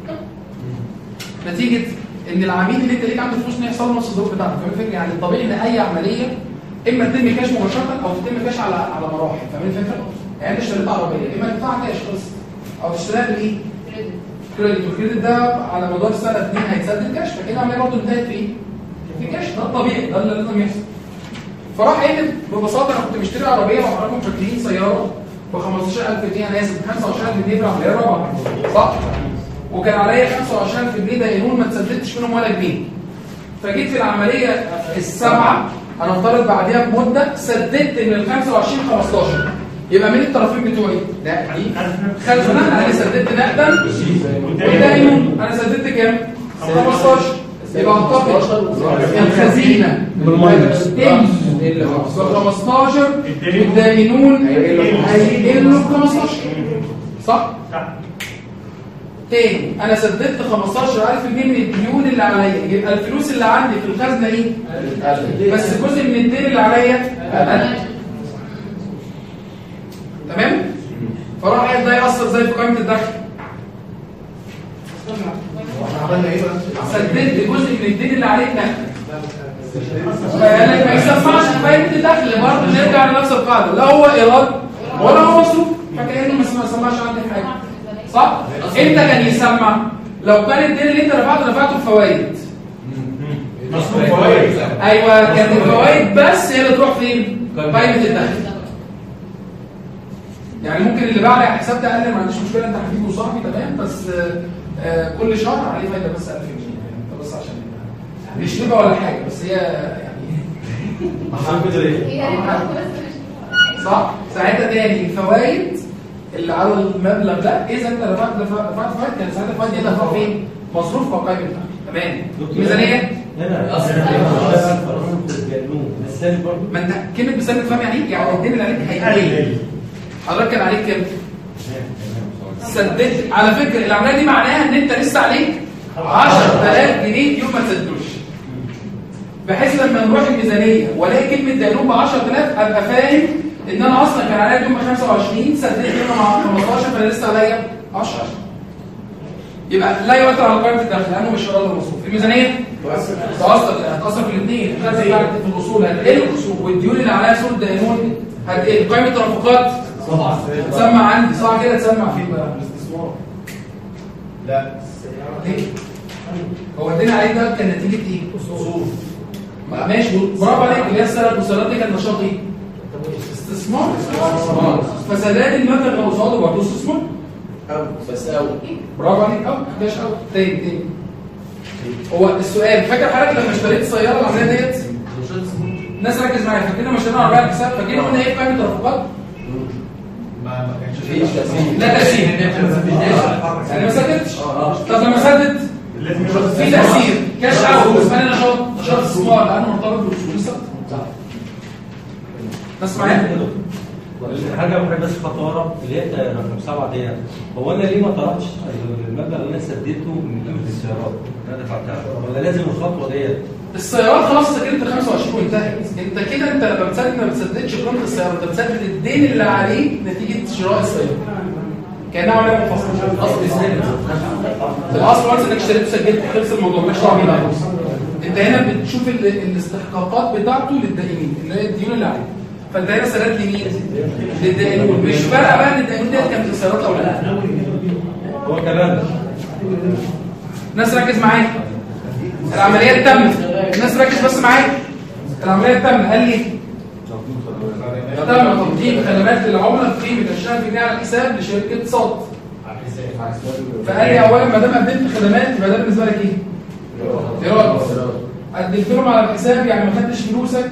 نتيجه ان العميل اللي انت ليك عنده فلوس انه يحصل له نفس الظروف بتاعتك. فاهم الفكره؟ يعني الطبيعي ان اي عمليه اما تتم كاش مباشره او تتم كاش على على مراحل. فاهم الفكره؟ يعني انت اشتريت عربيه اما تدفع كاش خلص او تشتريها بالايه؟ كريدت. والكريدت ده على مدار سنه اثنين هيتسدد كاش، فكده العمليه برضه انتهت في ايه؟ في كاش. ده الطبيعي، ده اللي لازم يحصل. فراح قايل ببساطه انا كنت مشتري عربيه لو حضراتكم فاكرين سياره ب خمستاشر ألف جنيه، انا اسف خمسة وعشرين ألف جنيه في العمليه الرابعه صح؟ وكان عليا خمسة وعشرين ألف جنيه دينون ما تسددتش منهم ولا جنيه. فجيت في العمليه السابعه انا افترض بعديها بمده سددت من ال خمسة وعشرين خمستاشر، يبقى مين الطرفين بتوعي؟ نقدي خزنه انا اللي سددت نقدا، ودينون انا سددت كام؟ خمستاشر. يبقى خمستاشر الخزينه بالماينس ال خمستاشر الدينون هيقلوا ب خمستاشر صح؟ تاني انا سددت خمستاشر ألف جنيه من الديون اللي عليا، يبقى الفلوس اللي عندي في الخزنه ايه؟ بس جزء من الدين اللي عليا قل. تمام؟ فراح قايل ده يأثر زي في قائمه الدخل. عملنا ايه بقى؟ سددت جزء من الدين اللي عليك نقدا. يعني ما يسمعش في قائمه الدخل برضه نرجع لنفس القاعده، لا هو ايراد ولا هو مصروف، فكأنه ما سمعش عندي حاجه. صح؟ امتى كان يسمع؟ لو كان الدين اللي انت رفعته رفعته بفوائد. مصروف فوائد. ايوه كانت الفوائد بس هي اللي تروح فين؟ قائمه الدخل. يعني ممكن اللي باع لي على حساب ده قال لي ما عنديش مشكله انت حبيبي وصاحبي تمام، بس آه كل شهر عليه فايده بس ألف جنيه يعني انت بس عشان مش ربا ولا حاجه، بس هي يعني صح؟ ساعتها تاني الفوائد اللي على المبلغ ده اذا انت رفعت رفعت فوائد كان ساعتها الفوائد دي هتروح فين؟ مصروف في قائمه الدخل. تمام. ميزانيه؟ ما انت كلمه بسالب فاهم يعني ايه؟ يعني الدين اللي عليك هيقل. حضرتك كان عليك كام؟ سددت. على فكره العمليه دي معناها ان انت لسه عليك عشرة آلاف جنيه يوم ما تسددوش، بحيث لما نروح الميزانيه والاقي كلمه دينون ب عشرة آلاف ابقى فاهم ان انا اصلا كان عليا يوم خمسة وعشرين سددت منهم مع خمستاشر فانا لسه عليا عشرة. يبقى لا يؤثر على قائمه الدخل لانه مش ايراد المصروف. الميزانيه تاثر هتاثر في الاثنين، في الاصول هتقل والديون اللي عليها سور الدينون هتقل. قائمه الترافقات تسمع عندي صح كده، تسمع في الاستثمار. لا ليه؟ هو الدين عليك ده كان نتيجه ايه؟ اصول. ماشي برافو عليك، اللي هي السنه والسنوات دي كان نشاط ايه؟ استثمار. استثمار فسداد المبلغ لو قصاده برضه استثمار. أو بس أو برافو عليك. أو ماشي أو تاني تاني. هو السؤال فاكر حضرتك لما اشتريت السياره العمليه ديت؟ الناس ركز معايا، فاكرين لما اشترينا عربيه حساب فاكرين قلنا ايه قائمه الترافقات؟ ما ما كانش فيه تأثير. لا تأثير يعني ما سددتش. طب لما سدد في تأثير كاش اوت بس انا نشاط نشاط استثمار لانه مرتبط بالاصول الثابته. صح. بس معايا حاجه واحده بس خطوه ورا اللي هي رقم سبعه دي، هو انا ليه ما طلعتش المبلغ اللي انا سددته من قيمه السيارات اللي انا دفعتها، ولا لازم الخطوه ديت؟ السيارات خلاص سجلت خمسة وعشرين وانتهت. انت كده انت لما بتسدد ما بتسددش قيمه السياره، انت بتسدد الدين اللي عليك نتيجه شراء السياره. كانها عمليه منفصله. الاصل يسدد. الاصل وانس انك اشتريت وسجلت خلص الموضوع مش دعوه بيه. انت هنا بتشوف الاستحقاقات بتاعته للدائنين اللي هي الديون اللي عليك. فانت هنا سددت لمين؟ للدائنون. مش فارقه بقى ان الدائنون ديت كانت السيارات او لا. هو كمان الناس ركز معايا. العمليه تمت. الناس ركز بس معايا. العمليه تمت. قال لي تم تقديم خدمات للعملاء بقيمه عشرين جنيه على الحساب لشركه صاد. فقال لي اولا ما دام قدمت خدمات يبقى ده بالنسبه لك ايه؟ ايراد. قدمت لهم على الحساب يعني ما خدتش فلوسك.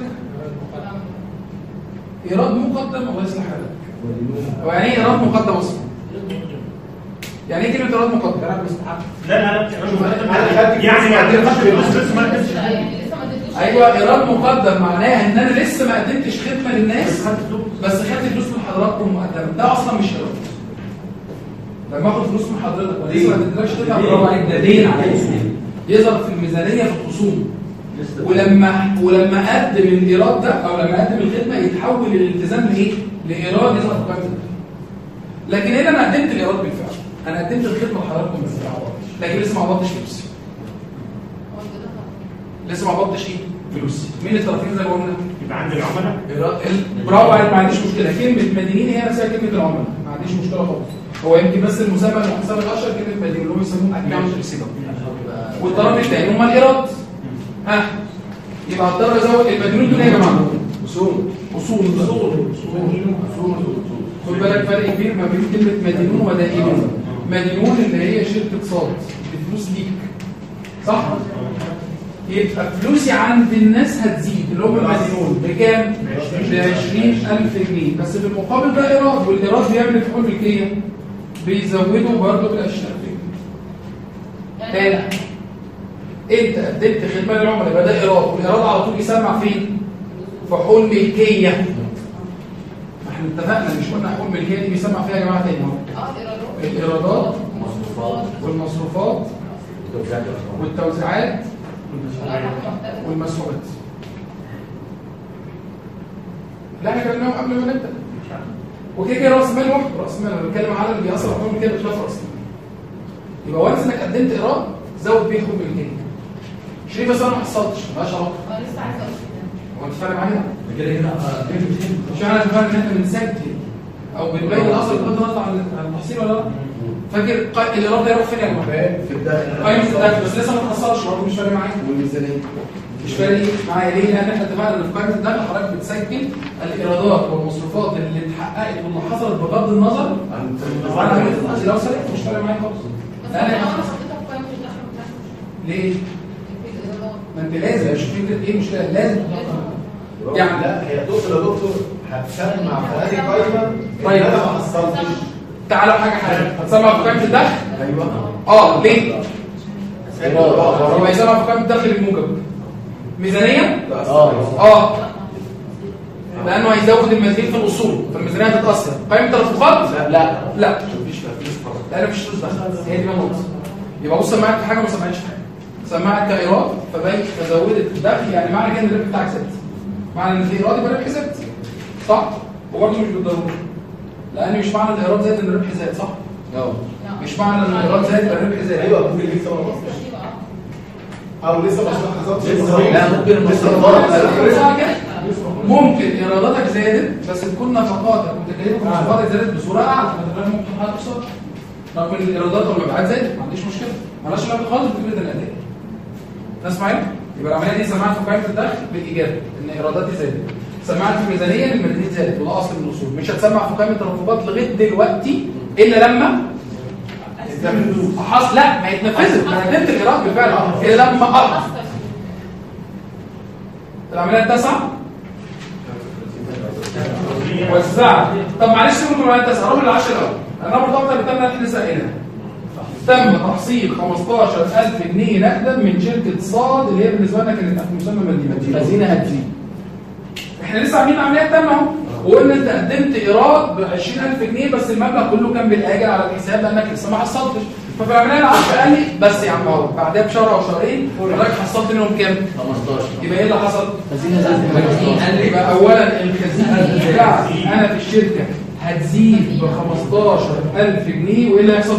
ايراد مقدم الله يصلح حالك. يعني ايه ايراد مقدم اصلا؟ يعني ايه كلمه ايراد مقدم؟ لا لا لا يعني ما قدمتش فلوس لسه ما قدمتش. ايوه ايراد مقدم معناها ان انا لسه ما قدمتش خدمه للناس بس خدت فلوس من حضراتكم مقدما. ده اصلا مش ايراد. لما اخد فلوس من حضرتك ولسه ما اديتلكش خدمه برافو عليك ده دين عليك. يظهر في الميزانيه في الخصوم. ولما ولما اقدم الايراد ده او لما اقدم الخدمه يتحول الالتزام لايه؟ لايراد يظهر في قائمه الدخل. لكن هنا انا قدمت الايراد بالفعل. انا قدمت الخدمه لحضراتكم بالفعل لكن لسه ما قبضتش فلوسي. لسه ما قبضتش ايه؟ فلوسي. مين الطرفين زي ما قلنا؟ يبقى عند العملاء برافو عليك. ما عنديش مشكله. كلمه مدينين هي نفسها كلمه العملاء. ما عنديش مشكله خالص. هو يمكن بس المسمى المحسب الاشهر كلمه مدينين اللي هم يسموه اكونت ريسيفر. والطرف الثاني هم الايراد. ها يبقى هضطر ازود المدينون دول يا جماعه اصول اصول اصول اصول. خد بالك فرق كبير ما بين كلمه مدينون ودائنون. مدينون اللي هي شركه صاد الفلوس ليك صح؟ يبقى فلوسي عند الناس هتزيد اللي هم المدينون بكام؟ ب عشرين ألف جنيه بس في المقابل ده ايراد والايراد بيعمل فعول ملكيه بيزوده برضه ب عشرين ألف جنيه. تاني انت قدمت خدمه للعملاء يبقى ده ايراد والايراد على طول يسمع فين؟ في حقوق ملكيه. احنا اتفقنا مش قلنا حقوق الملكيه دي بيسمع فيها يا جماعه تاني اهو. اه الايرادات والمصروفات والتوزيعات والمسحوبات. لا احنا كلمناهم قبل ما نبدا. وكده كده راس مال واحد راس مال انا بتكلم على اللي بيأثر على كده مش راس مال. يبقى وانس انك قدمت ايراد زود بيه حقوق الملكيه. شريف بس انا ما حصلتش مالهاش علاقه. انا لسه عايزه اقول هو انت فاهم معايا؟ كده هنا مش احنا اتفقنا ان احنا بنسجل او بنبين الاصل اللي كنت نطلع على التحصيل ولا لا؟ فاكر الايراد ده يروح فين يا جماعه؟ في الداخل قائمه الدخل بس لسه ما اتحصلش برضه مش فارق معايا. والميزانيه مش فارق ايه معايا ليه؟ لان احنا اتفقنا ان في قائمه الدخل حضرتك بتسجل الايرادات والمصروفات اللي اتحققت واللي حصلت بغض النظر عن عمليه التحصيل. لو سلكت مش فارق معايا خالص. بس انا انا حطيتها في قائمه الدخل بتاعتي. ليه؟ ما انت لازم مش فكره ايه مش لازم يعني لا هي دكتور يا دكتور هتسمع في هذه القائمه طيب انا ما حصلتش. تعالى حاجه حاجه هتسمع في قائمه الدخل؟ ايوه اه ليه؟ هو يسمع في قائمه الدخل الموجب. ميزانيه؟ اه اه لانه هيزود المزيد في الاصول فالميزانيه هتتاثر. قائمه الترفقات؟ لا لا لا مفيش فلوس خالص. لا مفيش فلوس بس هي دي النقطه. يبقى بص سمعت في حاجه وما سمعتش في حاجه. سمعت كايراد فبقت فزودت الدخل يعني معنى كده ان الربح بتاعك ثابت. معنى ان في ايراد يبقى الربح ثابت صح؟ وبرضه مش بالضروره، لان مش معنى الايراد زائد ان الربح زائد، صح؟ اه مش معنى ان الايراد زائد ان الربح زائد. ايوه ممكن لسه ما وصلش او لسه ما حصلش. لا ممكن ممكن ايراداتك زادت بس تكون نفقاتك وتكاليفك ومصروفاتك زادت بصوره اعلى، فانت ممكن تحقق خساره. رغم ان الايرادات والمبيعات زادت ما عنديش مشكله، مالهاش علاقه خالص بفكره الاداء. ناس معايا؟ يبقى العمليه دي سمعت في قائمه الدخل بالاجابه ان ايراداتي زادت. سمعت في الميزانيه ان المدنيين زادت وده اصل من الاصول. مش هتسمع في قائمه الرقابات لغايه دلوقتي الا لما حصل. لا ما يتنفذش، ما قدمت الايراد بالفعل الا لما احصل. العمليه التاسعه وزعت. طب معلش نقول العمليه التاسعه رقم العشرة الاول. انا مرتبطه بالثمن اللي احنا سائلينها. تم تحصيل خمستاشر ألف جنيه نقدا من شركه صاد اللي هي بالنسبه لنا كانت تحت مسمى مدينه خزينه هتزيد. احنا لسه عاملين عمليه تامه اهو، وقلنا انت قدمت ايراد ب عشرين ألف جنيه بس المبلغ كله كان بالاجل على الحساب لانك لسه ما حصلتش. ففي العمليه العشرة قال لي بس يا عم اهو بعدها بشهر او شهرين حضرتك حصلت منهم كام؟ خمستاشر. يبقى ايه اللي حصل؟ خزينه زادت. قال لي يبقى اولا الخزينه بتاعتي انا في الشركه هتزيد ب خمستاشر ألف جنيه، وايه اللي هيحصل؟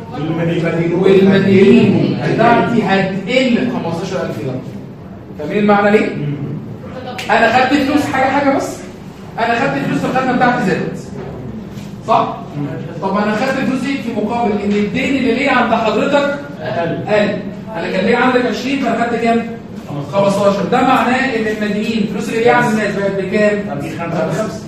والمدينين بتاعتي هتقل ب خمستاشر ألف جنيه. فاهمين المعنى ليه؟ انا خدت فلوس حاجه حاجه بس. انا خدت فلوس الخدمه بتاعتي زادت، صح؟ طب انا خدت فلوس دي في مقابل ان الدين اللي ليه عند حضرتك قل. قل. انا كان ليه عندك عشرين فانا خدت كام؟ خمستاشر. ده معناه ان المدينين الفلوس اللي ليه عند الناس بقت بكام؟ خمسة.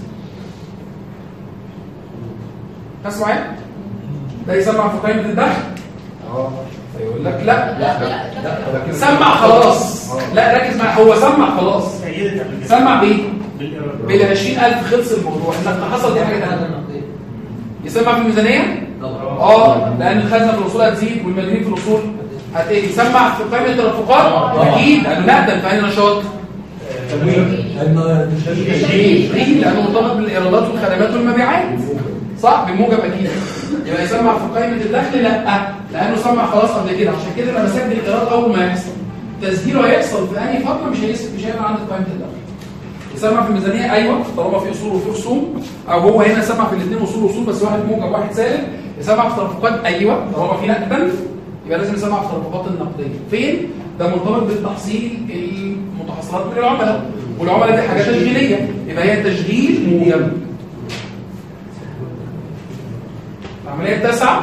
خمسة معايا؟ ده يسمع في قائمه الدخل؟ اه يقول لك لا لا لا سمع خلاص. لا ركز معايا، هو سمع خلاص. سمع بايه؟ بال عشرين ألف خلص الموضوع. انك حصل دي حاجه ثانيه. يسمع في الميزانيه؟ اه لان الخزنه في الاصول هتزيد والمدينين في الاصول هتقل. يسمع في قائمه الترفقات؟ اكيد لانه نقدا في اي نشاط؟ تمويل. تشغيل لانه مرتبط بالايرادات والخدمات والمبيعات، صح؟ بموجب اكيد. يبقى يسمع في قائمه الدخل؟ لا لانه سمع خلاص قبل كده. عشان كده انا بسجل الايراد اول ما يحصل. تسجيله هيحصل في اي فتره مش هيسمع مش هيبقى عندك قائمه الدخل. يسمع في الميزانيه؟ ايوه طالما في اصول وفي رسوم، او هو هنا سمع في الاثنين اصول واصول بس واحد موجب واحد سالب. يسمع في ترفقات؟ ايوه طالما في نقدا يبقى لازم يسمع في الترفقات النقديه. فين؟ ده مرتبط بالتحصيل المتحصلات من العملاء، والعملاء دي حاجات تشغيليه يبقى هي تشغيل موجب. العمليه التاسعه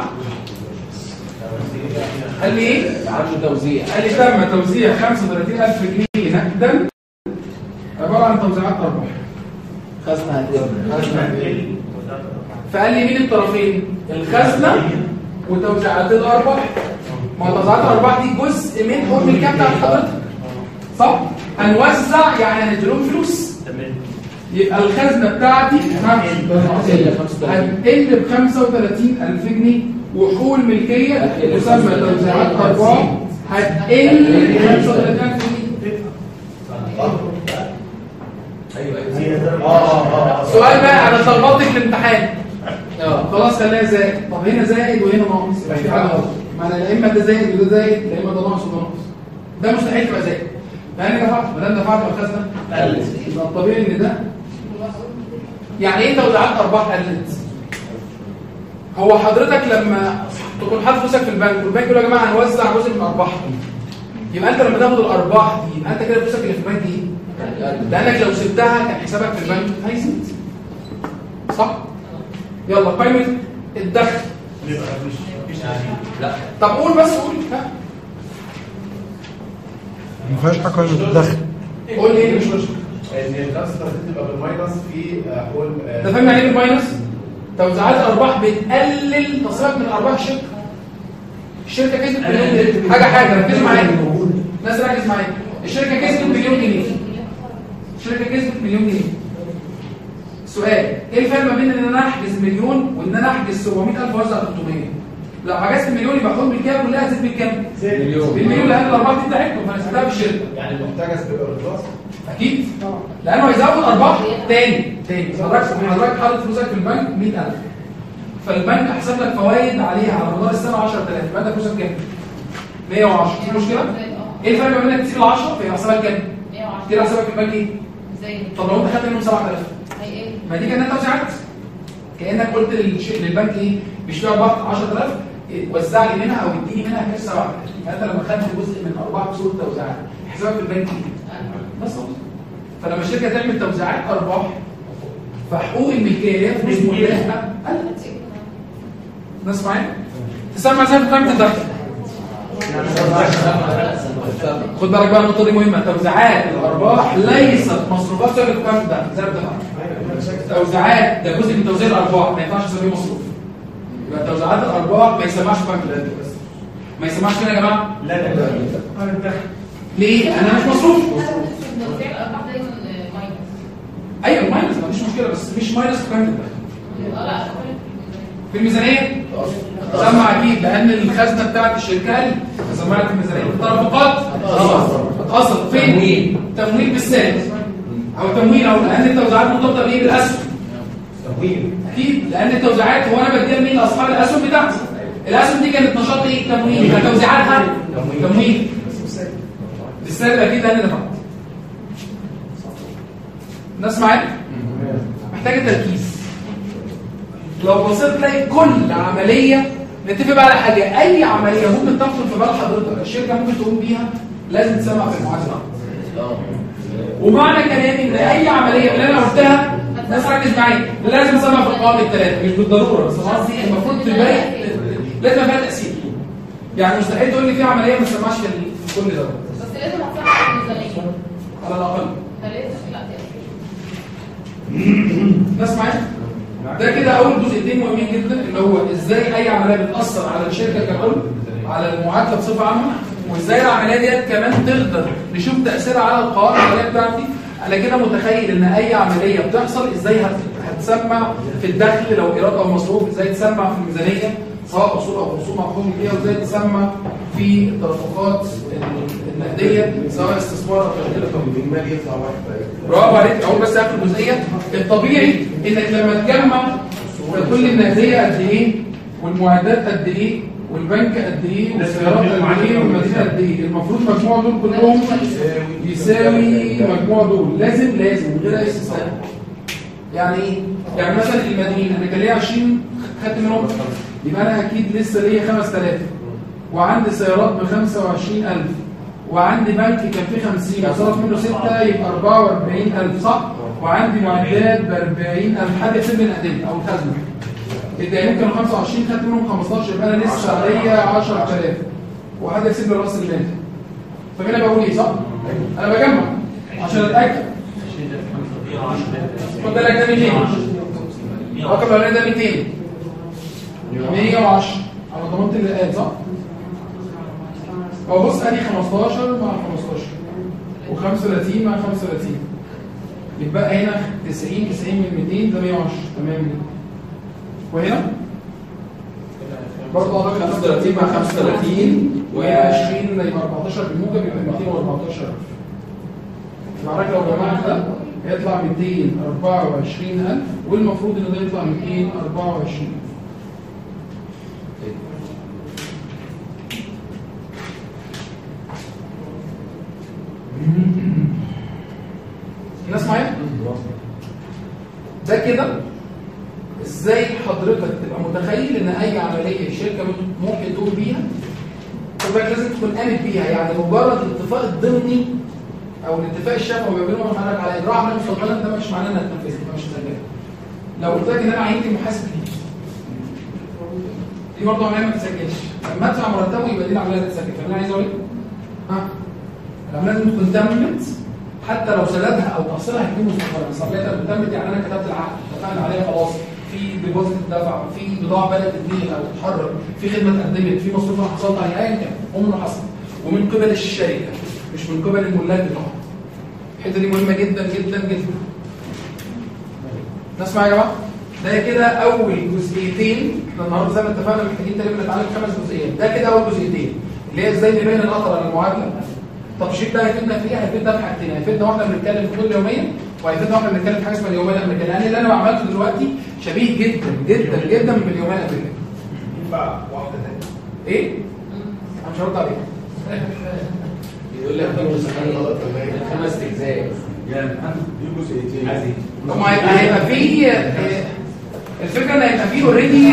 قال لي ايه؟ عنده توزيع. قال لي تم توزيع خمسة وثلاثين ألف جنيه نقدا عباره عن توزيعات ارباح. خزنه هتقل. فقال لي مين الطرفين؟ الخزنه وتوزيعات الارباح. ما توزيعات الارباح دي جزء من حكم الكام بتاع حضرتك، صح؟ هنوزع يعني هنديلهم فلوس. تمام. يبقى الخزنه بتاعتي هتقل ب خمسة وثلاثين ألف جنيه، وحقوق الملكيه تسمى توزيعات ارباح هتقل ب خمسة وثلاثين ألف جنيه. ايوه ايوه اه اه سؤال بقى انا اتلخبطت في الامتحان. اه خلاص خليها زائد. طب هنا زائد وهنا ناقص يبقى في حاجه غلط. ما انا لا اما ده زائد وده زائد لا اما ده ناقص وده ناقص. ده مستحيل تبقى زائد. فانا دفعت ما دام دفعت الخزنه قلت يبقى الطبيعي ان ده يعني ايه توزيعات ارباح قلت؟ هو حضرتك لما تكون حاطط فلوسك في البنك والبنك يقول يا جماعه هنوزع جزء من ارباحكم، يبقى انت لما تاخد الارباح دي يبقى انت كده فلوسك اللي في البنك دي لانك لو سبتها كان حسابك في البنك هيزيد، صح؟ يلا قائمه الدخل. لا طب قول بس قول. ها ما فيهاش حاجه قائمه الدخل. قول لي ايه مش مشكله. ان النفس تبقى بالماينس في حول. انت فاهم يعني ايه بالماينس؟ توزيعات الارباح بتقلل تصريف من ارباح الشركه. الشركه كسبت مليون جنيه حاجه حاجه ركزوا معايا الناس ركز معايا. الشركه كسبت مليون جنيه. الشركه كسبت مليون جنيه. سؤال ايه الفرق ما بين ان انا احجز مليون وان انا احجز سبعمية ألف واوزع ثلاثمية؟ لو حجزت مليون يبقى حقوق الملكيه كلها هتزيد بالكام؟ مليون. بالمليون لان الارباح دي بتاعتكم فانا سبتها بالشركه. يعني المحتجز بيبقى بالراس؟ اكيد لانه هيزود ارباح تاني تاني. حضرتك حضرتك حاطط فلوسك في البنك مية ألف فالبنك احسب لك فوائد عليها على مدار السنه عشرة آلاف يبقى انت فلوسك كام؟ مية وعشرة. دي مشكله؟ ايه الفرق ما بين انك تسيب ال عشرة في حسابك كام؟ مية وعشرة. كده حسابك في البنك ايه؟ زي طب لو انت خدت منهم سبعة آلاف ما دي كانها توزيعات. كانك قلت للش- للبنك ايه؟ بيشتري ارباح عشرة آلاف، إيه، وزع لي منها او اديني منها حصه واحده. فانت لما خدت جزء من ارباح بصوره توزيعات حسابك في البنك ايه؟ بس خلاص. فلما الشركه تعمل توزيعات ارباح فحقوق الملكيه للملاحه قلت. ناس معايا؟ تسمع ازاي في قائمه الدخل؟ خد بالك بقى النقطه دي مهمه. توزيعات الارباح ليست مصروفات ثابته في قائمه الدخل زي ما اتفقنا. توزيعات ده جزء من توزيع الارباح ما ينفعش اسميه مصروف. يبقى توزيعات الارباح ما يسمعش قائمه الدخل بس. ما يسمعش فين يا جماعه؟ لا لا لا ليه؟ انا مش مصروف. توزيع الارباح دايما ماينس. ايوه ماينس ما فيش مشكله بس مش ماينس في قائمه الدخل. اه لا في الميزانيه سمع اكيد لان الخزنه بتاعت الشركه قلت سمعت الميزانيه. الترافقات اتقصت فين؟ تمويل تمويل بالسالب او تمويل او لان التوزيعات مرتبطه بايه؟ بالاسهم. تمويل اكيد لان التوزيعات هو انا بديها مين؟ لاصحاب الاسهم بتاعتي. الاسهم دي كانت نشاط ايه؟ تمويل. فتوزيعاتها تمويل بالسالب اكيد لان دفعت. الناس معايا؟ محتاجه تركيز. لو بصيت تلاقي كل عمليه نتفق بقى على حاجه. اي عمليه ممكن تخطر في بال حضرتك الشركه ممكن تقوم بيها لازم تسمع في المعادله. ومعنى كلامي ان اي عمليه اللي انا قلتها الناس ركز معايا لازم تسمع في القواعد الثلاثه. مش بالضروره بس قصدي المفروض تبقى لازم فيها تاثير. يعني مستحيل تقول لي في عمليه ما تسمعش في كل ده بس لازم اتصرف في الميزانيه على الاقل. فلازم لا الناس معايا؟ ده كده اول جزئين مهمين جدا اللي هو ازاي اي عمليه بتاثر على الشركه ككل على المعادله بصفه عامه وازاي العمليه ديت كمان تقدر نشوف تاثيرها على القوائم الماليه بتاعتي. انا كده متخيل ان اي عمليه بتحصل ازاي هتسمع في الدخل لو ايراد او مصروف، ازاي تسمع في الميزانيه سواء اصول او رسوم محكوم بيها، وازاي تسمع في التدفقات النقديه سواء استثمار او تشغيل قومي. المال يطلع واحد. برافو عليك. اقول بس اخر جزئيه. الطبيعي انك لما تجمع كل النقديه قد ايه والمعدات قد ايه والبنك قد ايه والسيارات قد ايه والمدينه قد ايه، المفروض مجموع دول كلهم يساوي مجموع دول. لازم لازم من غير اي استثناء. يعني ايه؟ يعني مثلا المدينه انا كان ليا عشرين خدت منهم يبقى انا اكيد لسه ليا خمسة آلاف وعندي سيارات ب خمسة وعشرين ألف وعندي بنك كان فيه خمسين وصرف منه ستة يبقى أربعة وأربعين ألف صح؟ وعندي معدات ب أربعين ألف. حد يحسب لي النقديه او الخزنه. الدقايق كانوا خمسة وعشرين خدت منهم خمستاشر يبقى انا لسه ليا عشرة آلاف. وحد يحسب لي راس المال. فانا بقول ايه صح؟ انا بجمع عشان اتاكد. خد بالك ده ميتين. الرقم الاولاني ده ميتين. مية وعشرة انا ضمنت اللي قال صح؟ هو بص ادي خمستاشر مع خمستاشر وخمسة وثلاثين مع خمسة وثلاثين يبقى هنا تسعين تسعين من ميتين ده مية وعشرة تمام. وهنا برضه اعتقد خمسة وثلاثين مع خمسة وثلاثين وعشرين يبقى أربعتاشر بالموجب يبقى ميتين وأربعتاشر. معركة لو جمعت ده هيطلع ميتين وأربعة وعشرين ألف والمفروض ان ده يطلع ميتين وأربعة وعشرين. الناس معايا؟ ده كده ازاي حضرتك تبقى متخيل ان اي عمليه الشركه ممكن تقوم بيها خد بالك لازم تكون قامت بيها. يعني مجرد الاتفاق الضمني او الاتفاق الشفوي ما بينهم وبينك على اجراء عمليه مستقبلا ده مش معناه انها تنفذ مش شغال. لو قلت لك ان انا عينت محاسب جديد دي برضه عمليه ما تتسجلش. لما ادفع مرتبه يبقى دي العمليه تتسجل. فاهم انا عايز اقول ايه؟ ها العمليه لازم تكون تمت حتى لو سدادها او تقصيرها هيكون مستقبلا. بس العمليه تمت يعني انا كتبت العقد اتفقنا عليها خلاص، في ديبوزيت اتدفع، في بضاعه بدات تتنقل او تتحرك، في خدمه اتقدمت، في مصروف انا حصلت عليه ايا كان عمره حصل ومن قبل الشركه مش من قبل الملاك بتوعها. الحته دي مهمه جدا جدا جدا. نسمع يا جماعه. ده كده اول جزئيتين. احنا النهارده زي ما اتفقنا محتاجين تقريبا نتعلم خمس جزئيات. ده كده اول جزئيتين اللي هي ازاي نبين الاثر على المعادله. طب الشيء ده هيفيدنا في ايه؟ هيفيدنا في حاجتين. هيفيدنا واحنا بنتكلم في كل يوميا وهيفيدنا واحنا بنتكلم في حاجه اسمها اليوميه الامريكيه. يعني اللي انا عملته دلوقتي شبيه جدا جدا جدا باليوميه الامريكيه. ينفع واحده ثانيه ايه؟ انا مش هرد عليك. يقول لك دي مساحات غلط خمس اجزاء يعني دي جزئيتين عايز طب ما هيبقى هيبقى في الفكره ان هيبقى في اوريدي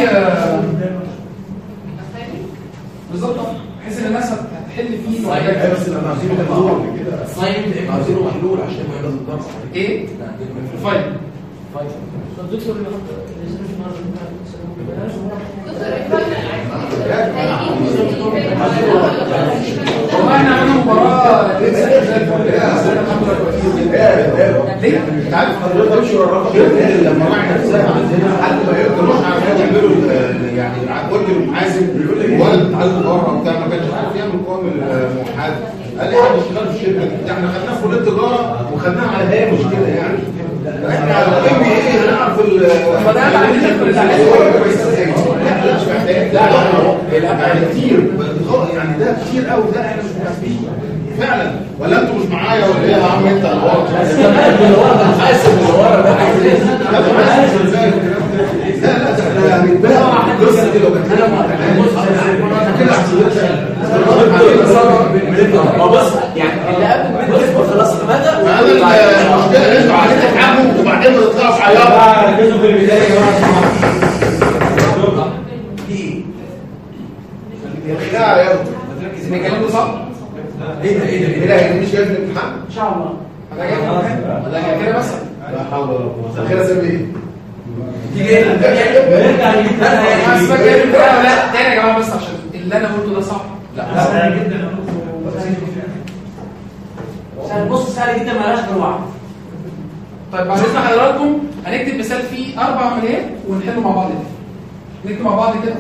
بالظبط بحيث ان الناس هتحل فيه ايوه بس احنا عايزينه محلول كده سايند عايزينه محلول عشان ما يبقاش الدرس ايه؟ الفايل دكتور والله احنا عملنا مباراه ليه؟ انت عارف حضرتك مش الرقم لما واحد نفسها عندنا حد ما يقدر يعمل يعملوا يعني قلت للمحاسب بيقول لي هو اللي بتعلم بره وبتاع ما كانش عارف يعمل قوام المحاسب قال لي حد اشتغل في الشركه دي احنا خدناها في كليه التجاره وخدناها على هامش كده يعني احنا على الام بي اي هنعرف ال لا مش محتاج لا يعني كتير يعني ده كتير قوي ده احنا مش محاسبين فعلا ولا انتوا مش معايا ولا ايه يا عم انت اللي ورا اللي ورا حاسب اللي ورا ده عايز ايه لا لا ده احنا هنتباهى قصه كده وبنتكلم انا كده ما بص يعني اللي قبل البيت خلاص مدى هذا المشكله انتوا عايزين تتعبوا وبعدين بتطلعوا في عياط ركزوا في البدايه يا جماعه دي يا يا تركز ان الكلام ده صح؟ ايه ده ايه ده ايه ده هي مش جايه في الامتحان ان شاء الله ده جاي ده كده مثلا لا حول ولا قوه اخيرا سمي ايه دي جايه نرجع نجيب انا اسمع جاي لا تاني يا جماعه بس عشان اللي انا قلته ده صح لا سهل جدا سهل بص سهل جدا مالهاش غير واحد. طيب بعد اذن حضراتكم هنكتب مثال فيه اربع عمليات ونحله مع بعض كده نكتب مع بعض كده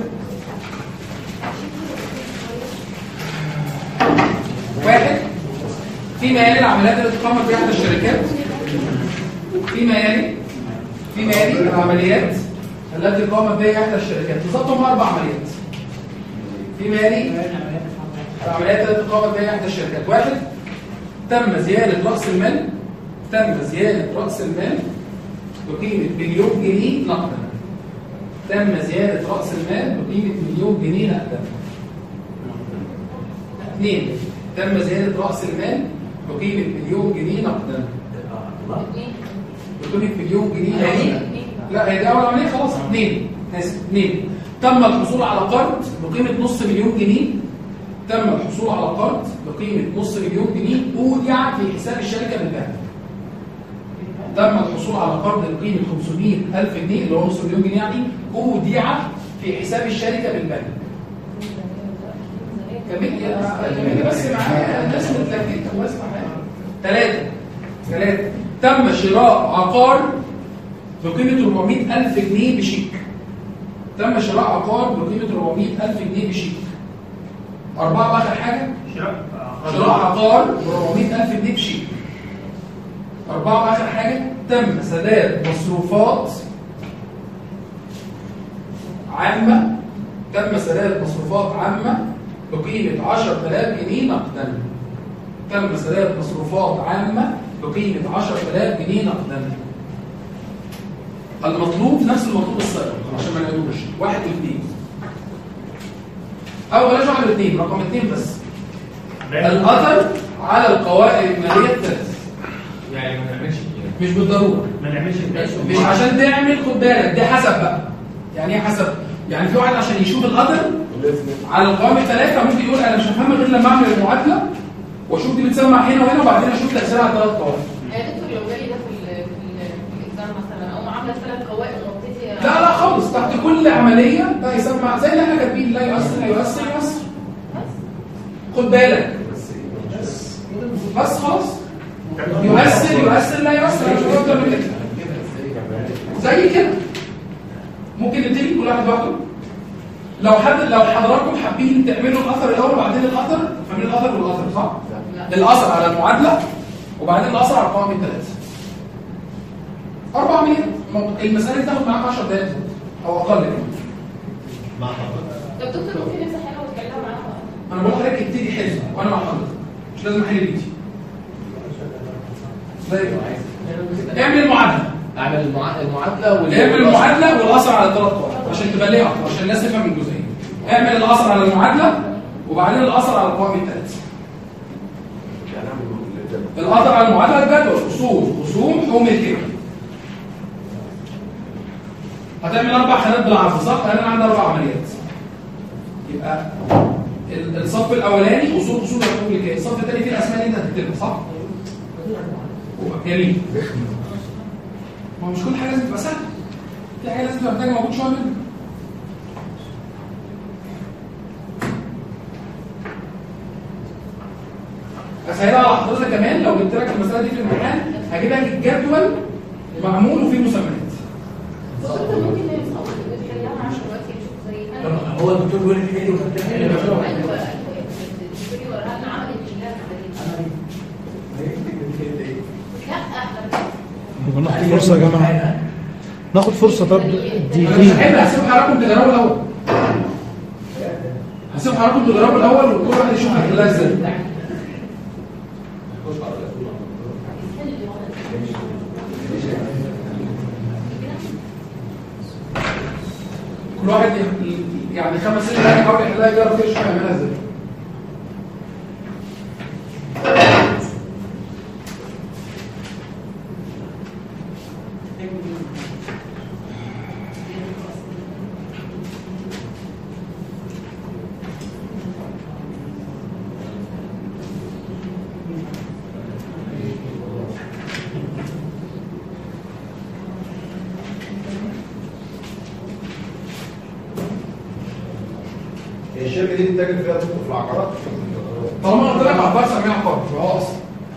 واحد فيما يلي العمليات التي تقام في احدى الشركات فيما يلي فيما يلي العمليات التي قامت بها احدى الشركات بالظبط هم اربع عمليات فيما يلي العمليات التي قامت بها احدى الشركات واحد تم زياده راس المال تم زياده راس المال بقيمه مليون جنيه نقدا تم زياده راس المال بقيمه مليون جنيه نقدا اثنين تم زياده راس المال بقيمه مليون جنيه نقدا بقيمه مليون جنيه نقدا لا هي دي اول عمليه خلاص اثنين اسف اثنين تم الحصول على قرض بقيمه نص مليون جنيه تم الحصول على قرض بقيمه نص مليون جنيه اودع في حساب الشركه بالبنك تم الحصول على قرض بقيمه خمسمائة ألف جنيه اللي هو نص مليون جنيه يعني اودع في حساب الشركه بالبنك كملي كملي بس معايا الناس متلككه بس معايا ثلاثه ثلاثه تم شراء عقار بقيمه أربعمائة ألف جنيه بشيك تم شراء عقار بقيمه أربعمائة ألف جنيه بشيك أربعة آخر حاجة شراء عقار ب أربعمائة ألف جنيه بشيك أربعة آخر حاجة تم سداد مصروفات عامة تم سداد مصروفات عامة بقيمة عشرة آلاف جنيه نقدا تم سداد مصروفات عامة بقيمة عشرة آلاف جنيه نقدا المطلوب نفس المطلوب السابق عشان ما نقولوش واحد واثنين أو بلاش واحد واثنين رقم اثنين بس الأثر على القوائم المالية الثلاث يعني ما نعملش مش بالضرورة ما نعملش مش عشان تعمل خد بالك ده حسب بقى يعني ايه حسب يعني في واحد عشان يشوف القدر على القوائم الثلاثه ممكن يقول انا مش هفهمها غير لما اعمل المعادله واشوف دي بتسمع هنا وهنا وبعدين اشوف تاثيرها على الثلاث قوائم يا دكتور لو جالي ده في ال في ال في الاكزام مثلا او معامله ثلاث قوائم وابتدي لا لا خالص تحت كل عمليه ده يسمع زي اللي احنا كاتبين لا يؤثر لا يؤثر يؤثر خد بالك بس خلاص يؤثر يؤثر لا يؤثر مش اكتر من كده زي كده ممكن نبتدي كل واحد لوحده لو حد لو حضراتكم حابين تعملوا الاثر الاول وبعدين الاثر فاهمين الاثر والاثر صح الاثر على المعادله وبعدين الاثر على القوائم الثلاثه اربع عمليات المساله دي تاخد معاك عشر دقائق او اقل كمان مع حضرتك طب دكتور ممكن نمسح هنا وتكلم معانا انا بقول لحضرتك ابتدي حل وانا مع حضرتك مش لازم احل بايدي زي ما اعمل المعادله اعمل المعادله اعمل المعادله والاثر على الثلاث قوائم عشان تبقى ليه اكتر عشان الناس تفهم الجزئيه اعمل الاثر على المعادله وبعدين الاثر على القوائم الثلاثه الاثر على المعادله الجدول اصول خصوم حقوق ملكيه. هتعمل اربع خانات بالعرض صح؟ انا عندي اربع عمليات. يبقى الصف الاولاني اصول اصول حقوق ملكيه، الصف الثاني فيه الاسماء اللي انت هتكتبها صح؟ جميل. ما مش كل حاجه لازم تبقى سهله. في حاجه لازم تبقى محتاجه موجود شويه منها. اسهلها على حضرتك كمان لو جبت لك المساله دي في الامتحان هجيب لك الجدول معمول وفيه مسميات. هو الدكتور بيقول لك ايه ناخد فرصه يا جماعه، ناخد فرصه. طب دي مش هحب هسيب حضراتكم تجربوا الاول. هسيب حضراتكم تجربوا الاول وكل واحد يشوف هيحلها ازاي. كل واحد يعني خمس ست دقايق يحاول يحلها يجرب كده يشوف هيعملها ازاي. الشركه دي بتتاجر فيها في العقارات؟ طالما قلت لك عقار سميها عقار فهو اصلا.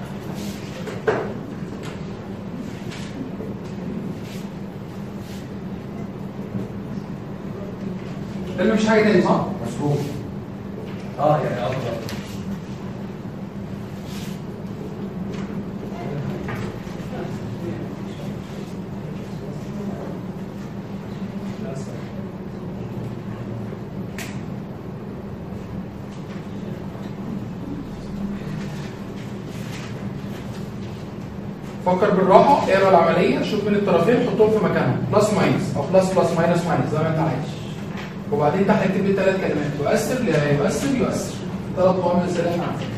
ده مفيش حاجه تاني صح؟ مظبوط. اه يعني افضل. فكر بالراحه، اقرا العمليه، شوف من الطرفين حطهم في مكانهم بلس ماينس او بلس بلس ماينس ماينس زي ما انت عايز. وبعدين تحت اكتب لي ثلاث كلمات: يؤثر لا يؤثر يؤثر. ثلاث قوائم مثاليه احنا عارفين.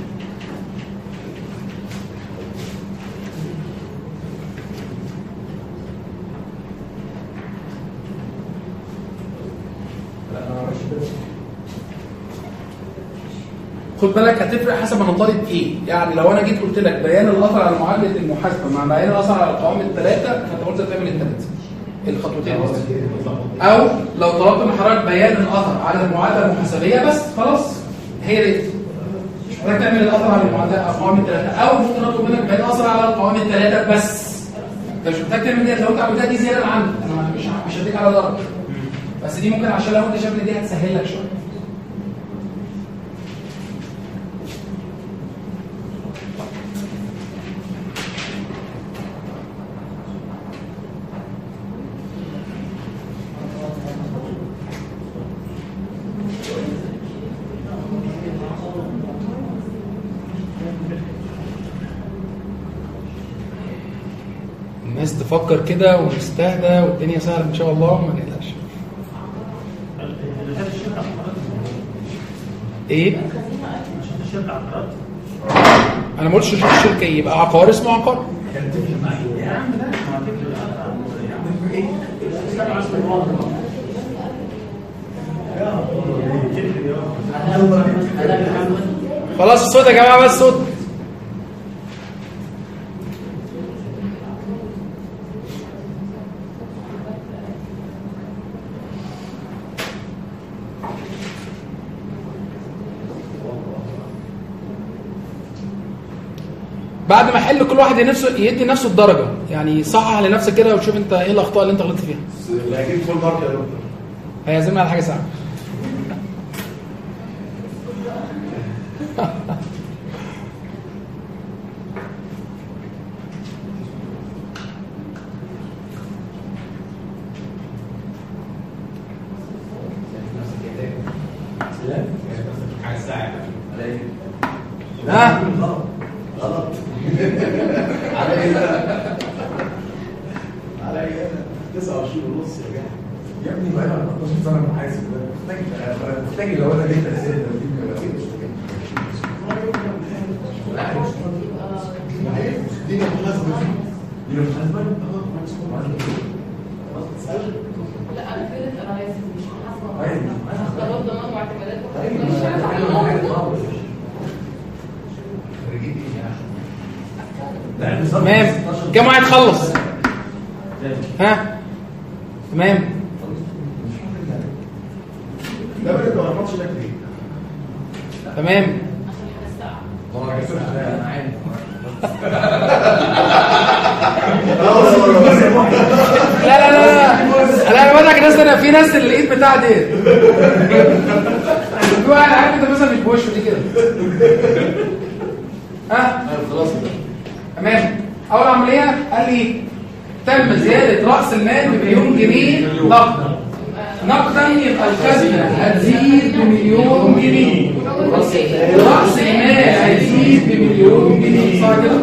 خد بالك هتفرق حسب انا طالب ايه. يعني لو انا جيت قلت لك بيان الاثر على معادله المحاسبه مع بيان الاثر على القوائم الثلاثه فانت قلت تعمل الثلاثه الخطوتين قصدي. او لو طلبت من حضرتك بيان الاثر على المعادله المحاسبيه بس خلاص هي دي. مش محتاج تعمل الاثر على المعادله القوائم الثلاثه، او ممكن اطلب منك بيان الاثر على القوائم الثلاثه بس. انت مش محتاج تعمل دي. لو انت عملتها دي زياده عندك انا مش مش هديك على درجه، بس دي ممكن عشان لو انت شايف ان دي هتسهل لك شويه. الناس تفكر كده ونستهدى والدنيا سهله ان شاء الله ما نقلقش. ايه؟ انا ما قلتش شوف الشركه ايه، يبقى عقار اسمه عقار. خلاص الصوت يا جماعه، بس صوت. بعد ما احل كل واحد نفسه يدي نفسه الدرجه، يعني صحح لنفسك كده وتشوف انت ايه الاخطاء اللي انت غلطت فيها. اكيد فول مارك يا دكتور. هيعزمنا على حاجه ساعه. ها غلط. على ايه بقى؟ على ايه انا؟ تسعة وعشرين ونص يا جماعه. يا ابني بقى انا أربعتاشر سنه محاسب، محتاج محتاج لو انا جيت اسئله لا انا كده انا لازم مش حاسبه ضرب ضمان واعتمادات تمام. كم واحد خلص؟ ها تمام. ده بقى ما رفضش ده ليه؟ تمام. لا لا لا لا لا بقول لك ناس، انا في ناس الايد بتاع دي في واحد عارف انت مثلا مش بوشه دي كده. ها خلاص تمام. اول عمليه قال لي تم زياده راس المال بمليون جنيه نقدا. نقدا يبقى الخزنه هتزيد بمليون جنيه، راس المال هيزيد بمليون جنيه. صح كده؟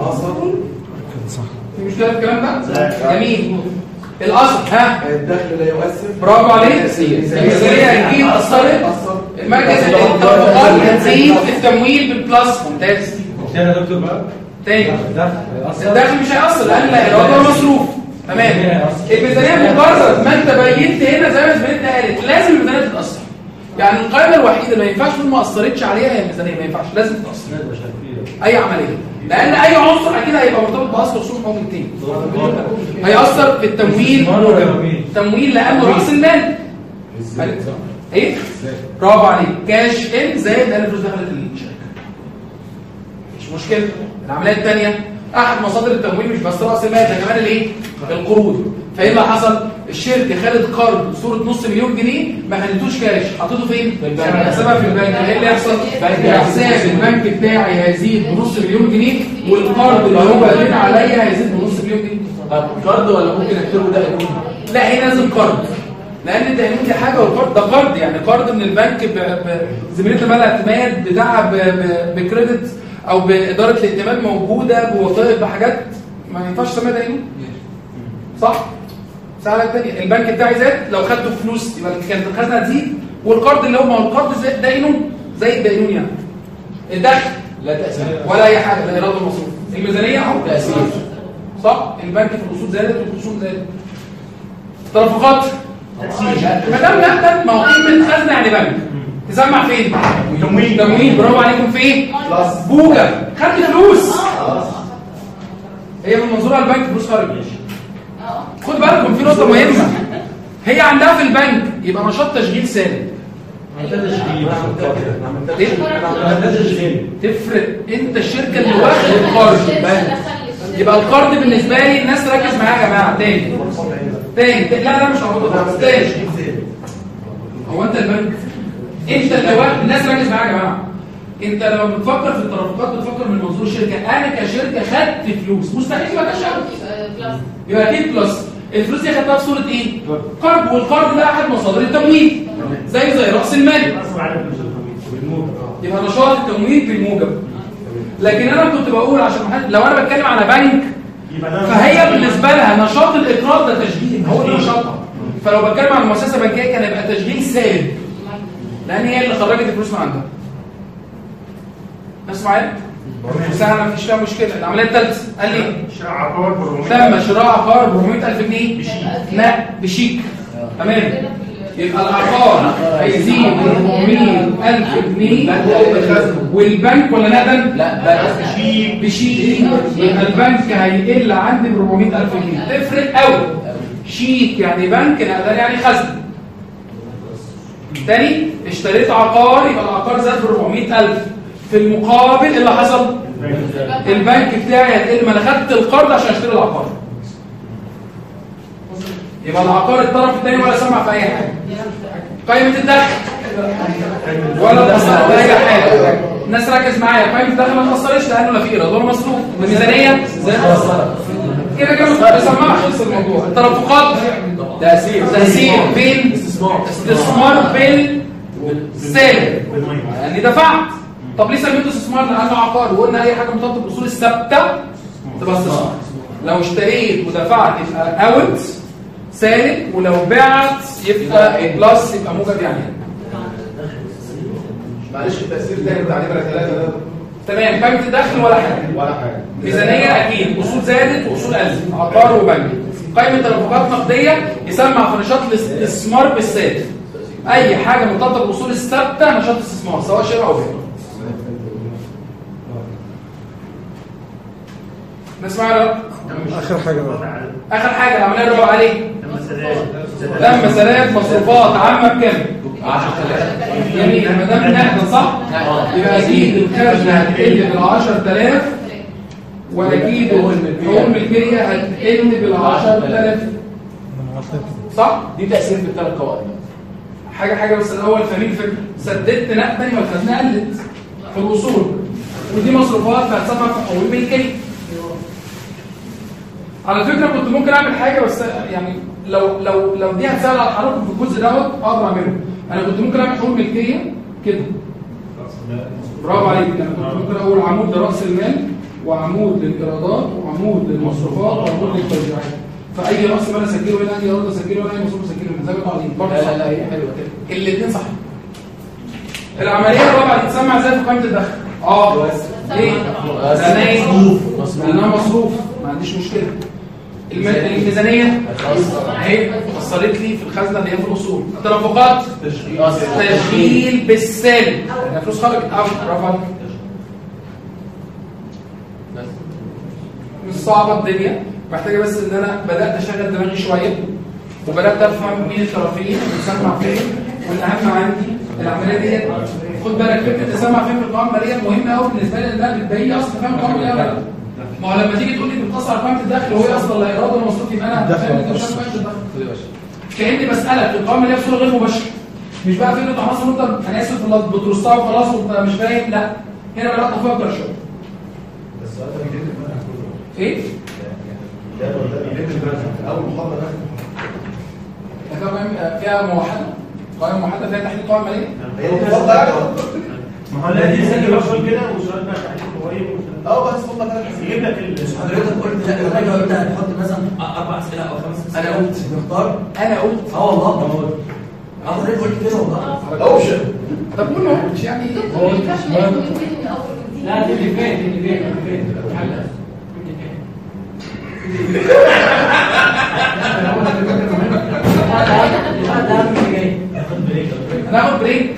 صح. في مشكله في الكلام ده؟ جميل. الاصل ها الدخل لا يؤثر. برافو عليك. الميزانيه هتجيب اثرت، المركز التطبيقات هتزيد، التمويل بالبلس. ممتاز. تاني يا دكتور بقى تاني الدخل هيأثر؟ الدخل مش هيأثر لان الوضع مصروف. تمام. الميزانيه مجرد ما انت بينت هنا زي ما زميلتنا قالت لازم الميزانيه تتأثر. يعني القائمه الوحيده اللي ما ينفعش تقول ما اثرتش عليها هي الميزانيه، ما ينفعش، لازم تتأثر اي عمليه، لان اي عنصر اكيد هيبقى مرتبط باصل رسوم حقوق التاني. هيأثر في التمويل، تمويل لانه راس المال. ايه؟ برافو عليك. كاش ان زائد لان الفلوس دخلت الشركه. مش مشكله. العمليه الثانيه احد مصادر التمويل مش بس راس المال، ده كمان الايه؟ القروض. فايه اللي حصل؟ الشركه خدت قرض بصوره نص مليون جنيه، ما خدتوش كاش، حطيته فين؟ في البنك. حسابها في البنك. ايه اللي يحصل؟ حساب البنك بتاعي هيزيد بنص مليون جنيه، والقرض اللي هو قايل عليا هيزيد بنص مليون جنيه. طب قرض ولا ممكن اكتبه ده يكون؟ لا هي لازم قرض، لان التامين دي حاجه والقرض ده قرض. يعني قرض من البنك بزميلتنا مال الاعتماد بتاعها بكريدت او باداره الائتمان موجوده بوثائق بحاجات ما ينفعش تسميها داينه. صح؟ سهله الثانيه. البنك بتاعي زاد، لو خدته فلوس يبقى كانت الخزنه هتزيد، والقرض اللي هو ما هو القرض زي داينه زي الداينون. يعني الدخل لا تأثير ولا اي حاجه، لا ايراد المصروف. الميزانيه اهو تاثير. صح؟ البنك في الاصول زادت والخصوم زادت. الترافقات ما دام نقدا، ما هو قيمه خزنه يعني بنك. تسمع فين؟ تمويل. تمويل. برافو عليكم. فين؟ بوجا. خدت فلوس. هي من منظورها البنك فلوس خارج. خد بالكم في نقطه مهمه، هي عندها في البنك يبقى نشاط تشغيل سالب. تفرق. انت الشركه اللي واخد القرض يبقى القرض بالنسبه لي. الناس ركز معايا يا جماعه. تاني تاني لا لا مش هقول تاني. هو انت البنك انت اللي واخد. الناس ركز معايا يا جماعه. انت لما بتفكر في الترافقات بتفكر من منظور شركه. انا كشركه خدت فلوس، مستحيل يبقى كاش اوت، يبقى اكيد بلس. الفلوس دي خدتها بصوره ايه؟ قرض، والقرض ده احد مصادر التمويل زي زي راس المال. يبقى نشاط التمويل بالموجب. لكن انا كنت بقول عشان لو انا بتكلم على بنك فهي بالنسبه لها نشاط الاقراض ده تشغيل، هو ده نشاطها. فلو بتكلم على مؤسسه بنكيه كان يبقى تشغيل سالب، لان هي اللي خرجت الفلوس من عندها. ناس معايا؟ سهله مفيش فيها مشكله. العمليه الثالثه قال لي شراء عقار تم شراء عقار ب أربعمائة ألف جنيه لا بشيك. تمام. يبقى العقار هيزيد ب أربعمائة ألف جنيه والبنك ولا نقدا؟ لا بشيك. بشيك. يبقى البنك هيقل عندي ب أربعمائة ألف جنيه. تفرق قوي. شيك يعني بنك، نقدا يعني خزنه. تاني اشتريت عقار يبقى العقار زاد ب أربعمائة ألف. في المقابل اللي حصل البنك بتاعي هتقل، ما انا خدت القرض عشان اشتري العقار. يبقى العقار الطرف الثاني ولا سمع في اي حاجه. قائمه الدخل ولا اتأثرت باي حاجه. الناس ركز معايا. قائمه الدخل ما اتأثرتش لانه لا في ايراد ولا مصروف. الميزانيه زي ما اتأثرت كده كده بسمعها. خلص الموضوع. الترافقات تأثير تأثير بين استثمار استثمار بين سالب يعني دفعت. طب ليه سميته استثمار؟ لانه عقار، وقلنا اي حاجه مرتبطه بالاصول الثابته تبقى استثمار. لو اشتريت ودفعت يبقى اوت سالب، ولو بعت يبقى بلس يبقى موجب. يعني معلش التأثير تاني بتاع نمرة ثلاثة ده تمام. قائمه الدخل ولا حاجه، ولا حاجه. ميزانيه اكيد، اصول زادت واصول قلت، عقار وبنك. قائمه تدفقات نقديه يسمى في نشاط الاستثمار بالساد. اي حاجه مرتبطه بالاصول الثابته نشاط استثمار سواء شراء او بيع. نسمع له اخر حاجه بقى. اخر حاجه العمليه اللي بقى عليه لما سداد مصروفات عامه بكام؟ عشرة آلاف. جميل. ما دام نحن صح يبقى اكيد الخزنه هتقل بال عشرة آلاف واكيد حقوق الملكيه هتقل بال عشرة آلاف. صح؟ دي تاثير في الثلاث قوائم. حاجه حاجه بس الاول فاهمين الفكره. سددت نقدا يبقى الخزنه قلت في الوصول، ودي مصروفات هتسمى في حقوق الملكيه. على فكره كنت ممكن اعمل حاجه بس يعني لو لو لو دي هتسهل على حضراتكم في الجزء دوت اقدر اعمله. انا كنت ممكن اعمل حقوق ملكيه كده. برافو عليك. انا كنت ممكن اقول عمود لراس المال وعمود للايرادات وعمود للمصروفات وعمود للتوزيعات. فاي راس مال اسجله هنا، اي ايراد اسجله هنا، اي مصروف اسجله هنا، زي ما قاعدين برضه. لا لا هي حلوه كده. الاثنين صح. العمليه الرابعه تتسمى ازاي في قائمه الدخل؟ اه بس ليه؟ لانها مصروف. لانها مصروف ما عنديش مشكله. الميزانيه اهي وصلت لي في الخزنه اللي هي في الاصول. التدفقات تشغيل بالسالب، يعني فلوس خرجت. اه برافو عليك. مش صعبه الدنيا، محتاجه بس ان انا بدات اشغل دماغي شويه وبدات افهم مين الطرفين بتسمع فين، والاهم عندي العمليه دي. خد بالك فكره تسمع فين في القوائم الماليه مهمه قوي بالنسبه لي، لان بتبين اصلا فاهم القوائم الماليه ولا لا. ما هو لما تيجي تقول لي بتاثر على قائمه الدخل وهي اصلا لا ايراد ولا مصروف، يبقى انا فاهم انت مش فاهم قائمه الدخل. كاني بسالك في القوائم الماليه بصوره غير مباشره، مش بقى فكره عناصر انت انا اسف بترصها وخلاص وانت مش فاهم. لا، هنا بدات افكر شويه. بس السؤال ده بيتم المنهج كله. ايه؟ الجدول ده بيتم المنهج اول محاضره ده فيها موحده، قائمه موحده فيها تحليل قوائم ماليه. هي مفضله يعني. ما هو الذي يسجل اصلا كده وسؤال بقى تحليل قوي. اه بس هم ثلاث يجيب لك حضرتك قلت لا الراجل انت هتحط مثلا اربع اسئله او خمس اسئله. انا قلت نختار. انا قلت اه والله حضرتك قلت كده والله. اوبشن. طب قول ما قلتش يعني هو لا دي اللي فات اللي فات اللي فات هناخد بريك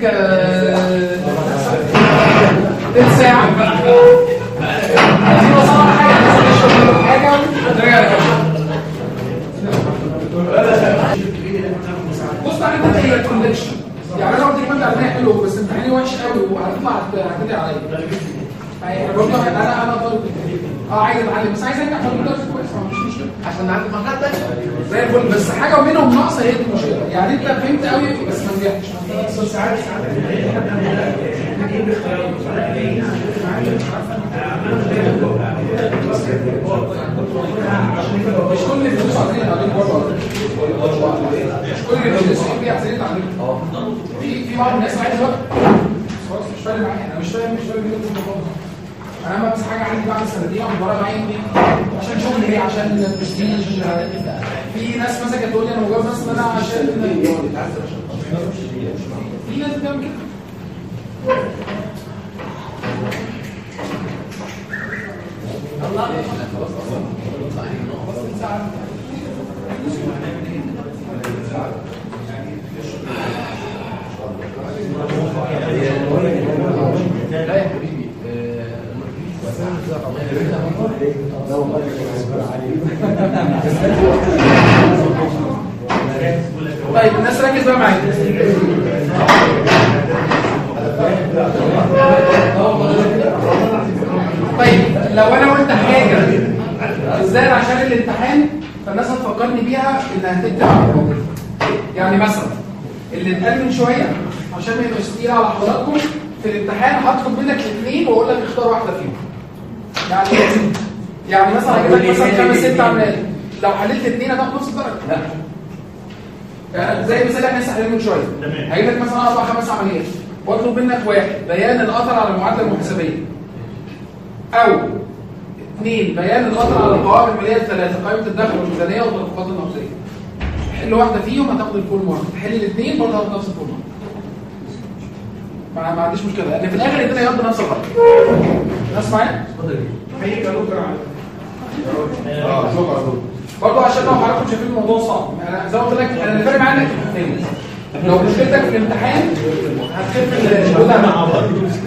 تلت ساعة. عايزين نوصل حاجة نشرب حاجة ونرجع بص على انت هي الكونكشن. يعني انا قلت لك انت عارفين حلو بس امتحاني وحش قوي وهتطلع هتدعي عليا. انا برضه انا انا طالب اه عايز اتعلم بس عايز انجح في الدرس كويس مفيش مشكله عشان نعدي مرحله ثانيه زي الفل. بس حاجه منهم ناقصه هي دي المشكله. يعني انت فهمت قوي بس ما نجحتش. ساعات ساعات مش كل اللي بيدوسوا عايزين يتعلموا برضه. مش كل اللي بيدوسوا فيه عايزين يتعلموا. في في بعض الناس عايزه وقت خلاص مش فارق معايا. انا مش فاهم مش فاهم ايه خالص. انا بس حاجه عندي بعد سنتين او مره معايا عشان شغل ايه عشان برستيج. في ناس مثلا كانت تقول لي انا مجرد بس ان انا عشان في ناس بتعمل كده. الله خلاص اصلا بس ساعه لا يا حبيبي طيب الناس ركز بقى معايا. طيب لو انا قلت حاجه بالذات عشان الامتحان فالناس هتفكرني بيها انها هتكتب على الموضوع. يعني مثلا اللي اتقال من شويه عشان ما يبقاش تقيل على حضراتكم في الامتحان هطلب منك اثنين واقول لك اختار واحده فيهم. يعني يعني مثلا هجيب لك مثلا خمس ست عمليات لو حللت اثنين هتاخد نص الدرجه. لا يعني زي المثال اللي احنا لسه حالينه من شويه هجيب لك مثلا اربع خمس عمليات واطلب منك واحد بيان الاثر على المعادله المحاسبيه او اثنين بيان الاثر على القوائم الماليه الثلاثه قائمه الدخل والميزانيه والتدفقات النقديه. حل واحده فيهم هتاخد الفول مارك، تحل الاثنين برضه هتاخد نفس الفول مارك. ما, ما عنديش مشكله لان في الاخر الدنيا يقضي نفس الغلط. الناس معايا؟ هي كانوا اه شكرا دكتور. برضه عشان لو حضراتكم شايفين الموضوع صعب، انا زي ما قلت لك انا اللي فارق معاك تاني. لو مشكلتك في الامتحان هتخف الجهد مع بعض.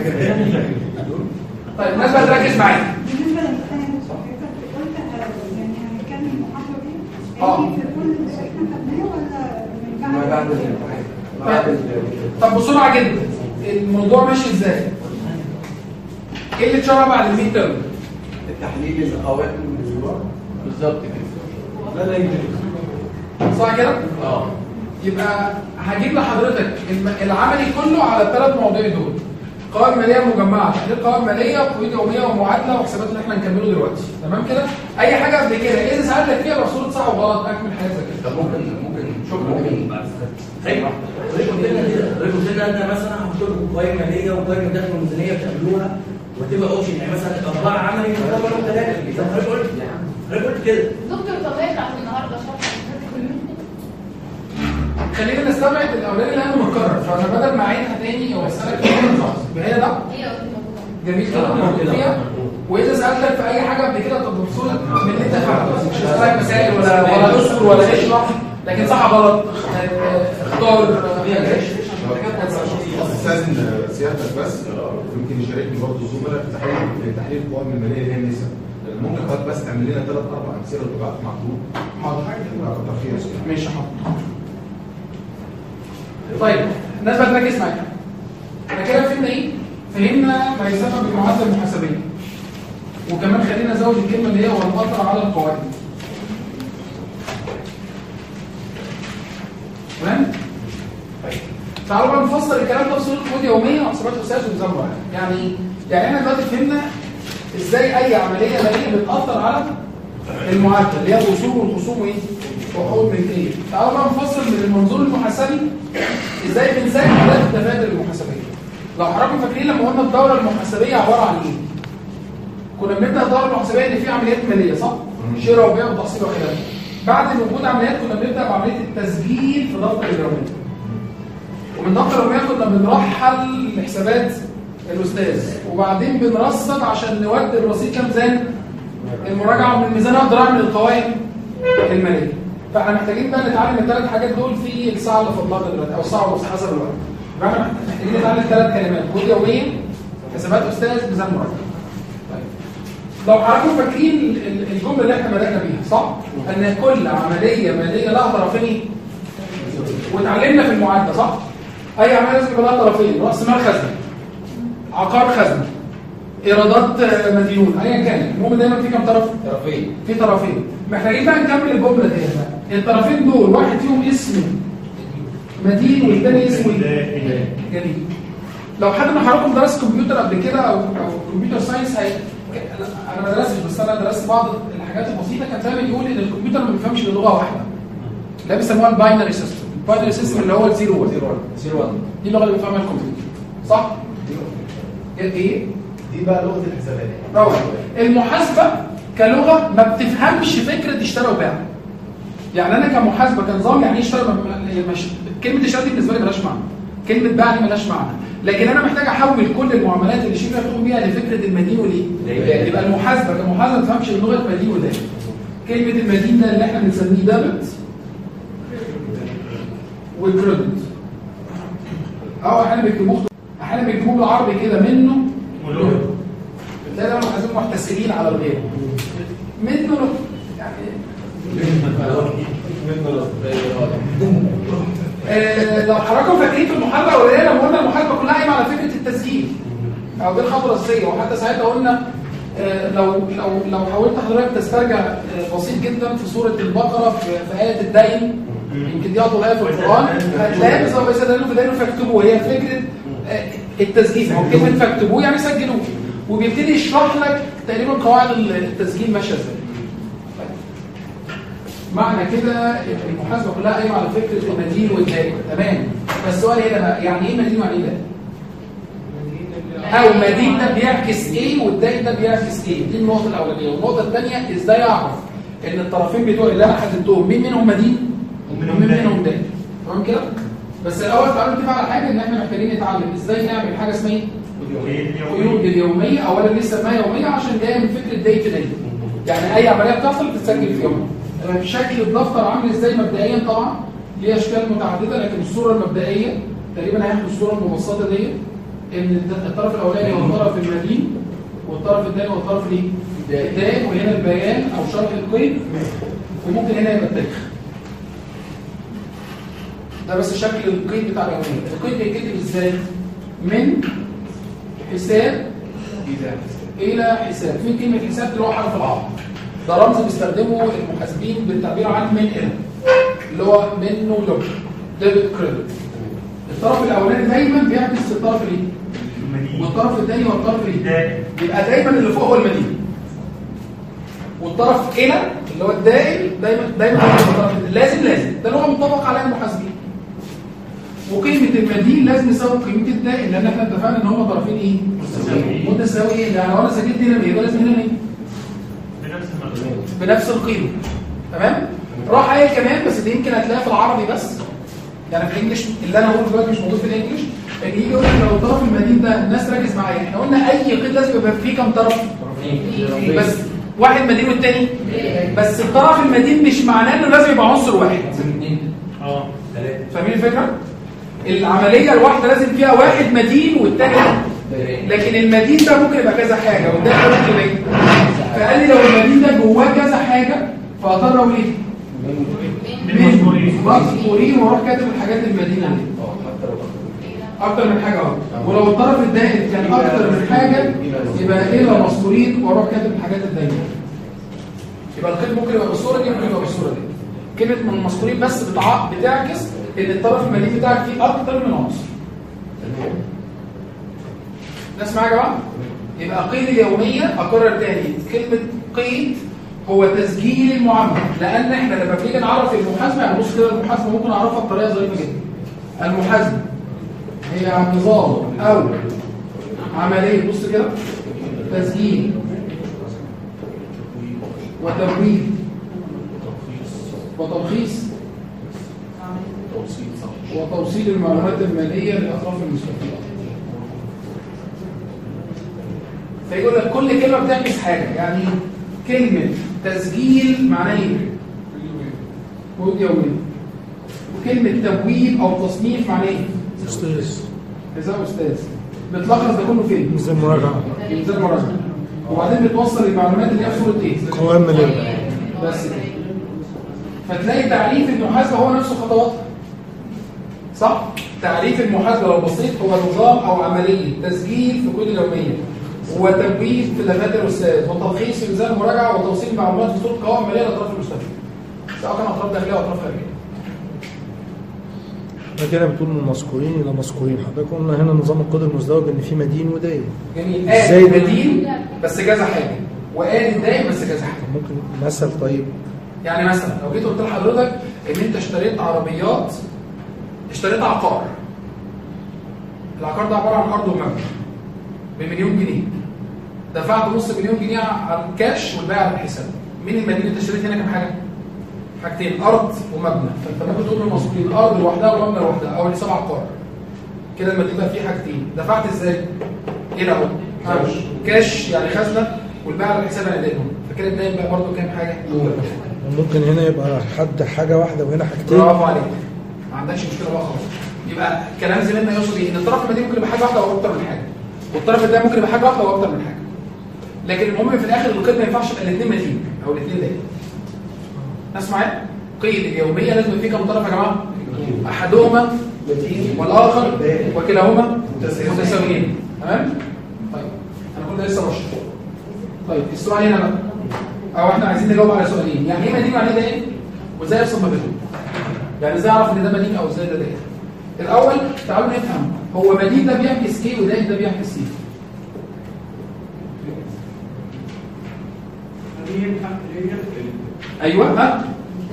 طيب الناس بقى تركز معايا. بالنسبه للامتحان حضرتك قلت يعني هنتكلم المحاضره دي اه في كل اللي احنا خدناه ولا من ما بعد بعد الامتحان بعد طب بسرعه جدا الموضوع ماشي ازاي؟ ايه اللي اتشرح بعد الميد ترم؟ التحليل القوائم الاسبوع بالظبط كده. لا لا يمكن صح كده؟ اه يبقى هجيب لحضرتك الم- العملي كله على الثلاث مواضيع دول. قوائم ماليه مجمعه، تحليل قوائم ماليه، قيود يوميه ومعادله وحسابات اللي احنا هنكمله دلوقتي، تمام كده؟ اي حاجه قبل كده اذا سالتك فيها لو صوره صح وغلط اكمل حاجه زي كده. طب ممكن ممكن شكرا ممكن بعد ايوه قلت لنا كده قلت لنا انت مثلا هحط لكم قوائم ماليه وقوائم دخل وميزانيه بتعملوها وتبقى اوبشن يعني مثلا اربعه عملي واربعه ثلاثه زي ما حضرتك قلت حضرتك قلت كده. دكتور طب هي بتاعت النهارده شرح خلينا نستبعد الاولاني لانه متكرر، فانا بدل ما اعيدها تاني او اسالك خلاص يبقى هي ده هي جميل كده موجود فيها. واذا سالتك في اي حاجه قبل كده طب بصوره من اللي انت فاهمه مش هسالك مسائل ولا ولا اذكر ولا اشرح لكن صح غلط اختار استاذن سيادتك بس يمكن يشاركني برضه زملاء في تحليل في تحليل القوائم الماليه اللي هي النسب. ممكن حضرتك بس تعمل لنا ثلاث اربع امثله وتبعت مكتوب. حاضر كتر خيرك. ماشي حاضر. طيب الناس بقى تركز معايا. احنا كده فهمنا ايه؟ فهمنا ما يسمى بالمعادله المحاسبيه. وكمان خلينا نزود الكلمه اللي هي والقطر على القوائم. تمام؟ طيب تعالوا بقى نفسر الكلام ده بصوره كود يوميه وحسابات اساس ونظام واحد. يعني يعني احنا دلوقتي فهمنا ازاي اي عمليه ماليه بتاثر على المعادله اللي هي الاصول والخصوم وايه؟ وحقوق ملكيه. تعالوا بقى نفصل من المنظور المحاسبي ازاي بنساعد حالات التبادل المحاسبيه. لو حضراتكم فاكرين لما قلنا الدوره المحاسبيه عباره عن ايه؟ كنا بنبدا الدوره المحاسبيه ان في عمليات ماليه صح؟ شراء وبيع وتحصيل وخلافه. بعد وجود عمليات كنا بنبدا بعمليه التسجيل في دفتر اليوميه. ومن دفتر اليوميه كنا بنرحل لحسابات الاستاذ وبعدين بنرصد عشان نودي الرصيد كميزان المراجعه ومن الميزان اقدر اعمل القوائم الماليه. فاحنا محتاجين بقى نتعلم الثلاث حاجات دول في الساعه اللي فضلها دلوقتي او الساعه ونص حسب الوقت. يبقى احنا محتاجين نتعلم ثلاث كلمات: كود يوميه، حسابات استاذ، ميزان مراجعه. طيب لو حضراتكم فاكرين الجمله اللي احنا بدانا بيها صح؟ ان كل عمليه ماليه لها طرفين واتعلمنا في المعادله صح؟ اي عمليه لازم يبقى لها طرفين، راس مال خزنه، عقار خزنه، ايرادات مديون، ايا كان، المهم دايما في كام طرف؟ طرفين. في طرفين. محتاجين بقى نكمل الجمله دي بقى. الطرفين دول واحد فيهم اسمه مدين والثاني اسمه جديد. لو حد من حضراتكم درس كمبيوتر قبل كده او او كمبيوتر ساينس هي انا ما درستش بس انا درست بعض الحاجات البسيطه كان دايما يقول ان الكمبيوتر ما بيفهمش الا لغه واحده. ده بيسموها الباينري سيستم. الباينري سيستم اللي هو الزيرو واحد. زيرو واحد. دي اللغه اللي بيفهمها الكمبيوتر. صح؟ ايه؟ دي بقى لغه الحسابات. روعه. المحاسبه كلغه ما بتفهمش فكره اشترى وباع. يعني انا كمحاسبه كنظام يعني ايه اشترى مش... كلمه اشترى دي بالنسبه لي مالهاش معنى. كلمه باع دي مالهاش معنى. لكن انا محتاج احول كل المعاملات اللي شبه بتقوم بيها لفكره المدين والايه؟ يبقى المحاسبه كمحاسبه ما تفهمش لغه مدين ودين. كلمه المدين ده اللي احنا بنسميه ديبت وكريدت. او احيانا بيكتبوه احيانا بيكتبوه بالعربي كده منه وله. بتلاقي دايما المحاسبين محتسبين على الغير. منه له يعني آه لو حضراتكم فاكرين في المحاسبه الاولانيه لما قلنا المحاسبه كلها قايمه على فكره التسجيل او دي الخطوه الاساسيه. وحتى ساعتها قلنا آه لو لو لو حاولت حضرتك تسترجع آه بسيط جدا في سوره البقره في, في ايه الدين يمكن دي اطول ايه في القران هتلاقي بالظبط بيستدلوا في دينه فاكتبوه. هي فكره آه التسجيل او كلمه فاكتبوه يعني سجلوه وبيبتدي يشرح لك تقريبا قواعد التسجيل ماشيه ازاي. معنى كده المحاسبه كلها قايمه على فكره المدين والدائن. تمام. بس السؤال هنا بقى يعني ايه مدين ويعني ايه دائن؟ او مدين ده بيعكس ايه والدائن ده بيعكس ايه؟ دي النقطه الاولانيه. والنقطه الثانيه ازاي اعرف ان الطرفين بتوع اللي انا حددتهم مين منهم مدين ومين منهم دائن. تمام كده؟ بس الاول تعالوا نتفق على حاجه ان احنا محتاجين نتعلم ازاي نعمل حاجه اسمها ايه؟ قيود اليوميه. اولا لسه اسمها يوميه عشان جايه من فكره داي تو داي، يعني اي عمليه بتحصل بتتسجل في يوم. شكل الدفتر عامل ازاي مبدئيا؟ طبعا ليه اشكال متعدده، لكن الصوره المبدئيه تقريبا هياخد الصوره المبسطه دي، ان الطرف الاولاني هو الطرف المدين والطرف الثاني هو الطرف الايه؟ الدائم، وهنا البيان او شرح القيد، وممكن هنا يبقى التاريخ. ده بس شكل القيد بتاع اليوميه. القيد بيتكتب ازاي؟ من حساب الى حساب. في كلمه حساب اللي هو حرف العرض، ده رمز بيستخدمه المحاسبين بالتعبير عن من الى، اللي هو منه له، ديبت كريدت. الطرف الاولاني دايما بيعكس الطرف الايه؟ والطرف الثاني هو الطرف الايه؟ يبقى دايما اللي فوق هو المدين، والطرف الى اللي هو الدائم دايما دايما هو الطرف لازم لازم ده اللي هو مطبق على المحاسبين. وقيمه المدين لازم يساوي قيمه الدائم، لان احنا اتفقنا ان هم طرفين ايه؟ متساويين. يعني لو انا سجلت هنا يبقى لازم هنا ايه؟ بنفس القيمه. تمام؟ راح قايل كمان، بس دي يمكن هتلاقيها في العربي بس، يعني في الانجليش اللي انا هقوله دلوقتي مش موجود في الانجليش. ان يجي يقول لك لو الطرف المدين ده، الناس ركز معايا، احنا قلنا اي قيد لازم يبقى فيه كام طرف؟ بس واحد مدين والتاني، بس الطرف المدين مش معناه انه لازم يبقى عنصر واحد. اه ثلاثه. فاهمين الفكره؟ العمليه الواحده لازم فيها واحد مدين والتاني، لكن المدين ده ممكن يبقى كذا حاجه والتاني ممكن يبقى ايه؟ فقال لي لو المدين ده جواه كذا حاجه فاضطر اقول ايه؟ مذكورين، واروح كاتب الحاجات المدينه دي اكتر من حاجه اهو. ولو الطرف الدائم كان اكتر من حاجه يبقى ايه؟ لو مذكورين واروح كاتب الحاجات الدايمه. يبقى القيد ممكن يبقى بالصوره دي، ممكن يبقى بالصوره دي. كلمه من المذكورين بس بتع... بتعكس ان الطرف المدين بتاعك فيه اكتر من عنصر. ناس معايا يا جماعه؟ يبقى قيد اليوميه، اكرر تاني، كلمه قيد هو تسجيل المعامله، لان احنا لما بنيجي نعرف المحاسبه، يعني بص كده المحاسبه ممكن اعرفها بطريقه ظريفه جدا. المحاسبه هي نظام او عمليه، بص كده، تسجيل وتمويل وتلخيص وتوصيل المعلومات الماليه لاطراف المستفيدين. فيقول لك كل كلمه بتعكس حاجه، يعني كلمه تسجيل معناه ايه؟ قيود يوميه. وكلمه تمويل او تصنيف معناه ايه؟ استاذ. ازاي استاذ؟ بتلخص ده كله فين؟ ميزان مراجعه. ميزان مراجعه. وبعدين بتوصل المعلومات اللي هي في صوره ايه؟ قوائم ماليه. بس كده. فتلاقي تعريف المحاسبه هو نفسه خطوات. صح؟ تعريف المحاسبه لو بسيط هو نظام او عمليه تسجيل في قيود اليوميه، وتمويل في دفاتر الاستاذ، وتلخيص في ميزان المراجعه، وتوصيل المعلومات في صوره قوائم ماليه لاطراف المستفيد، سواء كان اطراف داخليه او اطراف خارجيه. كده بتقول من مذكورين الى مذكورين. حضرتك قلنا هنا نظام القيد المزدوج ان في مدين وداين. جميل. ازاي مدين بس كذا حاجه، وقال داين بس كذا حاجه. ممكن مثل طيب؟ يعني مثلا لو جيت قلت لحضرتك ان انت اشتريت عربيات، اشتريت عقار. العقار ده عباره عن ارض ومبنى بمليون جنيه. دفعت نص مليون جنيه على الكاش والباقي على الحساب. مين المدين اللي انت اشتريت هنا كام حاجه؟ حاجتين، ارض ومبنى. فانت ممكن تقول للمسؤولين الارض لوحدها ومبنى لوحدها، او اللي سبع عقار. كده المدين بقى فيه حاجتين. دفعت ازاي؟ هنا اهو كاش، يعني خزنه، والباقي على الحساب انا اديتهم. فكده الداين بقى برضه كام حاجه؟ ممكن هنا يبقى حد حاجه واحده وهنا حاجتين. برافو عليك، ما عندكش مشكله بقى خالص. يبقى كلام زميلنا يقصد ايه؟ ان الطرف المدين ممكن يبقى حاجه واحده او اكتر من حاجه، والطرف الثاني ممكن يبقى حاجه واحده او اكتر من حاجه. لكن المهم في الاخر القيد ما ينفعش يبقى الاثنين مدين او الاثنين داين. ناس معايا؟ قيد اليوميه لازم فيه كام طرف يا جماعه؟ احدهما والاخر وكلاهما متساويين. تمام؟ طيب انا كل ده لسه بشرح. طيب السؤال هنا بقى، او احنا عايزين نجاوب على سؤالين، يعني ايه مدين ويعني ايه داين؟ وازاي افصل ما بينهم؟ يعني ازاي اعرف ان ده مدين او ازاي ده داين؟ الاول تعالوا نفهم هو مدين ده بيعكس ايه وداين ده بيعكس ايه؟ ايوه ها؟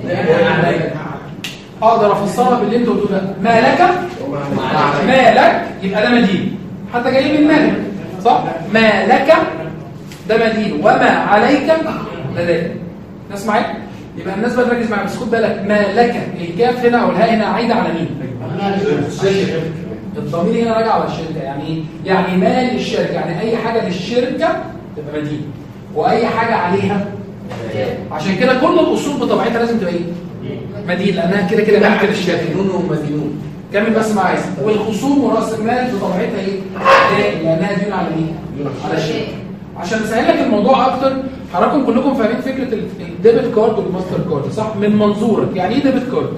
اقدر افسرها باللي انت قلته ده. ما لك ما لك يبقى ده مدين، حتى جاي من مالك، صح؟ ما لك ده مدين، وما عليك ده داين. ناس معايا؟ يبقى الناس بقى تركز معايا، بس خد بالك ما لك الكاف هنا او الهاء هنا عايده على مين؟ الضمير هنا راجع على الشركه، يعني ايه؟ يعني مال الشركه، يعني اي حاجه للشركه تبقى مدين، واي حاجه عليها. عشان كده كل الاصول بطبيعتها لازم تبقى ايه؟ مدين، لانها كده كده ملك للشركه. مدينون ومدينون. كمل بس معايا. والخصوم وراس المال بطبيعتها ايه؟ لانها ديون على مين؟ على الشركه. عشان اسهل لك الموضوع اكتر، حضراتكم كلكم فاهمين فكره الديبت كارد والماستر كارد صح؟ من منظورك يعني ايه ديبت كارد؟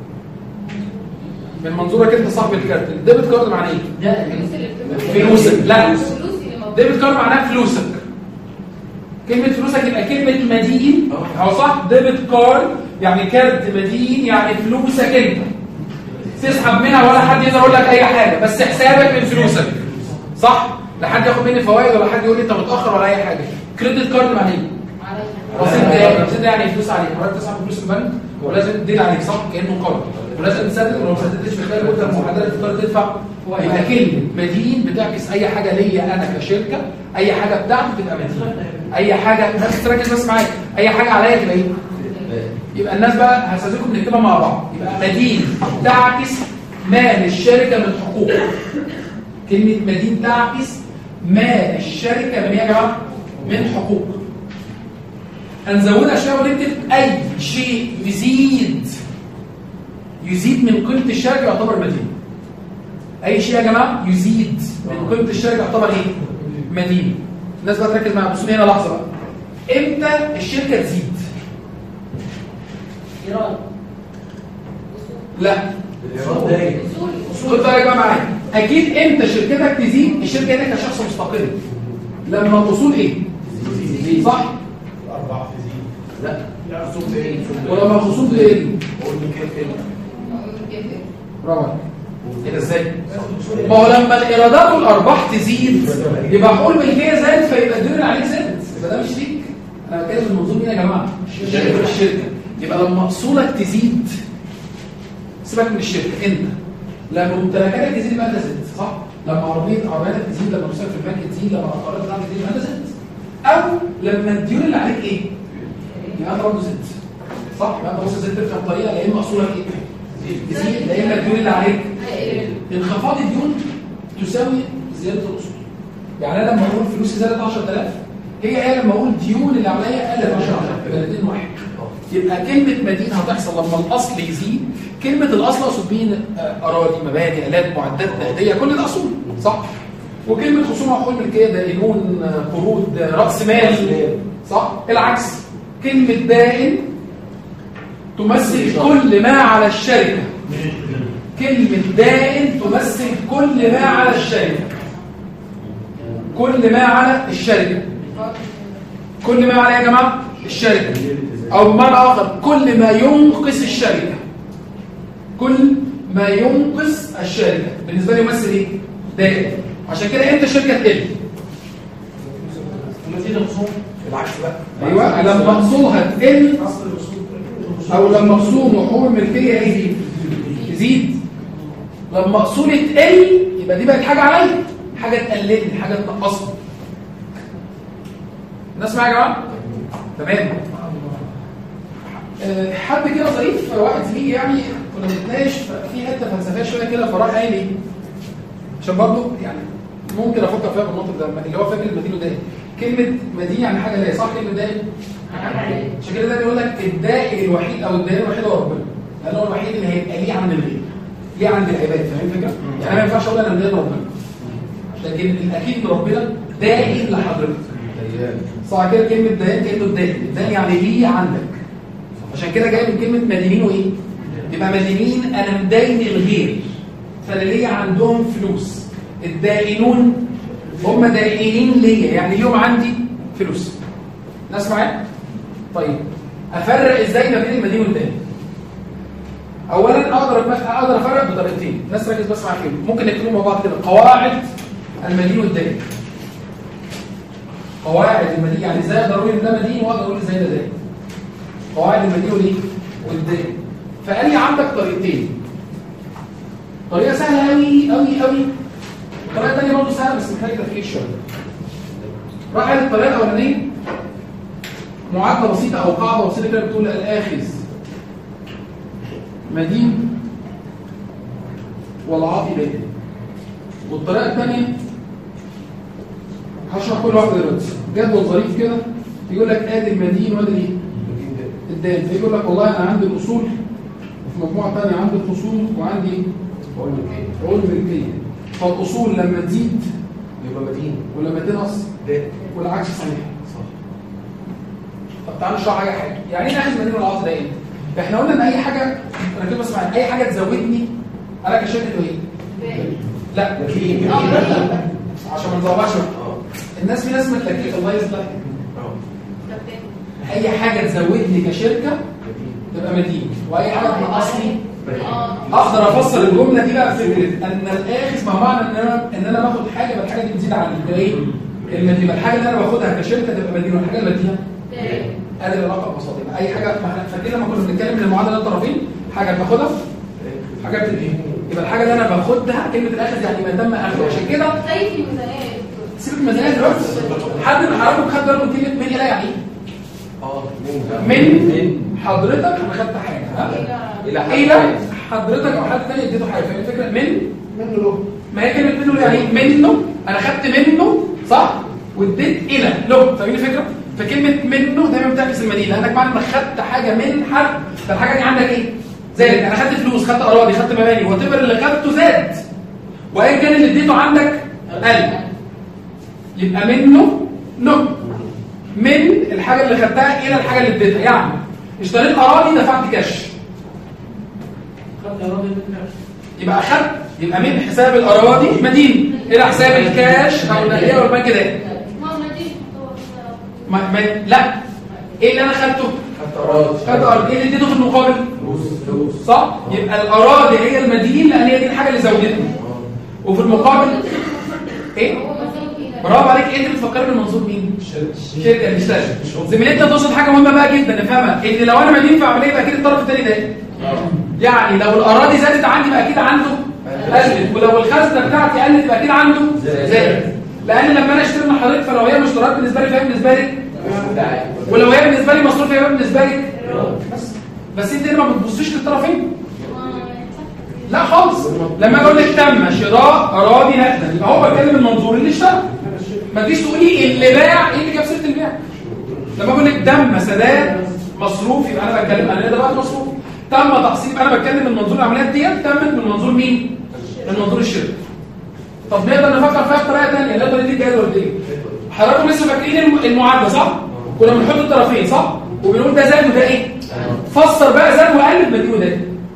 من منظورك انت صاحب الكارت، الديبت كارد معناه ايه؟ فلوسك. لا، ديبت كارد معناه فلوسك. كلمه فلوسك يبقى كلمه مدين، او صح؟ ديبت كارد يعني كارت مدين، يعني فلوسك انت تسحب منها ولا حد يقدر يقول لك اي حاجه، بس حسابك من فلوسك صح؟ لا حد ياخد مني فوائد ولا حد يقول لي انت متاخر ولا اي حاجه. كريدت كارد معناه ايه؟ رصيد ده رصيد ده يعني فلوس عليك، حضرتك تسحب فلوس من البنك ولازم تدين عليك صح؟ كانه قرض، ولازم تسدد، ولو ما سددتش في خلال مده محدده تضطر تدفع. يبقى كلمه مدين بتعكس اي حاجه ليا انا كشركه، اي حاجه بتاعتي تبقى مدين، اي حاجه بس تركز بس معايا، اي حاجه عليا تبقى ايه؟ يبقى الناس بقى هستاذنكم نكتبها مع بعض. يبقى مدين تعكس مال الشركه من حقوق. كلمه مدين تعكس مال الشركه من ايه يا جماعه؟ من حقوق. هنزودها شويه ونكتب اي شيء يزيد يزيد من قيمه الشركه يعتبر مدين. اي شيء يا جماعه يزيد من قيمه الشركه يعتبر ايه؟ مدين. الناس بقى تركز معايا، بصوا هنا لحظه بقى. امتى الشركه تزيد؟ ايراد. لا خد بالك بقى معايا. اكيد امتى شركتك تزيد؟ الشركه دي كشخص مستقل لما الاصول ايه؟ تزيد صح؟ الارباح تزيد. لا لا الاصول تقل. ولما الاصول تقل قول لي كده برافو. كده ازاي؟ ما هو لما الايرادات والارباح تزيد يبقى حقوق الملكيه زادت، فيبقى الديون اللي عليك زادت، يبقى ده مش ليك. انا بتكلم من منظور مين يا جماعه؟ الشركه. يبقى لما اصولك تزيد سيبك من الشركه، انت لما ممتلكاتك تزيد يبقى انت زدت صح؟ لما عربيه عربيتك تزيد، لما فلوسك في البنك تزيد، لما العقارات بتاعتك تزيد يبقى انت زدت. او لما الديون اللي عليك ايه؟ يبقى انت برضه زدت صح؟ يبقى انت بص زدت في الطريقه، يا اما اصولك ايه؟ تزيد، يا اما الديون اللي عليك. انخفاض الديون تساوي زياده الاصول. يعني انا لما اقول فلوسي زادت عشرة آلاف، هي هي لما اقول ديون اللي عليا قلت عشرة آلاف، يبقى الاثنين واحد. يبقى كلمه مدين هتحصل لما الاصل يزيد. كلمه الاصل اقصد بيه اراضي، مباني، الات، معدات نقديه، كل الاصول صح؟ وكلمه خصوم حقوق الملكيه دائنون، قروض، راس مال صح؟ العكس، كلمه دائن تمثل كل ما على الشركه. كلمه دائن تمثل كل ما على الشركه. كل ما على الشركه. كل ما على يا جماعه الشركه، او بمعنى اخر كل ما ينقص الشركه. كل ما ينقص الشركه بالنسبه لي يمثل ايه؟ دائم. عشان كده امتى الشركه تقل؟ لما تزيد الخصوم. العكس بقى. ايوه، لما اصولها تقل او لما خصوم وحقوق الملكيه ايه؟ تزيد. لما اصولي تقل يبقى دي بقت حاجه عليا، حاجه تقللني، حاجه تنقصني. الناس معايا يا جماعه؟ تمام. أه حد كده ظريف، واحد زميلي يعني كنا بنتناقش في حته فلسفيه شويه كده، فراح قال لي عشان برضه يعني ممكن افكر فيها بالمنطق ده، اللي هو فاكر المدين ودائم. كلمه مدين يعني حاجه ليا صح؟ كلمه دائم عشان كده ده بيقول لك الدائم الوحيد او الدائم الوحيد هو ربنا، لان هو الوحيد اللي هيبقى ليه عند الغير، ليه عند العباد. فاهم الفكره؟ يعني انا ما ينفعش اقول انا مدين ربنا، لكن الاكيد ان ربنا دائم لحضرتك صح كده. كلمه دائم كانه الدائم، الدائم يعني ليه عندك. عشان كده جاي من كلمه مدينين وايه؟ يبقى مدينين انا مدين الغير، فانا ليا عندهم فلوس. الدائنون هم دائنين ليا، يعني ليهم عندي فلوس. ناس معايا؟ طيب افرق ازاي ما بين المدين والدائن؟ اولا اقدر اقدر افرق بطريقتين. الناس ركز بس معايا كده، ممكن نكتبهم مع بعض كده. قواعد المدين والدائن. قواعد المدين يعني ازاي اقدر اقول ان ده مدين واقدر اقول ازاي ده دائن. قواعد المدين والايه؟ والدائن. فقال لي عندك طريقتين. طريقه سهله قوي قوي قوي، الطريقه الثانيه برضه سهله بس محتاجه تفكير شويه. راح قال الطريقه الاولانيه معادله بسيطه او قاعده بسيطه كده بتقول الاخذ مدين والعاطي بادئ. والطريقه الثانيه هشرح كل واحده دلوقتي. جدول ظريف كده يقول لك ادي المدين وادي ايه؟ الدال. فيقول لك والله انا عندي الاصول وفي مجموعه ثانيه عندي الخصوم وعندي ايه؟ عقول ملكيه. فالاصول لما تزيد يبقى مدين ولما تنقص دال والعكس صحيح. طب تعالوا نشرح حاجه حاجه. يعني ايه ناخد مدين والعاطي ده ايه؟ احنا قلنا ان اي حاجه انا كده بس معايا اي حاجه تزودني انا كشركه ايه؟ لا مدين عشان ما نضربهاش. الناس في ناس متلككه الله يصلح. اي حاجه تزودني كشركه تبقى مدين واي حاجه تنقصني اقدر افسر الجمله دي بقى بفكره ان الاخذ ما معنى ان انا ان انا باخد حاجه يبقى الحاجه دي بتزيد عن ايه؟ المدين. الحاجه اللي انا باخدها كشركه تبقى مدين والحاجه اللي بديها ادي العلاقه ببساطه. اي حاجه ما احنا فاكرين لما كنا بنتكلم من المعادله الطرفين حاجه باخدها حاجه بتديها. يبقى الحاجه اللي انا باخدها كلمه الاخذ يعني ما تم اخذه. عشان كده زي في الميزانيه سيبك من الميزانيه دلوقتي. حد من حضراتكم خد باله من كلمه من الى يعني ايه؟ اه من حضرتك انا خدت حاجه ها الى حضرتك او حد ثاني اديته حاجه. فاهم الفكره؟ من منه له. ما هي كلمه منه يعني منه انا خدت منه صح واديت الى له. فاهمين الفكره؟ فكلمه منه دايما بتعكس المدينه لانك بعد ما خدت حاجه من حد فالحاجه دي عندك ايه؟ زادت. انا خدت فلوس خدت اراضي خدت مباني وتبر اللي خدته زاد وايا كان اللي اديته عندك قل. يبقى منه له من الحاجه اللي خدتها الى الحاجه اللي اديتها. يعني اشتريت اراضي دفعت كاش خدت اراضي كاش يبقى اخدت يبقى من حساب الاراضي مدين الى حساب الكاش او النقديه او البنك ده. ما ما لا ايه اللي انا خدته؟ خدت اراضي خدت اراضي. ايه اللي اديته في المقابل؟ فلوس فلوس صح. يبقى الاراضي هي المدين لان هي دي الحاجه اللي زودتني. وفي المقابل ايه؟ برافو عليك. ايه اللي بتفكري بالمنظور مين؟ شركه المستشفى. زميلتنا توصل حاجه مهمه بقى جدا نفهمها ان لو انا مدين في عمليه يبقى اكيد الطرف الثاني ده يعني لو الاراضي زادت عندي يبقى اكيد عنده قلت ولو الخزنه بتاعتي قلت يبقى اكيد عنده زادت. لان لما انا اشتري من حضرتك فلو هي مشتريات بالنسبه لي فهي بالنسبه لك ولو هي بالنسبه لي مصروف فهي بالنسبه لك بس. بس انت ما بتبصيش للطرفين لا خالص. لما اقول لك تم شراء اراضي نقدا يبقى هو بيتكلم المنظور اللي اشترى. ما تجيش تقولي اللي باع ايه اللي جاب سيره البيع. لما اقول لك تم سداد مصروف يبقى انا بتكلم انا ده بقى مصروف. تم تقسيم انا بتكلم من منظور العمليات ديت تمت من منظور مين؟ من منظور الشركه. طب نقدر نفكر فيها بطريقه ثانيه نقدر ندي جدول دي. حضراتكم لسه فاكرين المعادله صح؟ كنا بنحط الطرفين صح؟ وبنقول ده زاد وده ايه؟ فسر بقى زاد وقلب مدين وده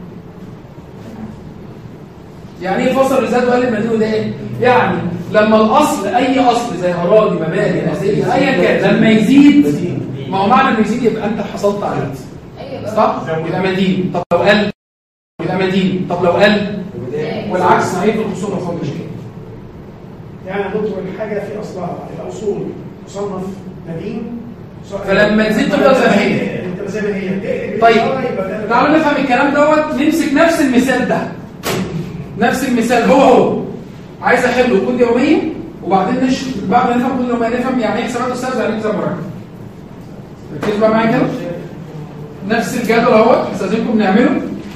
يعني ايه فسر زاد وقلب مدين وده ايه؟ يعني لما الاصل اي اصل زي اراضي مباني اساسيه ايا كان لما يزيد ما هو معنى انه يزيد يبقى انت حصلت عليه صح؟ يبقى مدين. طب لو قل يبقى مدين. طب لو قل والعكس صحيح في الخصوم ما فيهاش مشكله. يعني يا دكتور الحاجه في اصلها الاصول تصنف مدين فلما تزيد تبقى زي ما هي. انت زي ما هي. طيب تعالوا نفهم الكلام دوت. نمسك نفس المثال ده نفس المثال هو هو عايز احله كود يوميه وبعدين نشوف بعد ما نفهم كود يوميه نفهم يعني ايه حسابات استاذ يعني ايه حساب مركب. ركزوا بقى معايا كده. نفس الجدول اهوت استاذنكم نعمله.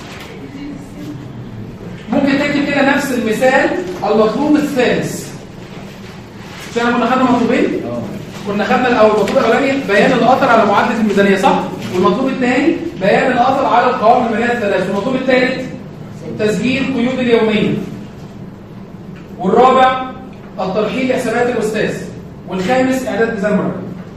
ممكن تكتب كده نفس المثال المطلوب الثالث. مش احنا كنا خدنا مطلوبين؟ كنا خدنا الاول المطلوب الاولاني بيان الاثر على معادله الميزانيه صح؟ والمطلوب الثاني بيان الاثر على القوائم الماليه الثلاث. والمطلوب الثالث تسجيل قيود اليوميه. والرابع الترحيل لحسابات الاستاذ. والخامس اعداد ميزان مركب.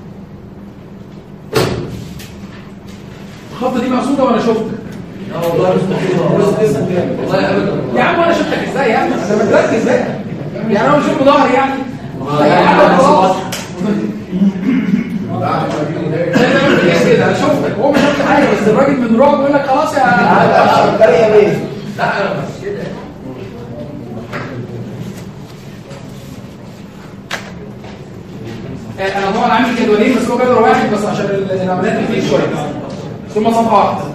الخطه دي مقصوده وانا شفتك؟ لا والله مستحيل والله ابدا. يا عم انا شفتك ازاي يا عم؟ انا متركز بقى يعني انا بشوف ظهري يعني كده انا شفتك هو ما شفت حاجه بس الراجل من رعب بيقول لك خلاص يا يا بيه. لا انا مش كده. انا طبعا عامل جدولين بس هو جدول واحد بس عشان العمليات اللي فيه شويه ثم صفحه واحده.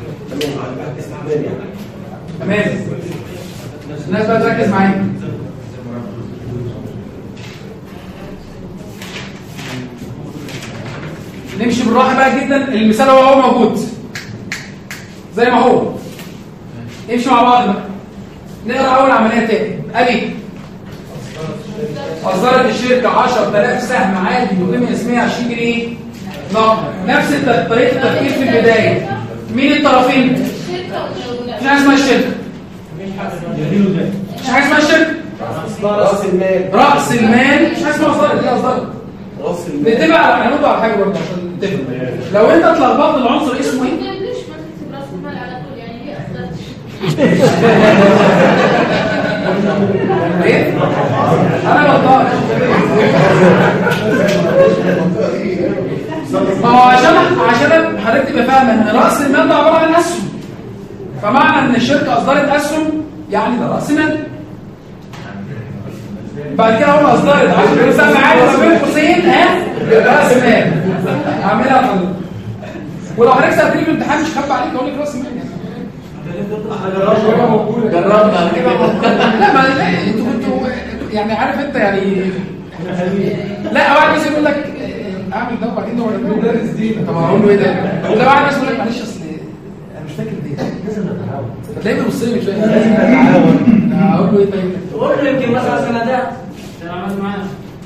تمام. الناس بقى تركز معايا. نمشي بالراحه بقى جدا. المثال هو هو موجود زي ما هو. نمشي مع بعض بقى. نقرا اول عمليه تاني. ادي اصدرت الشركه عشرة آلاف سهم عادي بقيمه اسمها عشرين جنيه نقد. نفس طريقه التفكير في البدايه. مين الطرفين؟ مش حاجه اسمها الشركه، مش حاجه اسمها الشركه. راس المال راس المال مش حاجه اسمها اصدرت. دي اصدرت راس المال. نتفق على هنوضع على حاجه برضه عشان نتفق. لو انت اتلخبطت العنصر اسمه ايه؟ ايه؟ انا غلطان. ما هو عشان عشان حضرتك تبقى فاهم ان راس المال ده عباره عن اسهم، فمعنى ان الشركه اصدرت اسهم يعني ده راس مال. بعد كده اقول اصدرت عشان سهم عادي ما بين قوسين ها راس مال. هعملها حضرتك. ولو حضرتك سالتني في الامتحان مش هخبي عليك اقول لك راس مال. جربنا لا ما انتوا كنتوا يعني عارف انت يعني لا واحد بس يقول لك اعمل ده وبعدين هو المدرس دي طب هقول له ايه ده؟ لا واحد بس يقول لك معلش اصل انا مش فاكر دي لازم نتعاون فتلاقيه بيبص لي مش فاهم لازم نتعاون هقول له ايه طيب؟ قول له يمكن مثلا سندات انا عملت معانا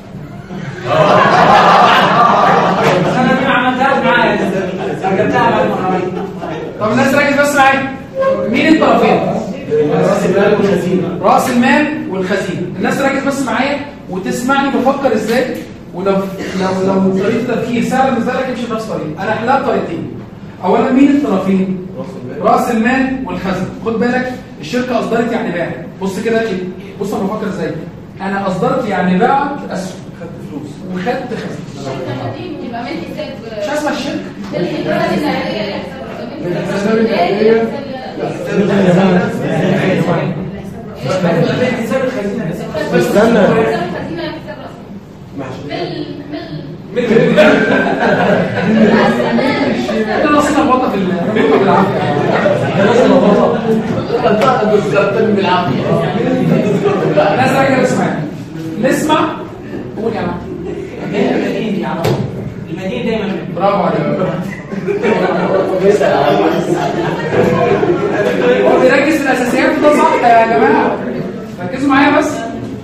انا ما عملتهاش معايا جبتها بعد محاولين. طب الناس ركز بس معايا. مين الطرفين؟ راس المال والخزينه. راس المال والخزينه. الناس ركز بس معايا وتسمعني بفكر ازاي. ولو لو لو طريقه تفكير سهله بالنسبه لك امشي بنفس الطريقه. انا هحلها بطريقتين. اولا مين الطرفين؟ راس المال والخزينه. خد بالك الشركه اصدرت يعني باعت. بص كده بص انا بفكر ازاي. انا اصدرت يعني باعت اسهم خدت فلوس وخدت خزينه. يبقى من حساب مش اسمها الشركه. الحساب النهائيه الحساب النهائيه حساب الخزينه استنى ده نصنا بطه في البطه بالعافيه ده نصنا بطه بالعافيه الناس راجعه تسمع نسمع قول يا عم المدينه يا عم المدينه دايما برافو عليك هو بيركز في الاساسيات ده صح يا جماعه ركزوا معايا بس.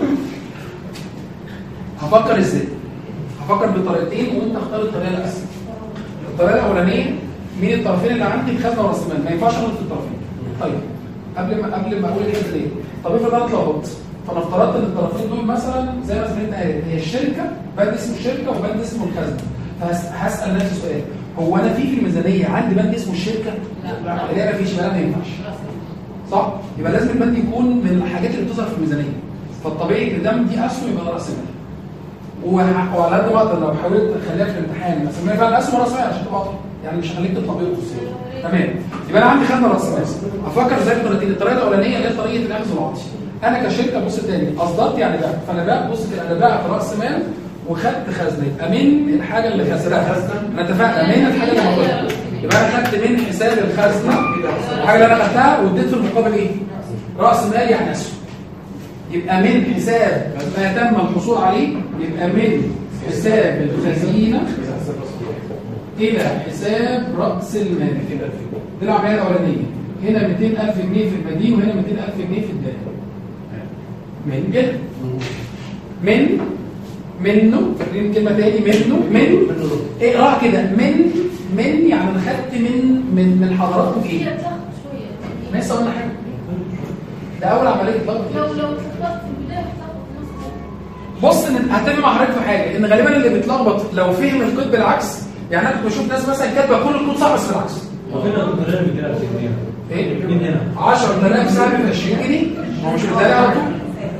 هفكر ازاي؟ هفكر بطريقتين وانت اختار الطريقه الاسهل. الطريقه الاولانيه مين الطرفين اللي عندي الخزنه وراس المال ما ينفعش اغلط في الطرفين. طيب قبل ما قبل ما اقول الحته دي طب افرض انا اتلخبطت فانا افترضت ان الطرفين دول مثلا زي ما زميلتنا قالت هي الشركه بند اسم الشركه وبند اسمه الخزنه. فهسال نفسي سؤال هو انا في في الميزانيه عندي بند اسمه الشركه؟ لا لا ما فيش بقى ما ينفعش صح؟ يبقى لازم البند يكون من الحاجات اللي بتظهر في الميزانيه. فالطبيعي ان دام دي اسهم يبقى ده راس مال. وعلى قد ما اقدر لو حاولت اخليها في الامتحان اسميها فعلا اسهم راس مال عشان تبقى اطول يعني مش هخليك تطلع بيه قصير. تمام يبقى انا عندي خدمه راس مال. افكر ازاي بطريقتين. الطريقه الاولانيه اللي هي طريقه الاخذ والعطش. انا كشركه بص تاني اصدرت يعني بعت فانا بعت بص كده انا بعت راس مال وخدت خزنه يبقى من الحاجه اللي خسرها احنا اتفقنا من الحاجه اللي موجوده يبقى انا خدت من حساب الخزنه الحاجه اللي انا خدتها واديت في المقابل ايه؟ راس مال يعني اسهم. يبقى من حساب ما تم الحصول عليه يبقى من حساب الخزينه الى حساب راس المال. دي العمليه الاولانيه. هنا مئتين ألف جنيه في المدين وهنا مئتين ألف جنيه في الدائن. من كده من منه فاكرين كلمه تاني منه من اقرا كده من من يعني انا خدت من من من حضراتكم ايه؟ ما لسه قلنا حاجه ده اول عمليه اتلخبط. لو لو اتلخبطت في البدايه بص ان هتفق مع حضرتك في حاجه ان غالبا اللي بيتلخبط لو فهم الكود بالعكس يعني انا كنت بشوف ناس مثلا كاتبه كل الكود صح بس بالعكس. وفينا كنا بنعمل كده ايه؟ من هنا عشرة آلاف سهم ب عشرين جنيه هو مش بالتالي على طول.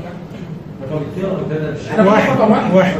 احنا واحد واحد واحد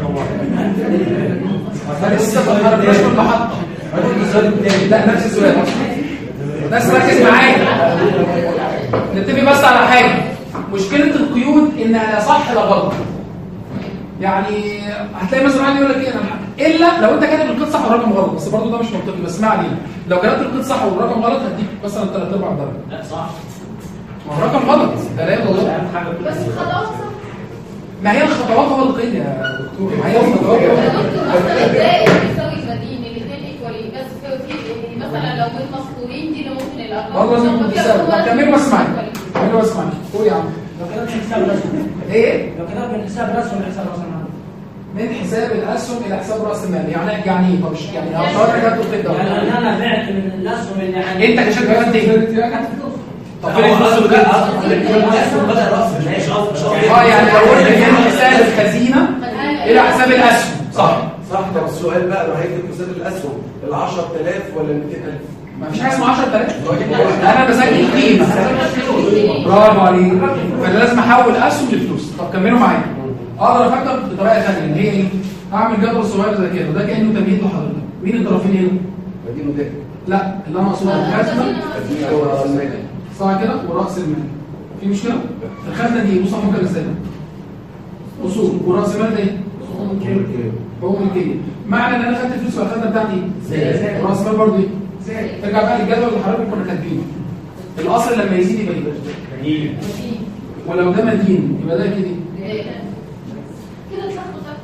احنا لسه ما خرجناش من المحطه. لا نفس السؤال ناس ركز معايا نتفق بس على حاجه. مشكله القيود انها لا صح لا غلط. يعني هتلاقي مثلا واحد يقول لك ايه انا الا لو انت كاتب القيد صح والرقم غلط بس برضه ده مش منطقي بس ما علينا. لو كتبت القيد صح والرقم غلط هديك مثلا ثلاث ارباع درجه. لا صح ما هو الرقم غلط ده لا والله بس خلاص ما هي الخطوات هو القيد يا دكتور. ما هي الخطوات يا دكتور اصلا ازاي بيساوي المدين الاثنين ايكوالي بس في مثلا لو من مذكورين دي اللي ممكن الارقام والله لازم تساوي. كملوا بس معايا انا بسمعك قول يا عم. لو كده من حساب الاسهم ايه؟ لو كده من حساب الاسهم لحساب راس المال. من حساب الاسهم الى حساب راس المال، يعني يعني ايه؟ طب يعني هقدر كده تقول يعني انا بعت من الاسهم اللي عندي. انت كشركه قد ايه؟ طب فين الفلوس اللي بدأ رأس ماشي اه يعني لو قلت من حساب الخزينه الى حساب الاسهم صح صح. طب السؤال بقى لو هيكتب حساب الاسهم ال عشرة آلاف ولا مئتين ألف؟ ما فيش حاجه اسمها عشرة آلاف. انا بسجل قيمه. برافو عليك. فانا لازم احول اسهم لفلوس. طب كملوا معايا. اقدر افكر بطريقه ثانيه اللي هي ايه؟ اعمل جدول صغير زي كده وده كانه تمهيد لحضرتك. مين الطرفين هنا؟ مدين ودافع. لا اللي انا اقصده الخزنه صح كده وراس المال. في مشكله؟ الخزنه دي بص ممكن ازاي؟ اصول وراس المال ده ايه؟ حقوق ملكيه. معنى ان انا خدت الفلوس في الخزنه بتاعتي ايه؟ وراس المال برضه ايه؟ ترجع بقى للجدول اللي حضرتك كنا كاتبينه. الاصل لما يزيد يبقى ايه؟ ولو ده مدين يبقى ده كده ايه؟ كده اتلخبط.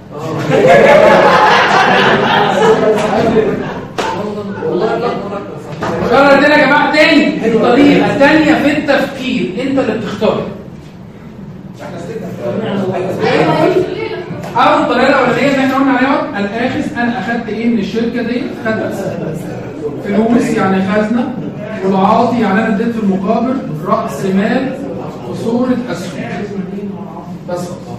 قرر لنا يا جماعه تاني الطريقه الثانيه في التفكير انت اللي بتختار. اول طريقه الاولانيه اللي احنا قلنا عليها الاخذ، انا اخدت ايه من الشركه دي؟ خدت فلوس يعني خزنه، والعاطي يعني انا اديت في المقابل راس مال وصوره اسهم بس.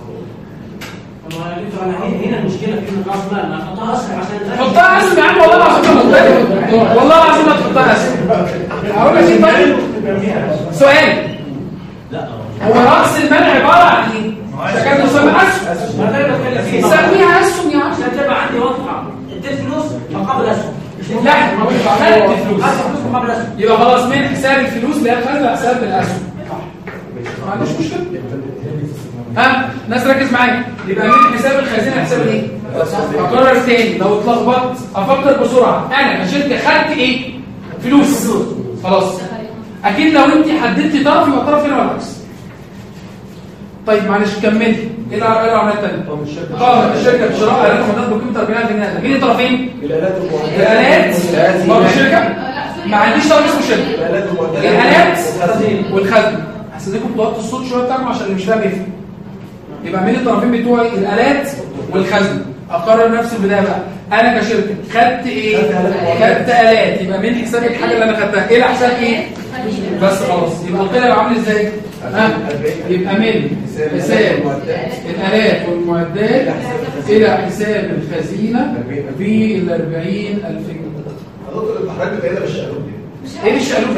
هنا المشكله في راس مال ما تحطها اسهم عشان حطها اسهم يا عم والله العظيم والله العظيم ما تحطها اسهم. هقول لك ايه طيب؟ سؤال لا هو راس المال عباره عن ايه؟ شكل مسمى اسهم. ما ده بتكلم فيه سميها اسهم يا عم عشان تبقى عندي واضحه. اديت فلوس مقابل اسهم. لا خدت فلوس فلوس مقابل اسهم. يبقى خلاص من حساب الفلوس اللي هي الخزنه لحساب الاسهم. ما عندوش مشكله. ها الناس ركز معايا. يبقى من حساب الخزينه لحساب ايه؟ اكرر تاني لو اتلخبطت افكر بسرعه. انا كشركه خدت ايه؟ فلوس خلاص. اكيد لو انت حددتي طرف يبقى طرف هنا ولا عكس. طيب معلش كملت. ايه العمليه الثانيه؟ اه الشركه بشراء الات ومدات بقيمه أربعين ألف جنيه. مين الطرفين؟ الالات والمعدات. الالات برضه الشركه؟ ما عنديش طرف اسمه شركه. الالات والمعدات. الالات والخزنه. هستديكم توطوا الصوت شويه بتاعكم عشان اللي مش فاهم يفهم. يبقى مين الطرفين بتوعي؟ الالات والخزنه. اقرر نفس البدايه بقى. انا كشركه خدت ايه؟ خدت الات. يبقى مين حساب الحاجه اللي انا خدتها؟ الى حساب ايه؟ بس خلاص. يبقى القيمه عامل ازاي؟ ها يبقى من حساب الالات والمعدات الى حساب الخزينه في ال أربعين ألف جنيه. دكتور الحاجات بتاعتها مش قالوا ايه الشقلوب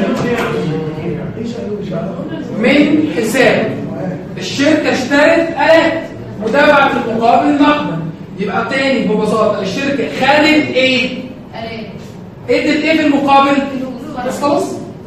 من حساب الشركه اشترت الات متابعه في المقابل نقدا. يبقى تاني ببساطه الشركه خدت ايه؟ ادت ايه في المقابل؟ بس خلاص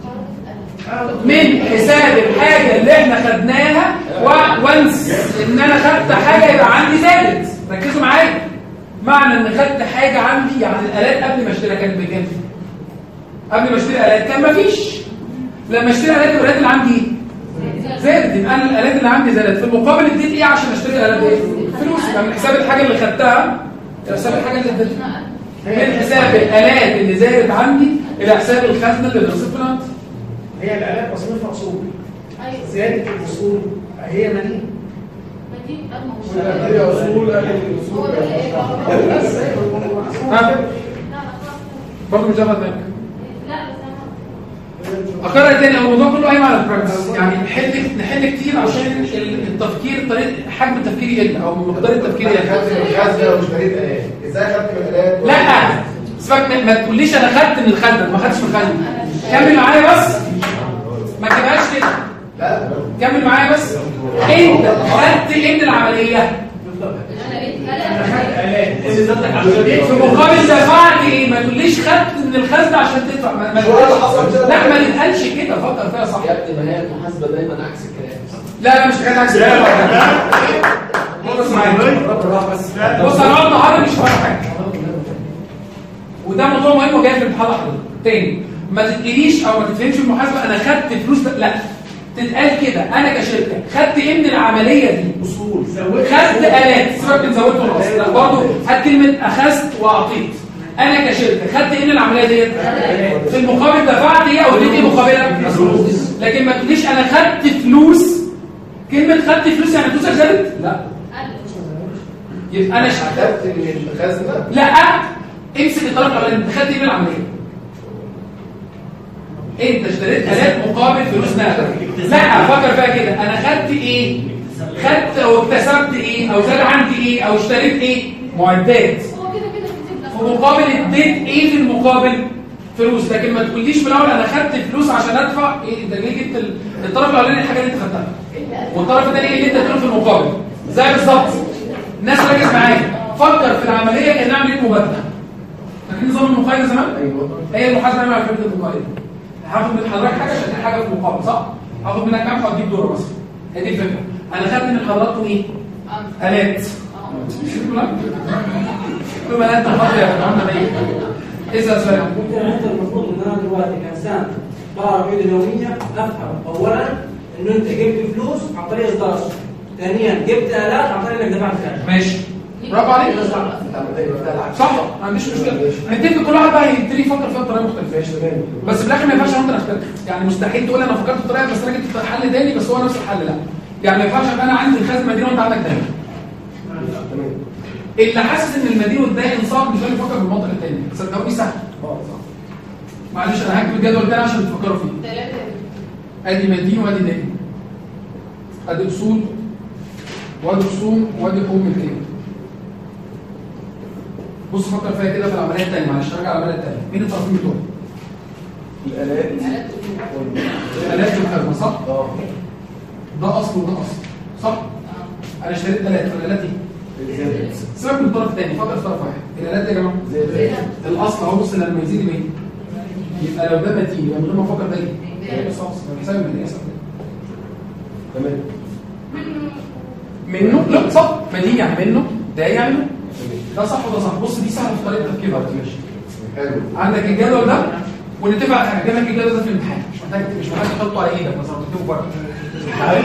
من حساب الحاجه اللي احنا خدناها وانس ان انا خدت حاجه يبقى عندي زادت. ركزوا معايا. معنى ان خدت حاجه عندي يعني الالات قبل ما اشتريها كانت بكام؟ قبل ما اشتري الات كان مفيش. لما اشتري الات الالات اللي عندي زادت. يبقى انا الالات اللي عندي زادت. في المقابل اديت ايه عشان اشتري الالات ايه؟ فلوس. يبقى من حساب الحاجه اللي خدتها الى حساب الحاجه اللي اديتها. من حساب الالات اللي زادت عندي الى حساب الخزنه اللي بنصرفها. هي الالات تصنيفها اصول. زياده الاصول هي مدين. مدين هي اصول اصول بس برضه مش هاخد بالك. لا اكرر تاني الموضوع كله قايم على البراكتس. يعني نحل نحل كتير عشان التفكير طريقه حجم التفكير يقل او مقدار التفكير يقل. خدت من الخزنه واشتريت الات. ازاي خدت من الالات؟ لا سيبك ما تقوليش انا خدت من الخزنه ما خدتش من الخزنه. كمل معايا بس ما تبقاش كده. لا كمل معايا بس. انت خدت ايه من العمليه؟ في مقابل دفعت ايه؟ ما تقوليش خدت من الخزنه عشان تدفع. ما ما لا ما تتقالش كده. فكر فيها صح يا ابني. ما هي المحاسبه دايما عكس الكلام. لا لا مش حكايه عكس الكلام. بص معايا بص انا قلت النهارده مش فاهم حاجه وده موضوع مهم وجاي في الامتحان حضرتك. تاني ما تتقليش او ما تفهمش المحاسبه انا خدت فلوس. لا تتقال كده انا كشركه خدت ايه من العمليه دي؟ اصول. خدت الات. سيبك من زودت ولا لا برضه هات كلمه اخذت واعطيت. انا كشركه خدت ايه من العمليه ديت؟ في المقابل دفعت ايه او اديت ايه مقابلها فلوس. لكن ما تقوليش انا خدت فلوس. كلمه خدت فلوس يعني فلوسك زادت؟ لا. يبقى انا خدت من الخزنه؟ لا، امسك الطرف الاولاني. انت خدت ايه من العمليه؟ انت اشتريت الات مقابل فلوس نقد. لا، فكر فيها كده، انا خدت ايه؟ خدت او اكتسبت ايه؟ او زاد عندي ايه؟ او اشتريت ايه؟ معدات. في مقابل اديت ايه في المقابل؟ فلوس. لكن ما تقوليش في الاول انا خدت فلوس عشان ادفع. ايه انت ليه جبت الطرف الاولاني الحاجه اللي انت خدتها، والطرف الثاني ايه اللي انت اديته في المقابل؟ زي بالظبط. الناس ركز معايا، فكر في العمليه كانها عمليه مبادله. فاكرين نظام المقايضه زمان؟ ايوه. هي المحاسبه مع فكره المقايضه. هاخد من حضرتك حاجه عشان دي حاجه في المقابل، صح؟ هاخد منك كام هديك دوره مثلا. هي دي الفكره. انا خدت من حضراتكم ايه؟ الات. بما انت فاضي يا فندم ايه؟ اسال سؤال. ممكن انت المفروض ان انا دلوقتي كانسان بعرف ايدي اليوميه افهم اولا انه انت جبت فلوس عن طريق اصدار، ثانيا جبت الات عن طريق انك دفعت كاش. ماشي، برافو عليك. صح، ما عنديش مشكله. هنتفق كل واحد بقى يبتدي يفكر فيها بطريقه مختلفه. بس في الاخر ما ينفعش انت نختلف. يعني مستحيل تقول انا فكرت بطريقه بس انا جبت حل تاني بس هو نفس الحل. لا، يعني ما ينفعش ابقى انا عندي الخزنه مدينه وانت عندك داين. اللي حاسس ان المدين والداين صعب مش هيقدر يفكر بالمنطق الثاني. صدقوني سهل. اه صح. معلش انا هكتب الجدول تاني عشان تفكروا فيه. ثلاثه ادي مدين وادي داين. ادي اصول وادي رسوم وادي حقوق ملكيه. بص فكر فيها كده في العمليه الثانيه. معلش راجع العمليه الثانيه. مين الطرفين بتوعي؟ الالات الالات والخدمه، صح؟ اه. ده اصل وده اصل، صح؟ انا اشتريت ثلاثه، فالالات دي سيبك من الطرف الثاني، فكر في طرف واحد. الالات يا جماعه الاصل اهو. بص لما يزيد بايه؟ يبقى لو ده متين يبقى من غير ما افكر ده ايه؟ بس اصل حساب من ايه؟ تمام. منه لا صح، متين يعني منه، ده يعني منه. ده صح وده صح. بص دي سهله في طريقه تفكيرها. ماشي حلو. عندك الجدول ده ونتفق على حاجه. جالك الجدول ده في الامتحان، مش محتاج مش محتاج تحطه على ايدك مثلا تكتبه بره. عارف؟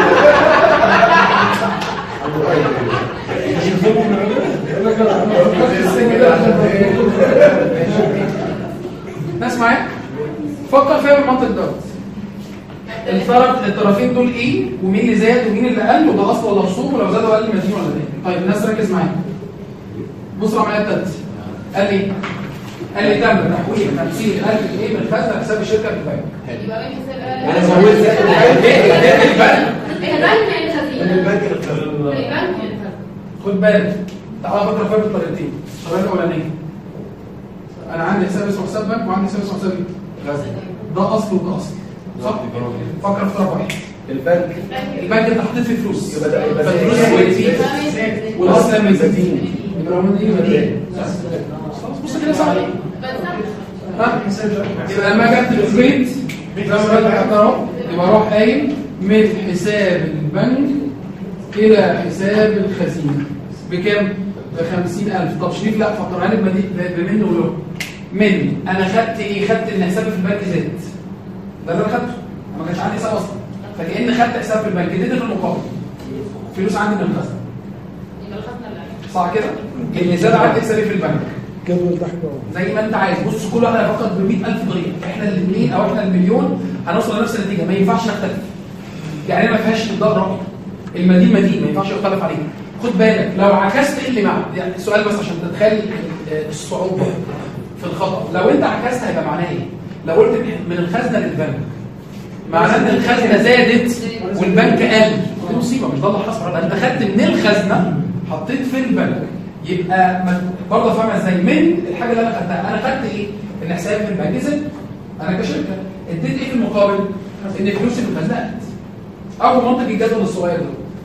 ناس معايا؟ فكر فيها بالمنطق دوت. الطرف الطرفين دول ايه ومين اللي زاد ومين اللي قل وده اصل ولا رسوم ولو زاد وقل مدين ولا دين. طيب الناس ركز معايا. بص العمليه الثالثه قال لي قال لي تم تحويل خمسين ألف جنيه من خزنه حساب الشركه بالبنك. يبقى بنك حساب انا زودت البنك البنك يعني خزينه البنك البنك. خد بالك، تعالى فكر فيها بالطريقتين. الطريقه الاولانيه انا عندي حساب اسمه حساب بنك وعندي حساب اسمه حساب خزنه. ده اصل وده اصل، صح؟ فكر في طرف واحد. البنك البنك انت حطيت فيه فلوس، فالفلوس كويسين والاصل لما يزيد يبقى من ايه مدين. بص كده صح. ها يبقى لما اجي اكتب البيت زي ما قلت لك اهو يبقى اروح قايل من حساب البنك الى حساب الخزينه بكام؟ ب خمسين ألف. طب شريف لا فكرها لي بمن وله. من انا خدت ايه؟ خدت ان حسابي في البنك زاد. ده اللي انا خدته، ما كانش عندي حساب اصلا، فكأني خدت حساب في البنك اديت في المقابل فلوس عندي من الخزنه. يبقى الخزنه اللي صح كده؟ اللي زاد عندي حسابي في البنك. الجدول ده حلو زي ما انت عايز. بص كل واحد هيفكر ب مية ألف طريقه. احنا الاثنين او احنا المليون هنوصل لنفس النتيجه، ما ينفعش نختلف. يعني ما فيهاش ابداع راي. المدين مدين ما ينفعش يختلف عليه. خد بالك لو عكست ايه اللي معك؟ يعني السؤال بس عشان تتخيل الصعوبه في الخطا. لو انت عكست هيبقى معناه ايه؟ لو قلت من الخزنه للبنك معناه ان الخزنه زادت والبنك قل. دي مصيبه، مش ده اللي حصل. انت خدت من الخزنه حطيت في البنك. يبقى برضه فاهمه ازاي؟ من الحاجه اللي انا خدتها انا خدت ايه؟ ان حسابي في البنك زاد. انا كشركه اديت ايه في المقابل؟ ان فلوسي في الخزنه قلت. اول منطق الجدول الصغير ده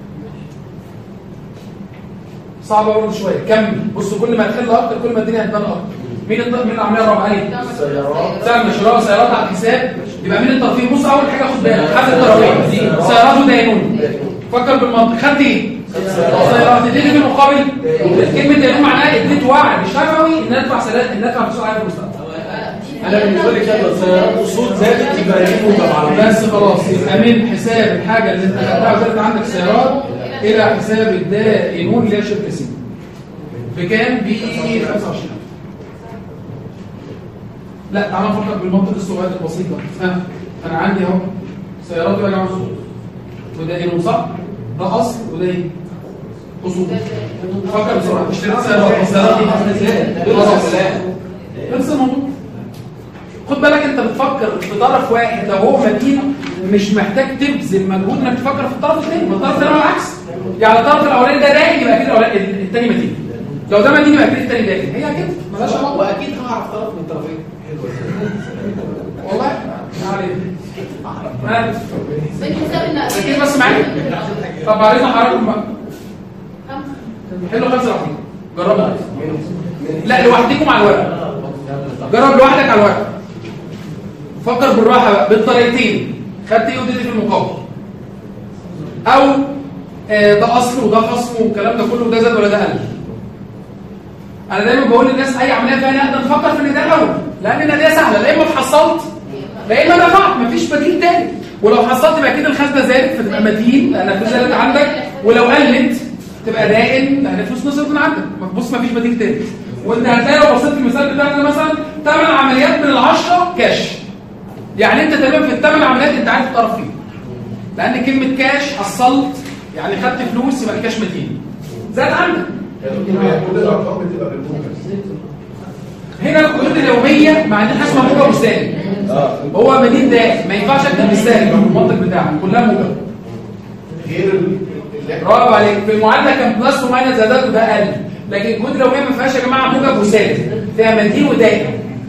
صعب برضه شويه. كمل. بص كل ما تخلي اكتر كل ما الدنيا هتبان اكتر. مين الط... مين العمليه الرابعه؟ سيارات. سهم شراء سيارات على الحساب. يبقى مين الطرفين؟ بص اول حاجه خد بالك حد الطرفين سيارات ودينون. فكر بالمنطق. خدت ايه؟ سيارات. اديت في المقابل كلمه دينون معناها اديت وعد شفوي ان ادفع سيارات ان ادفع فلوس على المستقبل. انا بالنسبه لي كده السيارات اصول زادت يبقى دي بس خلاص. يبقى من حساب الحاجه اللي انت خدتها وزادت عندك سيارات الى حساب الدائنون اللي هي شركه سين. بكام؟ ب خمسة وعشرين. لا تعالى نفكر بالمنطق الصغير البسيط ده. ها انا عندي اهو سيارات يا جماعه اصول، وده ايه صح؟ ده اصل وده ايه؟ اصول. فكر بسرعه اشتريت سيارات، السيارات دي خلاص نفس الموضوع. خد بالك انت بتفكر في طرف واحد، لو هو مدين مش محتاج تبذل مجهود انك تفكر في الطرف الثاني، ما الطرف الثاني العكس. يعني الطرف الاولاني ده داعي يبقى اكيد الثاني مدين، لو ده مدين يبقى اكيد الثاني داعي. هي كده مالهاش علاقه، واكيد هعرف طرف من الطرفين. والله ما عليك. ما بالحساب ان اكيد بس معايا. طب عايزين حضراتكم بقى حلو خمسه لوحدكم، جربوا لا لوحدكم على الورق، جرب لوحدك على الورق، فكر بالراحه بقى بالطريقتين. خدت ايه وديت في المقابل، او آه ده اصل وده خصم والكلام ده كله، وده زاد ولا ده قل. انا دايما بقول للناس اي عمليه فيها نقدر نفكر في ان ده الاول، لان النتيجه سهله، لا اما اتحصلت لا اما دفعت، مفيش بديل تاني. ولو حصلت يبقى اكيد الخزنه زادت فتبقى مدين لان الفلوس زادت عندك، ولو قلت تبقى دائن لان الفلوس نزلت من عندك. بص مفيش بديل تاني. وانت هتلاقي لو بصيت في المثال بتاعنا مثلا ثمان عمليات من العشرة كاش، يعني انت تمام في الثمان عمليات انت عارف الطرف فين، لان كلمه كاش حصلت يعني خدت فلوس يبقى الكاش مدين زاد عندك. كل الارقام بتبقى بالموجب. هنا القيود اليوميه ما عندناش حاجه اسمها موجب وسالب، هو مدين ده ما ينفعش اكتب بالسالب في المنطق بتاعك كلها موجب. غير برافو عليك. في المعادله كان بلس وماينس زادات وده قل، لكن القيود اليوميه ما فيهاش يا جماعه موجب وسالب، فيها مدين ودائم.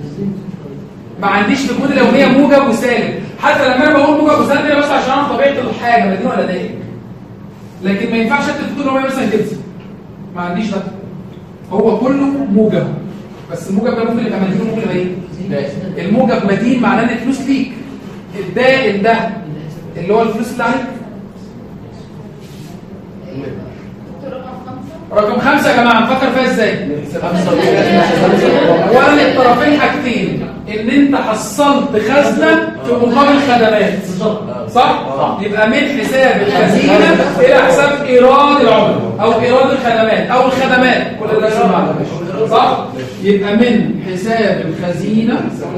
ما عنديش في القيود اليوميه موجب وسالب، حتى لما انا بقول موجب وسالب ده بس عشان اعرف طبيعه الحاجه مدين ولا دائم، لكن ما ينفعش اكتب في القيود اليوميه مثلا كده، ما عنديش ده. هو كله موجب، بس الموجب ده ممكن يبقى مدين وممكن يبقى ايه؟ الموجب مدين معناه ان الفلوس ليك، الدائم ده اللي هو الفلوس اللي عليك. رقم خمسة يا جماعة نفكر فيها ازاي؟ اولا الطرفين حاجتين، ان انت حصلت خزنة في مقابل خدمات، صح؟ يبقى من حساب الخزينة الى حساب ايراد العملاء او ايراد الخدمات او الخدمات، كل ده اسمه صح؟ يبقى من حساب الخزينة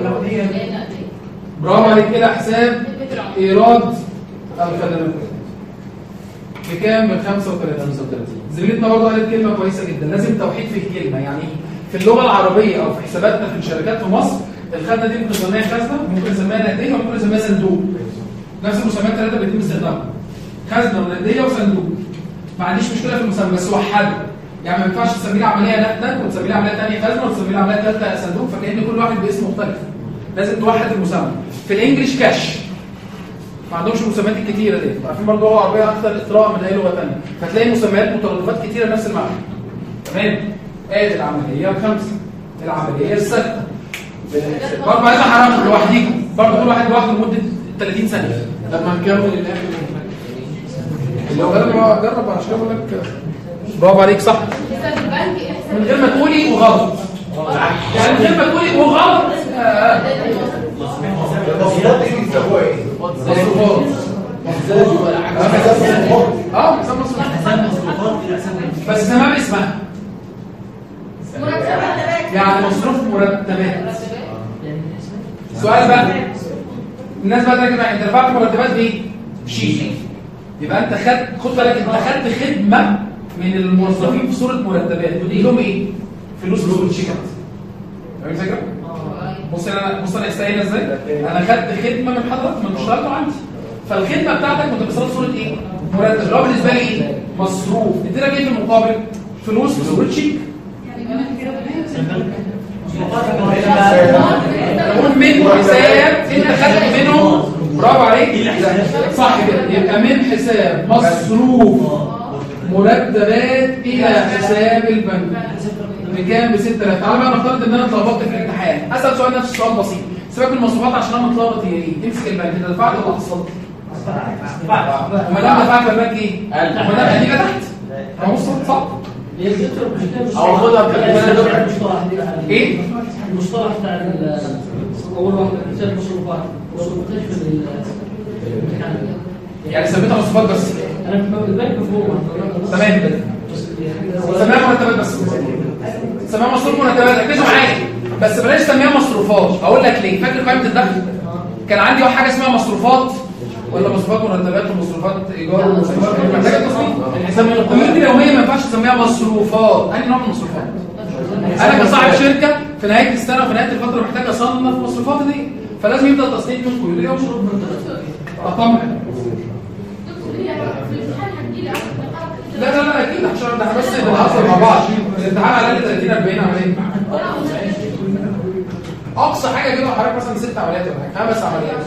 برافو عليك الى حساب ايراد الخدمات. بكام؟ ب خمسة وثلاثين. زميلتنا برضه قالت كلمه كويسه جدا، لازم توحيد في الكلمه. يعني في اللغه العربيه او في حساباتنا في الشركات في مصر الخزنه دي ممكن نسميها خزنه، ممكن نسميها نقديه، وممكن نسميها صندوق. نفس المسميات الثلاثه بيتم استخدامها، خزنه ونقديه وصندوق. ما عنديش مشكله في المسمى بس وحده، يعني ما ينفعش تسمي لي عمليه نقدا وتسمي لي عمليه ثانيه خزنه وتسمي لي عمليه ثالثه صندوق، فكأن كل واحد باسم مختلف. لازم توحد المسمى. في الانجليش كاش ما عندهمش المسميات الكتيره دي، عارفين برضه هو عربيه اكثر اثراء من اي لغه ثانيه، فتلاقي مسميات مترادفات كتيره نفس المعنى. تمام؟ ادي العمليه الخامسه، العمليه السادسه. برضه عايز احرمكم لوحديكم، برضه كل واحد لوحده لمده ثلاثين ثانيه. لما نكمل الاخر لو جرب جرب عشان اقول لك برافو عليك صح. من غير ما تقولي وغلط، يعني من غير ما تقولي وغلط. المصروفات دي بيسموها ايه؟ مصروفات. اه حساب مصروفات بس تمام اسمها يعني مصروف مرتبات. سؤال بقى الناس بقى كده، انت رفعت مرتبات بايه؟ بشيك. يبقى انت خدت، خد بالك انت خدت خدمه من الموظفين في صوره مرتبات، ودي لهم ايه؟ فلوس في صوره شيكات. فاهم الفكره؟ بص انا بص انا استاهل ازاي؟ انا خدت خدمه من حضرتك من اشتغلته عندي، فالخدمه بتاعتك متبصره صوره ايه؟ مرتب. اللي هو بالنسبه لي ايه؟ مصروف. اديتك ايه في المقابل؟ فلوس في صوره شيك. نقول من حساب انت خدت منه، برافو عليك صح كده، يبقى من حساب مصروف مرتبات الى حساب البنك بكام؟ ب ستة آلاف. تعالى بقى نفترض ان انا اتلخبطت في الامتحان، اسال سؤال نفس السؤال بسيط، سيبك من المصروفات عشان انا متلخبط هي ايه؟ امسك البنك، انت دفعت ولا حصلت؟ دفعت. وما دام دفعت البنك ايه؟ وما دام النتيجه تحت اهو صح؟ او خدها ايه؟ المصطلح بتاع اول واحد حساب المصروفات وصرفتش في يعني سميتها مصروفات بس. انا في البنك مفهوم تمام. سميها مرتبات بس. سميها مصروف مرتبات. ركزوا معايا بس بلاش تسميها مصروفات. اقول لك ليه. فاكر قائمه الدخل كان عندي حاجه اسمها مصروفات ولا مصروفات مرتبات ومصروفات ايجار ومصروفات محتاجه تصنيف. القيود اليوميه ما ينفعش تسميها مصروفات. اي نوع من المصروفات؟ انا كصاحب شركه في نهايه السنه وفي نهايه الفتره محتاج اصنف مصروفاتي دي، فلازم يبدا تصنيف من القيود اليوميه. طبعا لا لا لا اكيد عشان ده بس بنهزر مع بعض. الامتحان على الاقل ثلاثين أربعين عمليه. اقصى حاجه كده حضرتك مثلا ست عمليات ولا حاجه، خمس عمليات.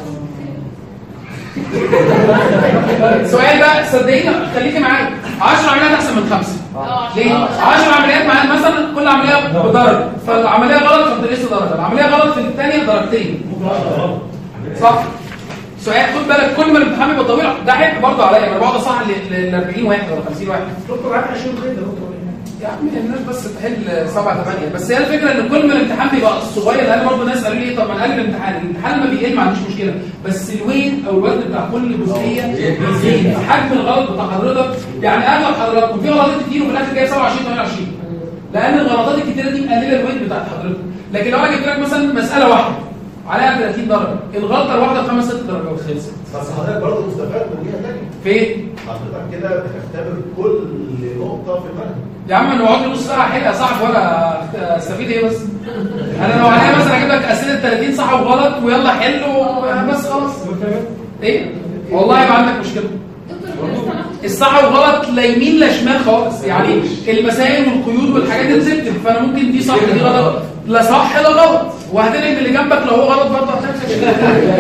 سؤال بقى صدقيني خليكي معايا، عشر عمليات احسن من خمسه. ليه؟ عشر عمليات مع مثلا كل عمليه بدرجه، فالعمليه غلط فبتقيس درجه، العمليه غلط في الثانيه درجتين. صح؟ سؤال خد بالك كل ما الامتحان يبقى طويل ده عيب برضه عليا، انا بقعد اصحح ل أربعين واحد ولا خمسين واحد. دكتور عارف عشرين خير ده دكتور يا عم الناس بس تحل سبعة ثمانية. بس هي الفكره ان كل ما الامتحان بيبقى صغير، لان برضه الناس قالوا لي طب ما نقلل الامتحان، الامتحان لما بيقل ما عنديش مشكله، بس الوين او الوزن بتاع كل جزئيه بيزيد، حجم الغلط بتاع حضرتك يعني اغلب حضراتكم في غلطات كتير وفي الاخر جايه سبعة وعشرين ثمانية وعشرين، لان الغلطات الكتيره دي مقلله الوين بتاع حضرتك. لكن لو انا جبت لك مثلا مساله واحده عليها ثلاثين درجه، الغلطه الواحده بخمس ست درجات خلصت. بس حضرتك برضه مستفاد من جهه ثانيه. فين؟ حضرتك كده بتختبر كل نقطه في المنهج. يا عم انا اقعد نص ساعه احل صح ولا استفيد ايه؟ بس انا لو عليا مثلا اجيب لك اسئله ثلاثين صح وغلط ويلا حل بس خلاص. ايه؟ والله يبقى عندك مشكله. الصح والغلط لا يمين لا شمال خالص، يعني المسائل والقيود والحاجات دي بتكتب، فانا ممكن دي صح دي غلط، لا صح لا غلط، وهتنقل اللي جنبك لو هو غلط برضه هتنقل.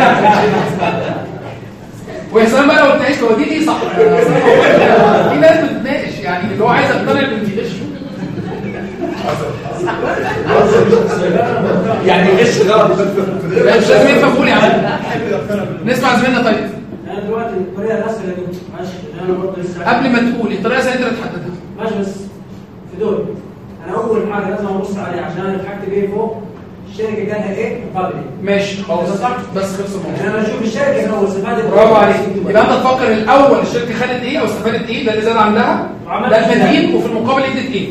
ويا سلام بقى لو اتناقشت هو دي ايه صح؟ في ناس بتتناقش يعني اللي هو عايز يقتنع ان دي غش. يعني غش غلط. لا مش لازم يفهم قول يا عم. نسمع زميلنا طيب. انا دلوقتي الطريقه الاسهل دي ماشي، انا برضه لسه قبل ما تقول الطريقه ازاي انت تحددها؟ ماشي بس في دول انا اول حاجه لازم ابص عليها عشان انا اتحكم بيه فوق الشركه جالها ايه مقابل ايه. ماشي خلاص صح بس خلص الموضوع. انا اشوف الشركه الاول استفادت. برافو عليك. يبقى انت تفكر الاول الشركه خدت ايه او استفادت ايه، ده اللي زاد عندها ده التدريب، وفي المقابل ادت ايه؟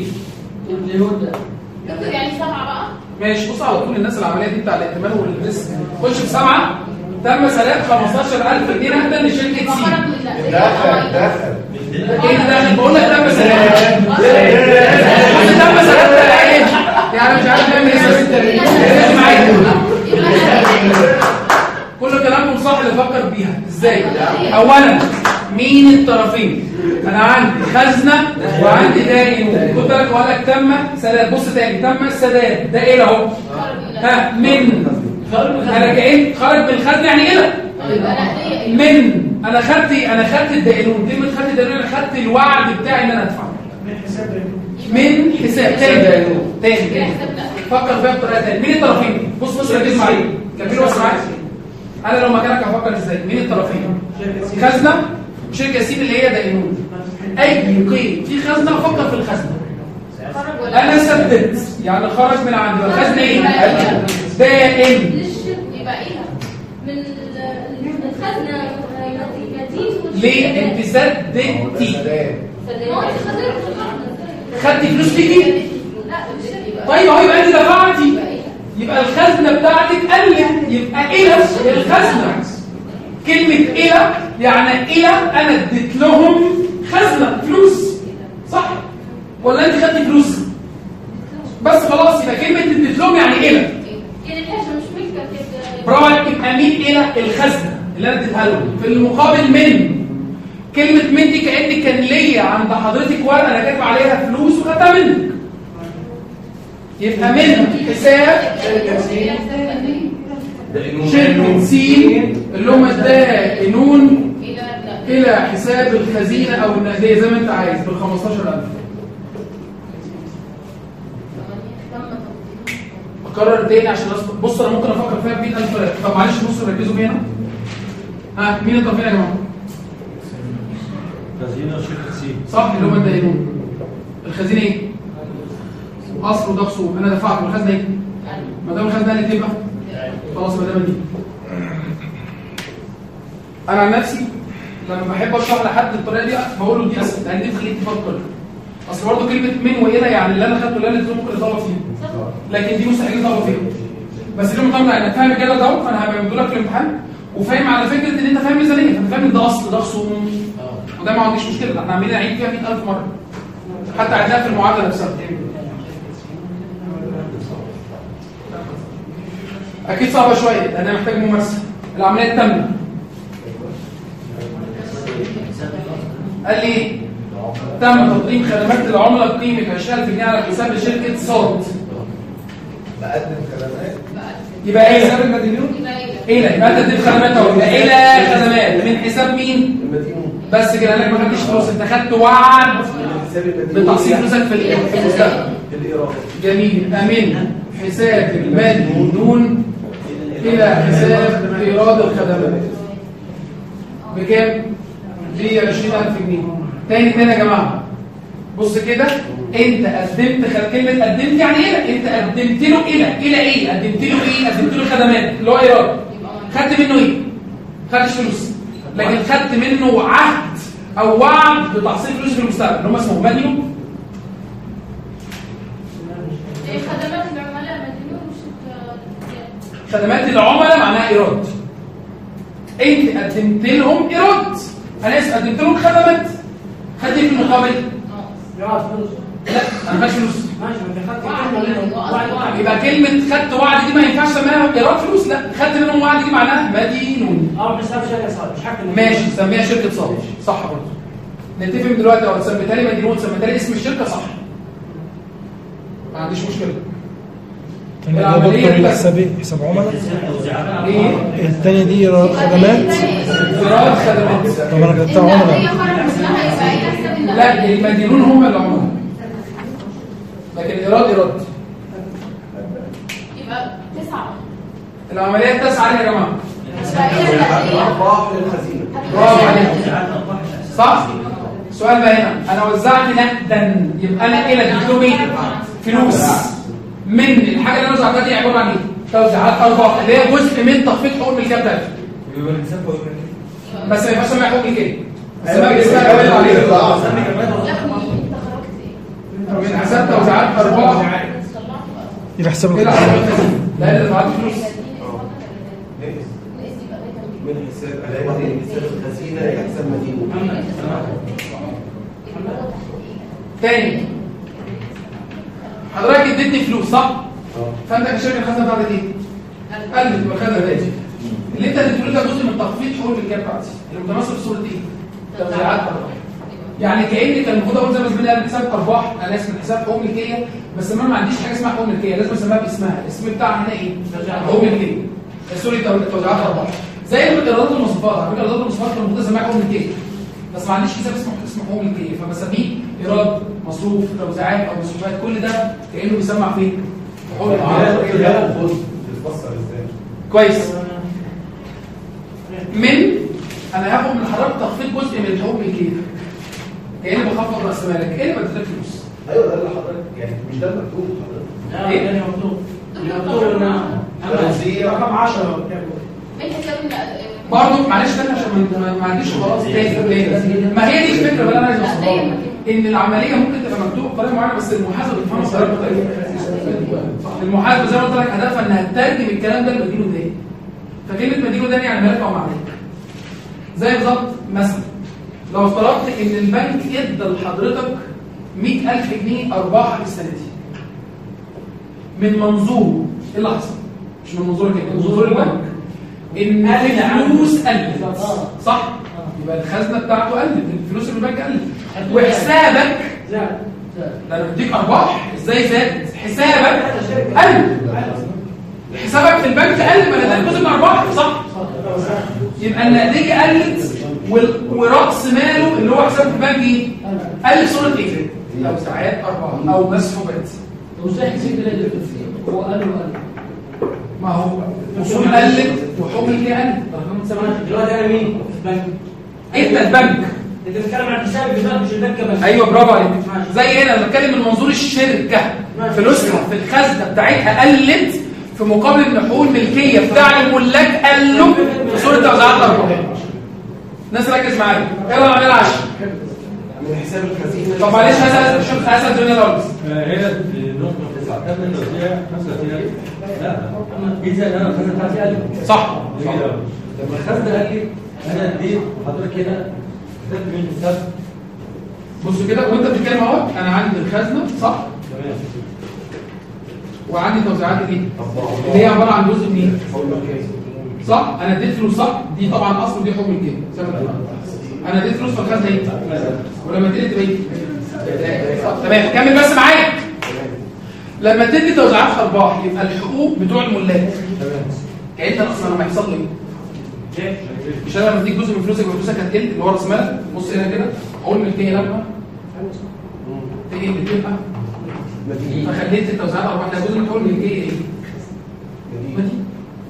دكتور يعني سبعه بقى. ماشي بص على طول الناس العمليه دي بتاع الائتمان والريسك خش في سبعه تم سلام خمستاشر ألف جنيه نقدا لشركه سي. دخل دخل ايه داخل بقول لك تم سلام. تم سلام ده ايه؟ يعني مش عارف نعمل ايه معايا. كل كلامكم صح اللي فكر بيها ازاي. اولا مين الطرفين؟ انا عندي خزنه وعندي داين، خد بالك وقال لك تم سداد. بص تاني تم السداد ده ايه اهو؟ ها من انا كأن خرج من الخزنه يعني ايه؟ من انا خدت انا خدت الدائنون. كلمه خدت الدائنون انا خدت الوعد بتاعي ان انا ادفع من حساب من حساب تاني تاني تاني فكر فيها بطريقه تانيه. مين الطرفين؟ بص بص ركز معايا كملوا بس معايا. انا لو مكانك هفكر ازاي؟ مين الطرفين؟ خزنه وشركه سين اللي هي دائنون. اي قيد في خزنه افكر في الخزنه. انا سددت يعني خرج من عندي والخزنه ايه؟ دائم. يبقى ايه من الخزنه ليه انت سددتي؟ خدتي فلوس ليكي؟ طيب اهو يبقى انت دفعتي، يبقى الخزنه بتاعتك قلت، يبقى الى الخزنه. كلمه الى يعني الى انا اديت لهم خزنه فلوس صح ولا انت خدتي فلوس بس خلاص؟ يبقى كلمه اديت لهم يعني الى يعني الحاجه مش ملكك كده. برافو عليك. يبقى مين الى الخزنه اللي انا اديتها لهم في المقابل من كلمه من دي كأن كان ليا عند حضرتك ورقه انا كاتب عليها فلوس وخدتها منك. يبقى من حساب شركه سين اللي هم الدائنون الى حساب الخزينه او النقديه زي ما انت عايز بال خمستاشر ألف. اكرر تاني عشان بص انا ممكن افكر فيها ب مية ألف طريقه. طب معلش بصوا ركزوا فيها هنا. ها مين الطرفين يا جماعه؟ خزينه وشركه سي صح اللي هم الدائنون. الخزينه ايه؟ اصل وده خصوم انا دفعت والخزنه ايه؟ ما دام الخزنه اللي تبقى خلاص ما دام دي. انا عن نفسي لما بحب اشرح لحد الطريقه دي بقول له دي اسهل لان دي بتخليك تفكر. اصل برضه كلمه من والى يعني اللي انا خدته اللي انا ممكن اطور فيه لكن دي مستحيل تغلط فيها. بس دي معتمده على انك فاهم الجدول دوت، فانا هبعمله لك في الامتحان، وفاهم على فكره ان انت فاهم ميزانيه، فانت فاهم ان ده اصل ده خصوم، وده ما عنديش مشكله، احنا عاملين نعيد فيها مئة ألف مره حتى عندنا في المعادله نفسها. اكيد صعبه شويه لان انا محتاج ممارسه. العمليه التامه قال لي تم تقديم خدمات للعملاء بقيمه عشرين ألف جنيه على حساب شركه صاد. بقدم خدمات يبقى ايه حساب المدينون؟ ايه لا يبقى انت تدي خدمات اهو، يبقى الى خدمات من حساب مين؟ المدينون. بس كده انك ما خدتش فلوس، انت خدت وعد بتحصيل فلوسك في المستقبل. جميل. امن حساب المدينون الى حساب ايراد الخدمات بكام؟ ب عشرين ألف جنيه. تاني تاني يا جماعه بص كده، انت قدمت كلمه قدمت يعني ايه؟ انت قدمت له الى الى ايه؟ قدمت له ايه؟ قدمت له خدمات اللي هو ايراد. خدت منه ايه؟ خدتش فلوس، لكن خدت منه عهد او وعد بتحصيل فلوس في المستقبل اللي هم اسمهم مدينون. ايه خدمات العملاء مدينون مش خدمات العملاء معناها ايراد. انت قدمت لهم ايراد، انا اسف قدمت لهم خدمات، خدت في المقابل يقعد فلوس. لا انا ما خدتش فلوس. ماشي ما انت خدت وعد. يبقى كلمه خدت وعد دي ما ينفعش اسميها ايراد فلوس، لا خدت منهم وعد دي معناها مدينون. اه حساب شركه صاد مش حق ماشي سميها شركه صاد صح برضه. نتفق من دلوقتي لو سميتها لي مدينون سميتها لي اسم الشركه صح، ما عنديش مشكله. العمليه الحساب ايه؟ حساب عملاء؟ ايه الثانيه دي ايراد خدمات. ايراد خدمات. طب انا كتبتها عملاء. لا المدينون هم العملاء، لكن الايراد ايراد. يبقى تسعة. العمليه التاسعه يا جماعه ارباح للخزينه. برافو عليك صح. السؤال بقى هنا، انا وزعت نقدا يبقى انا الى اديت ايه؟ فلوس من الحاجه اللي انا وزعتها دي عباره عن ايه؟ توزيعات ارباح اللي هي جزء من تخفيض حقوق الملكيه بتاعتي. بيبقى الحساب حقوق الملكيه بس ما ينفعش اسميها حقوق ملكيه، اسمها اسمها جوائز عليه من حساب توزيعات ارباح يبقى حساب كده على الخزينه. لا اللي دفعت فلوس من حساب من حساب الخزينه الى حساب مدينون. تاني حضرتك اديتني فلوس صح؟ فانت كشركه الخزنه بتاعتك ايه؟ قلت والخزنه بقت اللي انت اديته ده جزء من تخفيض حقوق الملكيه بتاعتي اللي متمثل في صوره ايه؟ توزيعات ارباح. يعني كأن كان المفروض اقول زي ما زميلي قال حساب ارباح، انا اسف حساب حقوق ملكيه، بس انا ما عنديش حاجه اسمها حقوق ملكيه، لازم اسميها باسمها، الاسم بتاعها هنا ايه؟ حقوق ملكيه. سوري توزيعات ارباح. زي الايرادات والمصروفات، على فكره الايرادات والمصروفات كان المفروض اسميها حقوق ملكيه. بس ما عنديش حساب اسمه اسمه حقوق ملكيه، فبسميه ايراد، مصروف، توزيعات او مصروفات، كل ده كانه بيسمع فين؟ حقوق الملكيه. بتتفسر ازاي؟ كويس. من انا هاخد من حضرتك تخفيض جزء من حقوق الملكيه. كاني بخفض راس مالك، كاني بديلك فلوس. ايوه ده اللي حضرتك يعني مش ده المكتوب حضرتك. ايه ده مكتوب؟ مكتوب ان رقم عشرة من حساب برضه معلش تاني عشان ما عنديش خلاص تاني. ما هي دي الفكره بقى انا عايز اوصلها ان العمليه ممكن تبقى مكتوبه بطريقه معينه بس المحاسبه بتفهمها بطريقه مختلفه. المحاسبه زي ما قلت لك هدفها انها تترجم الكلام ده لمدينه تاني. فكلمه مدينه تاني يعني مالك او معلك. زي بالظبط مثلا لو افترضت ان البنك ادى لحضرتك مئة ألف جنيه ارباح السنه دي من منظور ايه اللي حصل؟ مش من منظور كده، من منظور البنك ان الفلوس قلت صح؟ يبقى الخزنه بتاعته قلت، الفلوس اللي في البنك قلت وحسابك زاد. ده انا بديك ارباح ازاي زادت؟ حسابك قل، حسابك في البنك قل، ما ده جزء من ارباحك صح؟ يبقى النتيجه قلت وراس ماله اللي هو حساب في البنك ايه؟ قل صوره ايه؟ توزيعات ارباح او مسحوبات. وازاي حسيت ده اللي هو قال وقال ما هو اصول قلت وحقوق الملكيه قلت. دلوقتي انا مين في البنك؟ انت البنك. انت بتتكلم عن حساب البنك مش البنك بس. ايوه برافو عليك. زي هنا بتكلم من منظور الشركه فلوسها في الخزنه بتاعتها قلت في مقابل ان حقوق الملكيه بتاع الملاك قلوا في صوره توزيعات ارباح. الناس ركز معايا. يلا نعمل عشرة من حساب الخزينه. طب معلش هسال شوف هسال الدنيا خالص. هنا في نقطه تسعه خدنا التوزيع خمسة وثلاثين ألف. لا اذا انا الخزنه بتاعتي قلت صح صح لما الخزنه قلت انا اديت وحضرتك هنا خدت منه السبب. بص كده وانت بتتكلم اهو انا عندي الخزنه صح تمام وعندي توزيعات دي اللي هي عباره عن جزء منين صح انا اديت فلوس صح دي طبعا اصل ودي حكم الكيل انا اديت فلوس في الخزنه دي ولما تدي تبقى تمام كمل بس معايا لما تدي توزيعات ارباح يبقى الحقوق بتوع الملاك كأنت اصلا لما يحصل لي مش انا لما اديك جزء من فلوسك وفلوسك هتقل اللي هو راس مالك بص هنا كده اقول ملكيه لما تيجي بتبقى فخليت التوزيعات ارباح ده جزء من تقول ملكيه ايه؟ مدين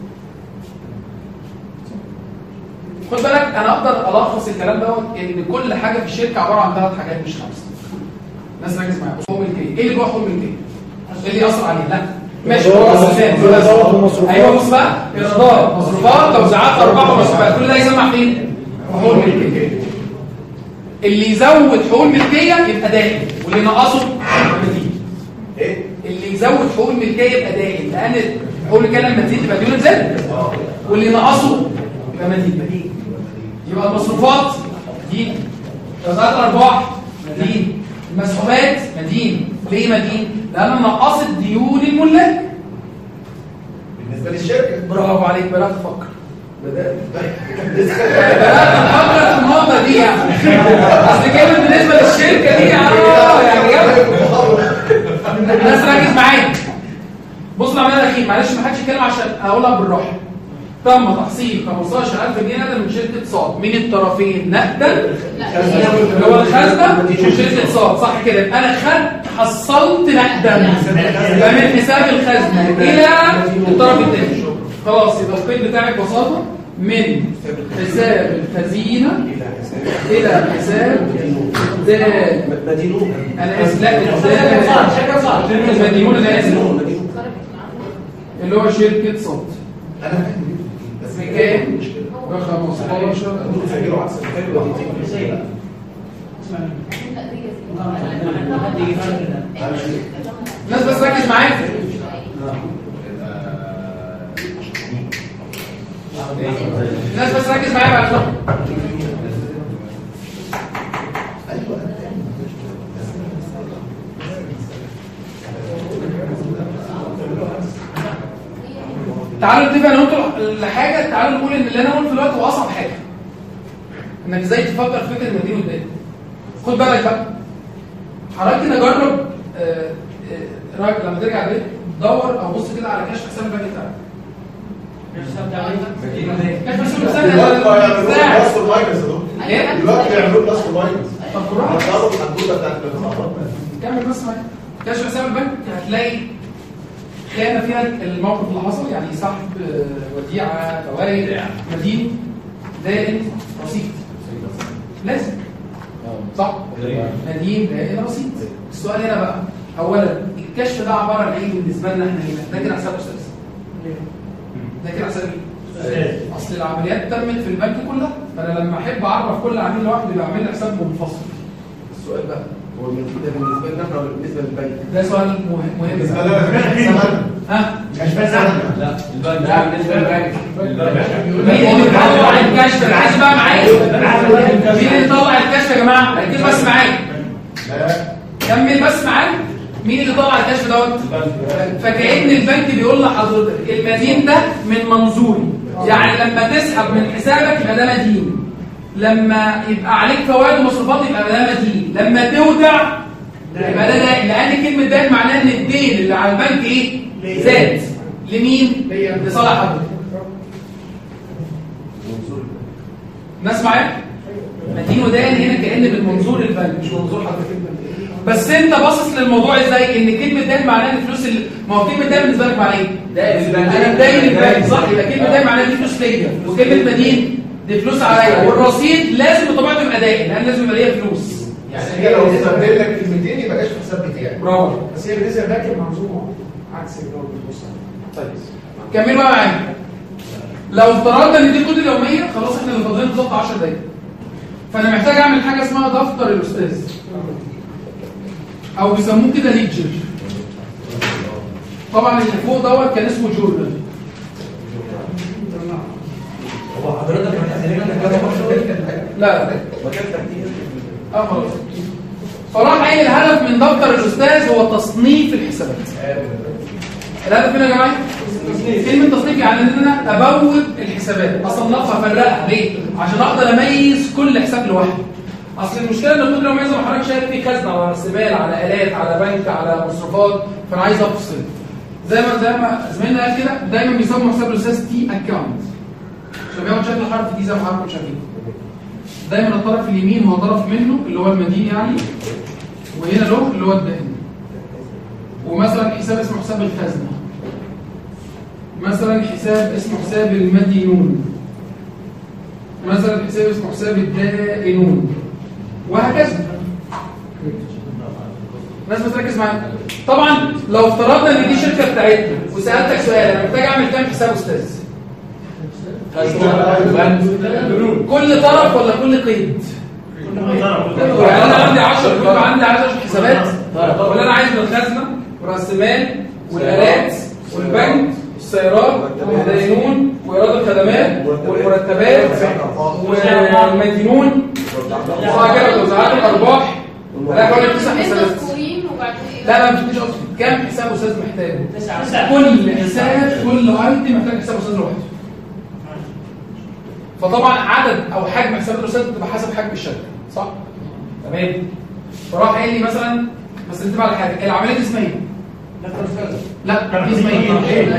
خد بالك انا اقدر الخص الكلام دوت ان كل حاجه في الشركه عباره عن ثلاث حاجات مش خمسه الناس ركز معايا حقوق ملكيه ايه اللي جوه حقوق ملكيه؟ ايه اللي ياثر عليه؟ لا ماشي هو اساسا ايوه بص بقى ايرادات مصروفات توزيعات ارباح ومصروفات كل ده يسمع فين؟ حقوق الملكيه اللي يزود حقوق الملكيه يبقى دائم واللي ينقصه يبقى مدين ايه اللي يزود حقوق الملكيه يبقى دائم لان حقوق الملكيه لما تزيد تبقى ديون تزيد واللي ينقصه يبقى مدين يبقى المصروفات دين توزيعات الارباح دين المسحوبات مدين ليه مدين؟ لأن نقصت ديون الملاك بالنسبة للشركة برافو عليك بدأت تفكر بدأت بدأت تفكر في النقطة دي يعني أصل كلمة بالنسبة للشركة دي اه يعني جامد الناس ركز معايا بص العملية الأخير معلش ما حدش يتكلم عشان أقولها بالراحة تم تحصيل خمستاشر ألف جنيه نقدا من شركة صاد من الطرفين نقدا اللي هو الخزنة وشركة صاد صح كده أنا خدت حصلت نقدا يبقى من حساب الخزنة إلى الطرف الثاني خلاص يبقى القيد بتاعك ببساطة من حساب الخزينة إلى حساب دال مدينون أنا آسف لا دال المدينون أنا آسف اللي هو شركة صاد أنا بكام؟ ب خمستاشر الناس بس ركز معايا الناس بس ركز معايا بعد كده تعالوا نتفق انا وانتوا لحاجه تعالوا نقول ان اللي انا قلته دلوقتي هو اصعب حاجه انك ازاي تفكر في فكره المدين قدام خد بالك بقى حضرتك كده جرب آه آه راجل لما ترجع البيت دور او بص كده على كشف حساب البنك بتاعك كشف حساب البنك ايه دلوقتي بيعملوا بلس وماينس طب روح هتعرف الحدوته بتاعت البنك كمل بس معايا كشف حساب البنك هتلاقي كان فيها الموقف اللي حصل يعني سحب وديعه فوائد مدين دائن رصيد لازم صح مدين دائن رصيد السؤال هنا بقى اولا الكشف ده عباره عن ايه بالنسبه لنا احنا هنا ده كده حساب استاذ ده كده حساب ايه اصل العمليات تمت في البنك كلها فانا لما احب اعرف كل عميل لوحده يبقى اعمل لي حساب منفصل السؤال بقى هو المدين ده بالنسبه لنا ولا بالنسبه للبنك ده سؤال مهم بالنسبه لنا ها مش بس لا البنك لا بالنسبه للبنك مين اللي طلع الكشف انا عايز بقى معايا مين اللي طلع الكشف يا جماعه ركز بس معايا كمل بس معايا مين اللي طلع الكشف دوت فكأن البنك بيقول لحضرتك المدين ده من منظوري يعني لما تسحب من حسابك يبقى ده مدين لما يبقى عليك فوائد ومصروفات يبقى ده مدين لما تودع يبقى ده دائن لان كلمه دائن معناها ان الدين اللي على البنك ايه زاد لمين لصالح حضرتك الناس معايا مدين ودائن هنا كأن بالمنظور البنك مش منظور حضرتك بس انت باصص للموضوع ازاي ان كلمه دائن معناها ان فلوس ال... ما هو كلمه دائن بالنسبه لك معناها ايه انا مدين البنك صح يبقى كلمه دائن معناها دي فلوس ليا وكلمه مدين دي فلوس عليا والرصيد لازم بطبيعته يبقى دائن لان لازم يبقى ليا فلوس يعني هي لو استخدمت لك كلمتين يبقى كشف حساب بتاعي برافو بس هي بالنسبه للبنك المنظومه عكس الجو بالبص طيب كمل بقى معايا لو افترضنا ان دي الكود اليوميه خلاص احنا اللي فاضلين بالظبط عشر دقايق فانا محتاج اعمل حاجه اسمها دفتر الاستاذ او بيسموه كده ليدجر طبعا اللي فوق دوت كان اسمه جورنال. هو حضرتك ما لا لا اه خلاص. فراح قايل الهدف من دفتر الاستاذ هو تصنيف الحسابات. الهدف هنا يا جماعه كلمه تصنيف يعني ان انا ابوب الحسابات، اصنفها افرقها. ليه؟ عشان اقدر اميز كل حساب لوحده. اصل المشكله ان القدره المميزه ما حضرتك شايف في خزنه على استقبال على الات على بنك على مصروفات، فانا عايز افصل. زي ما زي ما زميلنا قال كده دايما بيسموا حساب الاستاذ تي اكونت عشان بياخد شكل حرف تي زي ما حضراتكم شايفين. دايما الطرف اليمين هو طرف منه اللي هو المدين يعني، وهنا له اللي هو الدائن. ومثلا حساب اسمه حساب الخزنه، مثلا حساب اسمه حساب المدينون، مثلا حساب اسمه حساب الدائنون، وهكذا. الناس بتركز معايا. طبعا لو افترضنا ان دي شركه بتاعتنا وسالتك سؤال انا محتاج اعمل كام حساب استاذ؟ كل طرف ولا كل قيد؟ يعني انا عندي عشرة قيود وعندي عشرة حسابات، ولا انا عايز الخزنه وراس المال والالات والبنك والسيارات والدينون وايراد الخدمات والمرتبات والمدينون وصح كده وتوزيعات الارباح. لا كل تسع حسابات. لا لا مش مش اصلي. كام حساب استاذ محتاجه؟ كل حساب كل ايتم محتاج حساب استاذ لوحده. فطبعا عدد او حجم حسابات الاستاذ بتبقى حسب حجم الشركه، صح؟ تمام. فراح قال لي مثلا بس انتبه على حاجه، العمليه دي اسمها ايه؟ لا دي اسمها ايه؟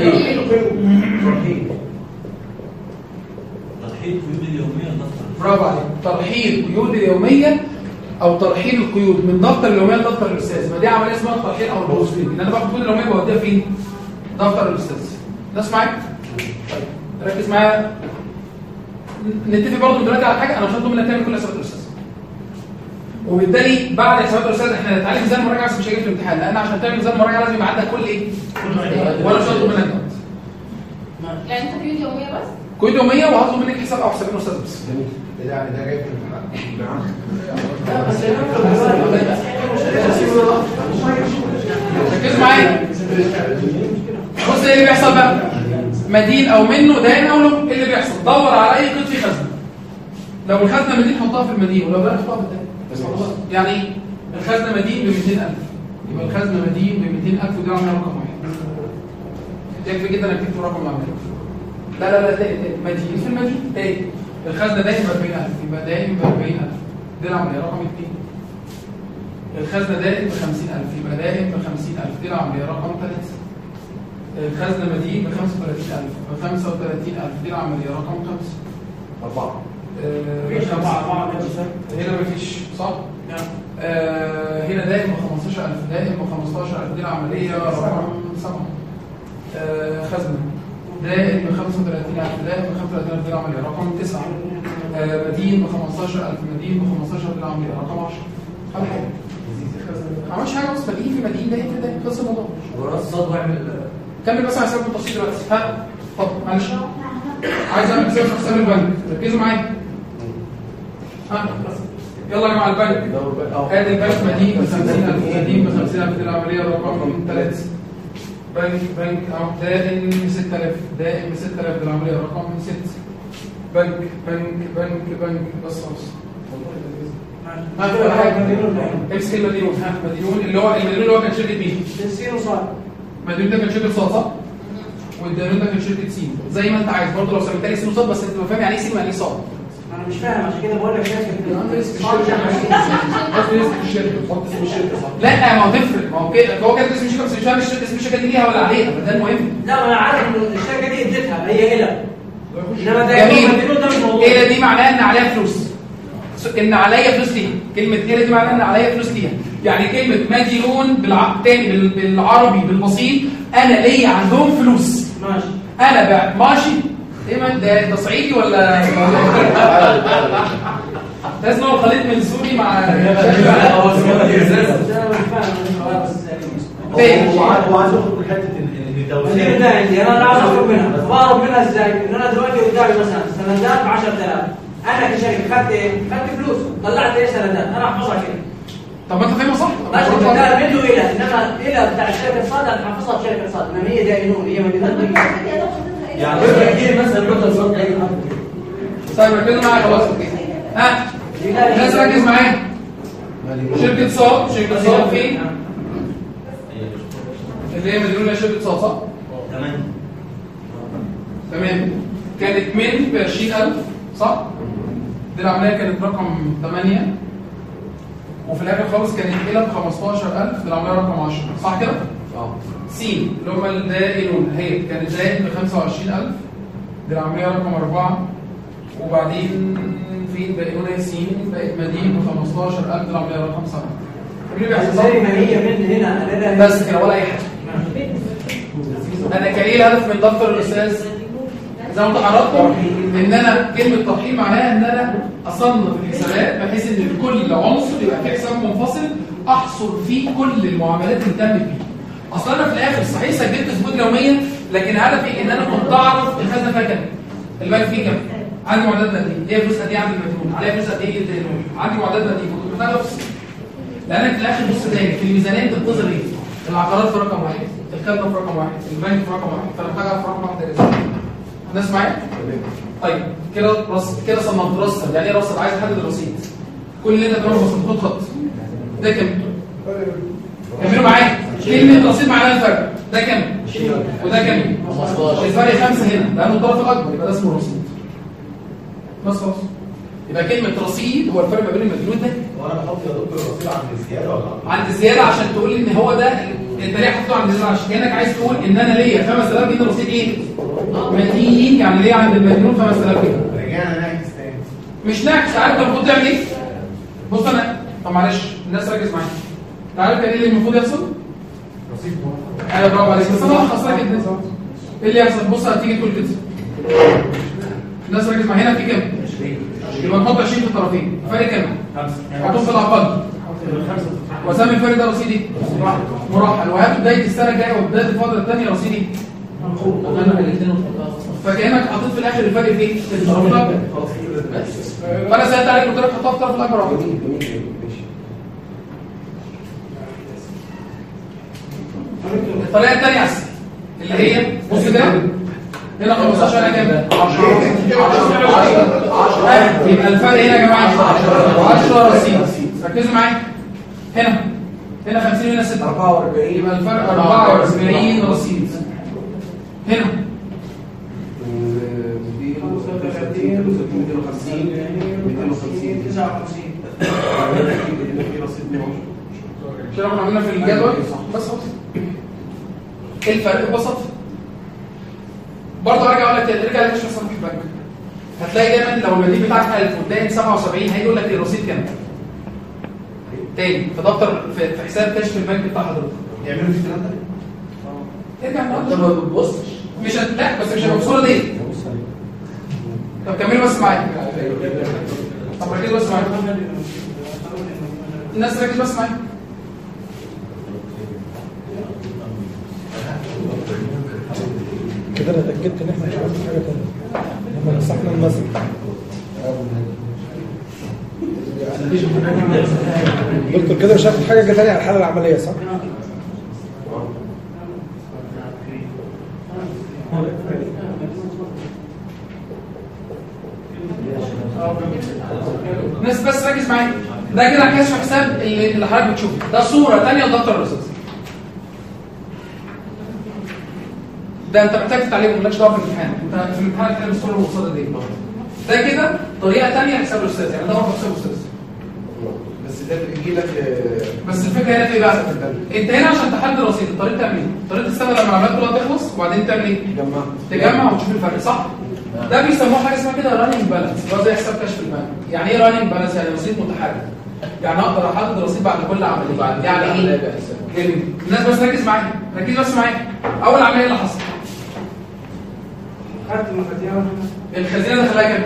ترحيل قيود اليوميه. برافو عليك. ترحيل قيود اليوميه او ترحيل القيود من دفتر اليوميه لدفتر الاستاذ. ما دي عمليه اسمها الترحيل او البروسفيل، ان انا باخد القيود اليوميه بوديها فين؟ دفتر الاستاذ. ناس معاك؟ طيب ركز معايا. نتفق برضه دلوقتي على حاجه، انا مش هطلب منك تعمل كل حسابات الاستاذ. وبالتالي بعد حسابات الاستاذ احنا هنتعلم ميزان مراجعه بس مش هيجي في الامتحان، لان عشان تعمل ميزان مراجعه لازم يبقى عندك كل ايه؟ ولا مش هطلب منك دوت. يعني انت قيود يوميه بس؟ قيود يوميه وهطلب منك حساب او حسابين استاذ بس. جميل. يعني ده جاي في الامتحان. ركزوا معايا. بص ايه اللي بيحصل بقى؟ مدين او منه دائن او له. ايه اللي بيحصل؟ دور على اي قيد فيه خزنه. لو الخزنه مدين حطها في المدين، ولو لا حطها في الدائن. يعني ايه؟ الخزنه مدين ب مئتين ألف، يبقى الخزنه مدين ب مئتين ألف ودي عامله رقم واحد. يكفي جدا انك تكتب رقم العمليه. لا لا لا تاني تاني مدين في المدين تاني. الخزنه دائم ب أربعين ألف، يبقى دائم ب أربعين ألف دي العمليه رقم اثنين. الخزنه دائم ب خمسين ألف، يبقى دائم ب خمسين ألف دي العمليه رقم ثلاثة. الخزنه مدين ب خمسة وثلاثين ألف، ب خمسة وثلاثين ألف دي العمليه رقم خمسة. أربعة. مفيش أربعة أربعة هنا مفيش صح؟ نعم. آه هنا دائم ب خمستاشر ألف، دائم ب خمستاشر ألف دي العمليه رقم سبعة. آه خزنه دائم ب خمسة وثلاثين ألف، دائم ب خمسة وثلاثين ألف دي العمليه رقم تسعة. آه مدين ب خمستاشر ألف، مدين ب خمستاشر دي العمليه رقم عشرة. أول حاجه ما عملش حاجه بس مدين في مدين دائم في دائم خلص الموضوع. وراس صاد واعمل كمل بس على حساب التفصيل دلوقتي. ها اتفضل معلش عايز اعمل حساب حساب البنك. ركزوا معايا. ها يلا يا جماعه البنك. ادي البنك مدين ب خمسين ألف، مدين ب خمسين ألف دي العمليه رقم ثلاثة. بنك بنك اهو دائم ب ستة آلاف، دائم ب ستة آلاف دي العمليه رقم ستة. بنك بنك بنك بنك بس خلاص. ها ولا حاجه. امسك المدينون. ها مدينون اللي هو المدينون اللي هو كان شركه مين؟ سين وصاد. مدينون ده كان شركه صاد صح؟ والدينون ده كان شركه سين. زي ما انت عايز برضه لو سميتها لي سين وصاد بس انت تبقى فاهم يعني ايه سين ويعني ايه صاد. انا مش فاهم عشان كده بقول لك لا ما هو تفرق. ما هو كده هو كده اسم الشركه بس مش فاهم اسم الشركه دي ليها ولا عليها، ده المهم. لا ما انا عارف ان الشركه دي اديتها هي هنا. انما ده جميل. ايه دي معناها ان عليها فلوس. ان عليا فلوس ليها. كلمه ايه دي معناها ان عليا فلوس ليها. يعني كلمه مدينون بالتاني بالعربي بالبسيط انا ليا عندهم فلوس. ماشي. انا بقى ماشي. ايه ما ده ده صعيدي ولا ده اسمه خليط من سوري مع هو عايز ياخد من حته التوفير ده عندي انا عايز اخرج منها بس بهرب منها ازاي؟ ان انا دلوقتي قدامي مثلا سندات ب عشرة آلاف، انا كشركه خدت ايه؟ خدت فلوس طلعت ايه سندات انا احفظها كده طب ما انت فاهمها صح؟ ماشي انت قال منه الى انما الى بتاع الشركه الصادقه هنحفظها في شركه صادقه انما هي دائنون هي مدينه يعني كتير مثلا مثلا صوت اي حد طيب ركزوا معايا خلاص ها الناس ركز معايا شركه صاد شركه صاد فين؟ اللي هي مدينه شركه صاد صح؟ تمام تمام كانت من ب عشرين ألف صح؟ دي العمليه كانت رقم ثمانية وفي الاخر خالص كانت الى ب خمستاشر ألف دي العمليه رقم عشرة صح كده؟ اه س اللي هم الدائنون هي كانت دائن ب خمسة وعشرين ألف دي العمليه رقم أربعة وبعدين في دائنون هي س بقت مدين ب خمستاشر ألف دي العمليه رقم سبعة زي ما هي من هنا بس كده ولا اي حاجه انا كان ايه الهدف من دفتر الاستاذ زي ما انت عرفتوا ان انا كلمه ترحيل معناها ان انا اصنف الحسابات بحيث ان كل عنصر يبقى فيه حساب منفصل احصر فيه كل المعاملات اللي تمت بيه. اصلا انا في الاخر صحيح سجلت ثبوت يوميا لكن هدفي ان انا كنت اعرف الخزنه فيها كام البنك فيه كام عندي معدات قد ايه فلوس قد ايه عندي المديون عليها فلوس قد ايه عندي معدات قد ايه كنت محتاج افصل لانك في الاخر بص تاني في الميزانيه انت بتظهر ايه العقارات في رقم واحد الخدمه في رقم واحد البنك في رقم واحد فانا محتاج اعرف رقم واحد ده الناس معايا؟ طيب كده رص كده صنفت رصد يعني ايه رصد عايز احدد الرصيد كل اللي انت بتعمله بس خد خط ده كام؟ كملوا معايا كلمه رصيد معناها الفرق ده كام؟ وده كام؟ خمستاشر الفرق خمسه هنا لانه الطرف الاكبر يبقى ده اسمه رصيد بس خلاص يبقى كلمه رصيد هو الفرق ما بين المديون ده وانا بحط يا دكتور الرصيد عند الزياده ولا عند الزياده عشان تقول لي ان هو ده انت ليه حاطه عند الزياده عشان كانك عايز تقول ان انا ليا خمسة آلاف جنيه رصيد ايه؟ مدين يعني ليه عند المدينون خمسة آلاف جنيه رجعنا نعكس تاني مش نعكس عارف انت المفروض تعمل ايه؟ بص انا طب معلش الناس ركز معايا انت عارف ايه اللي المفروض يحصل؟ رصيد ايوه برافو عليك بس انا هلخص لك الدنيا ايه اللي يحصل؟ بص هتيجي تقول كده الناس ركز معايا هنا في كام؟ يبقى نحط عشرين في الطرفين فرق كام؟ خمسة حطهم في الاقل واسمي الفرق ده رصيدي مرحل وهات بدايه السنه الجايه وبدايه الفتره الثانيه رصيدي فكانك حطيت في الاخر الفرق فين؟ في الطرف الاكبر فانا سالت عليك قلت لك حطها في الطرف الاكبر اهو الطريقه الثانيه احسن اللي هي بص كده هنا خمستاشر هنا كام؟ عشرة يبقى الفرق هنا يا جماعه عشرة رصيد ركزوا معايا هنا هنا خمسين هنا ستة أربعة وأربعين يبقى الفرق أربعة وأربعين رصيد هنا مئتين وخمسين مئتين وخمسين تسعة وخمسين شو احنا عملنا في الجدول بس خلاص ايه الفرق ببساطه برضه ارجع اقول لك ارجع لك مش في البنك هتلاقي دايما لو المدين بتاعك ألف والداين سبعة وسبعين هيقول لك الرصيد كام تاني في دفتر في حساب كشف البنك بتاع حضرتك يعملوا في الكلام ده ارجع انت ما بتبصش مش هت... لا بس مش هيبقى بصوره دي طب كملوا بس معايا طب ركزوا بس معايا الناس ركز بس معايا كده انا اتاكدت ان احنا مش عايزين حاجه ثانيه لما مسحنا المسح دكتور كده مش هاخد حاجه ثانيه على الحاله العمليه صح؟ الناس بس ركز معايا ده كده كشف حساب اللي حضرتك بتشوفه ده صوره ثانيه لدفتر الرصيد ده انت محتاج تتعلمه مالكش دعوه بالامتحان انت في الامتحان هتعمل الصوره المقصده دي ده كده طريقه ثانيه لحساب الاستاذ يعني ده هو حساب الاستاذ بس ده بيجي لك بس الفكره هنا في ايه بقى انت هنا عشان تحدد الرصيد الطريقه تعمل ايه طريقه السنه لما العمليات كلها تخلص وبعدين تعمل ايه تجمع تجمع وتشوف الفرق صح ده بيسموه حاجه اسمها كده رانينج بالانس اللي هو زي حساب كشف المال يعني ايه رانينج بالانس يعني رصيد متحرك يعني اقدر احدد الرصيد بعد كل عمليه بعد يعني ايه جميل الناس بس ركز معايا ركز بس معايا اول عمليه اللي حصلت خدت المخزنه الخزينه دخلها كام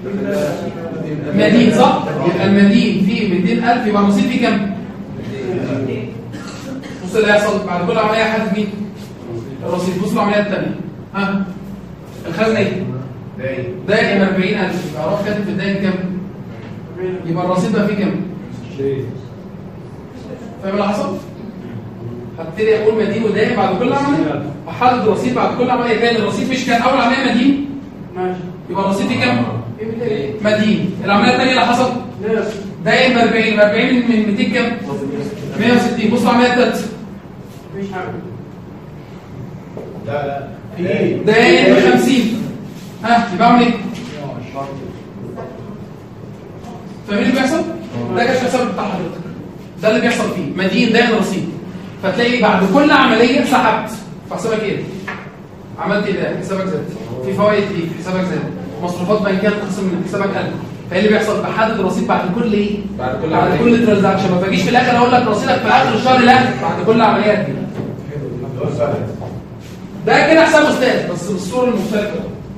مدين صح يبقى المدين فيه مئتين ألف يبقى الرصيد فيه كام بص اللي هيحصل بعد كل عمليه حاسب مين الرصيد بص العمليه الثانيه ها الخزنه ايه داين أربعين ألف يبقى اروح كاتب في الداين كام يبقى الرصيد بقى فيه كام فاهم اللي حصل؟ هبتدي اقول مدين ودائم بعد كل عمليه، احدد رصيد بعد كل عمليه. كان الرصيد مش كان اول عمليه مدين؟ ماشي. يبقى الرصيد دي كام؟ مدين. العمليه الثانيه اللي حصل؟ دائم ب أربعين، أربعين من مئتين كام؟ مئة وستين. بصوا العمليه الثالثه. مفيش حاجه. لا لا في دائم ب خمسين. ها يبقى اعمل ايه؟ فاهمين اللي بيحصل؟ ده كشف الحساب بتاع حضرتك. ده اللي بيحصل فيه مدين دائم رصيد. فتلاقي بعد كل عمليه سحبت في حسابك ايه؟ عملت ايه ده؟ حسابك زاد. في فوائد ليك حسابك زاد. مصروفات بنكيه تخصم من حسابك قل. فايه اللي بيحصل؟ بحدد رصيد بعد كل ايه؟ بعد كل بعد كل ترانزاكشن. ما باجيش في الاخر اقول لك رصيدك في اخر الشهر، لا، بعد كل عمليات دي. ده كده حساب استاذ بس بالصوره المختلفه.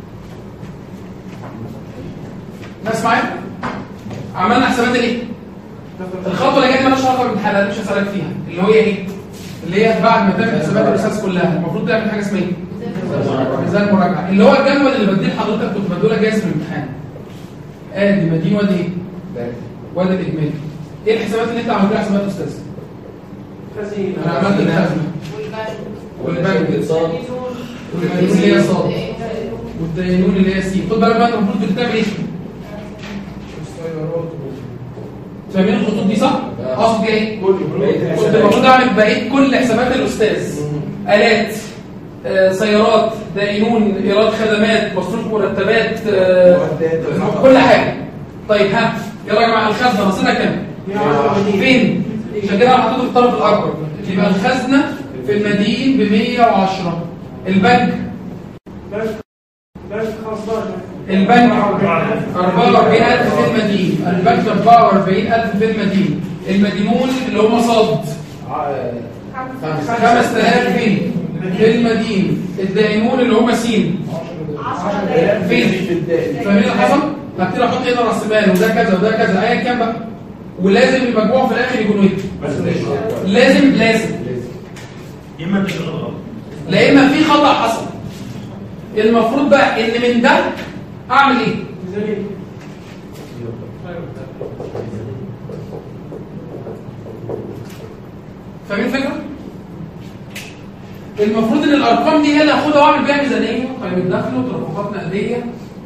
ناس معايا؟ عملنا حسابات الايه؟ الخطوه اللي جايه مالهاش علاقه بالامتحانات، مش هسالك فيها، اللي هي ايه؟ اللي هي بعد ما تعمل حسابات الاستاذ كلها المفروض تعمل حاجه اسمها ايه؟ ميزان مراجعه، اللي هو الجدول اللي بديه لحضرتك كنت بديه لك جاهز في الامتحان. ادي مدين وادي ايه؟ وادي الاجمالي. ايه الحسابات اللي انت عملتها حسابات استاذ؟ خزينه. انا عملت الخزنه والبنك الاقساط والمدينون اللي هي صاد والدينون اللي هي سي. خد بالك بقى انت المفروض بتعمل ايه؟ فاهمين الخطوط دي صح؟ اقصد ايه؟ كنت المفروض اعمل بقيه كل حسابات الاستاذ. الات، آه، سيارات، دائنون، ايراد خدمات، مصروف مرتبات، آه، كل حاجه. طيب ها يلا يا جماعه الخزنه رصيدها كام؟ فين؟ عشان كده انا حطيته في الطرف الاكبر. يبقى الخزنه في المدين ب مئة وعشرة. البنك البنك أربعة وأربعين ألف في المدين. البنك أربعة وأربعين ألف في المدين. المدينون اللي هم صاد خمسة آلاف فين؟ في المدين. الدائنون اللي هم سين فين؟ فاهمين اللي حصل؟ هبتدي احط هنا راس مال وده كذا وده كذا ايا كان بقى، ولازم المجموع في الاخر يكون ايه؟ لازم لازم يا اما انت شغال غلط، لا اما في خطا حصل. المفروض بقى ان من ده اعمل ايه؟ فاهمين الفكره؟ المفروض ان الارقام دي هي اللي هاخدها واعمل بيها ميزانيه وقائمه دخل وترفقات نقديه.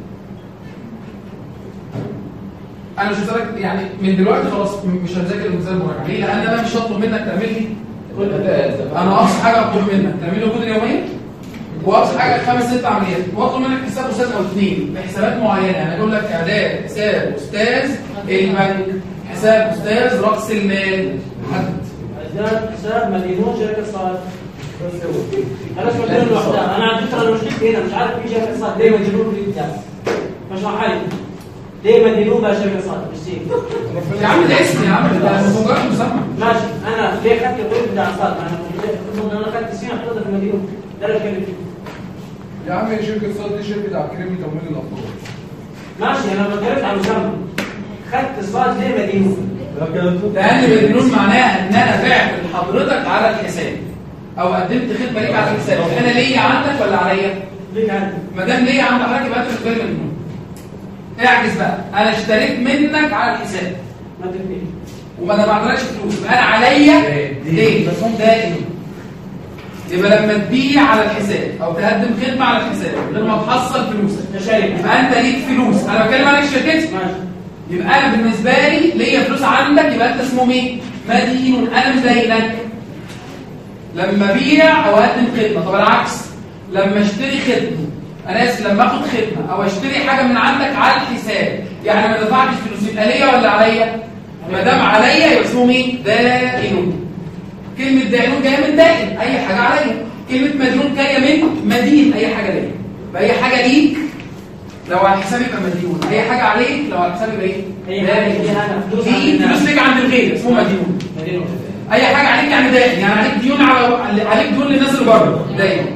انا مش هسالك يعني من دلوقتي خلاص مش هنذاكر الميزان المراجعه. ليه؟ لان انا مش هطلب منك تعمل لي انا اقصى حاجه اطلب منك تعمل لي الكود اليوميه، واقصى حاجه خمس ست عمليات، واطلب منك حساب استاذ او اثنين بحسابات معينه. انا اقول لك اعداد حساب استاذ البنك، حساب استاذ راس المال، حدد اعداد حساب مدينون شركه صالح. انا مش مدينون لوحدها، انا على فكره انا مشكلتي هنا مش عارف في شركه صالح ليه مدينون في الامتياز. مش راح ليه مدينون بقى شركه صالح مش سيك يا عم ده اسم يا عم ده مجرد مسمى. ماشي انا ليه خدت القيد بتاع صالح؟ انا انا خدت سنه حضرتك في مدينون ده اللي بتكلم فيه. يا عم شركه صالح دي شركه عبد الكريم لتمويل الاطفال. ماشي انا بتكلم عن مسمى. خدت صالح ليه مدينون؟ لان مدينون معناها ان انا بعت لحضرتك على الحساب او قدمت خدمه ليك على الحساب. انا ليا عندك ولا عليا؟ ليك عندك. ما دام ليا عند حضرتك يبقى انت بالنسبه لي مدينون. اعكس بقى، انا اشتريت منك على الحساب ما تدفعش وما دفعتلكش فلوس، يبقى انا عليا دين دائم. يبقى لما تبيع على الحساب او تقدم خدمه على الحساب غير ما تحصل فلوسك يبقى انت ليك فلوس. انا بتكلم عليك شركتي، يبقى انا بالنسبه لي ليا فلوس عندك، يبقى انت اسمه ايه؟ مدين. انا مدينك لما ابيع او اقدم خدمه. طب العكس لما اشتري خدمه، انا اسف لما اخد خدمه او اشتري حاجه من عندك على الحساب، يعني ما دفعتش فلوس، يبقى ليا ولا عليا؟ ما دام عليا يبقى اسمه ايه؟ دائن. كلمه دائن جايه من دائن، اي حاجه عليا. كلمه مديون جايه من مدين، اي حاجه ليا. فاي حاجه ليك لو على الحساب يبقى مديون، اي حاجه عليك لو على الحساب يبقى ايه؟ دي فلوس ليك عند الغير اسمه مديون. اي حاجه عليك يعني دائن، يعني عليك ديون على عليك ديون للناس اللي بره دائن.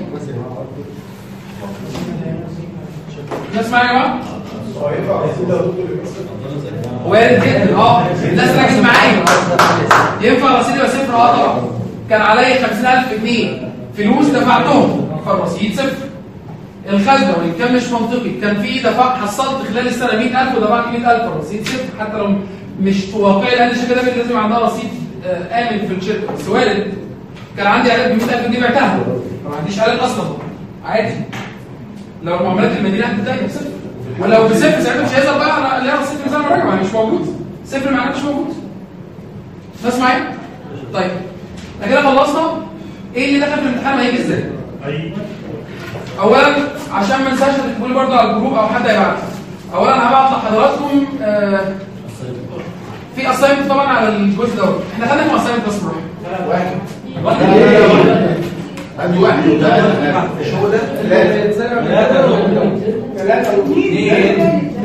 الناس معايا يا جماعه؟ وارد جدا اه الناس ركز معايا. ينفع رصيدي يبقى صفر؟ اه طبعا. كان عليا خمسين ألف جنيه فلوس دفعتهم فالرصيد صفر. الخزنه وان كان مش منطقي كان في دفع حصلت خلال السنه مئة ألف ودفعت مئة ألف الرصيد صفر، حتى لو مش واقعي لان الشركه ده لازم عندها رصيد آه، امن في الشركه بس وارد كان عندي عدد ب مئة ألف جنيه بعتها ما عنديش عدد اصلا عادي لو معاملات المدينه هتبدا بصفر ولو بصفر ساعتها مش هيظهر بقى على اللي هو صفر ميزان الرقم مش موجود صفر معناه مش موجود ناس معايا؟ طيب احنا كده خلصنا ايه اللي دخل في الامتحان هيجي ازاي؟ اولا عشان ما انساش هتكتبوا لي برضه على الجروب او حد هيبعت اولا هبعت لحضراتكم آه في اسايمنت طبعا على الجزء دوت احنا خدنا كام اسايمنت بس نروح واحد واحد عندي واحد مش هو ده ثلاثة ثلاثة اثنين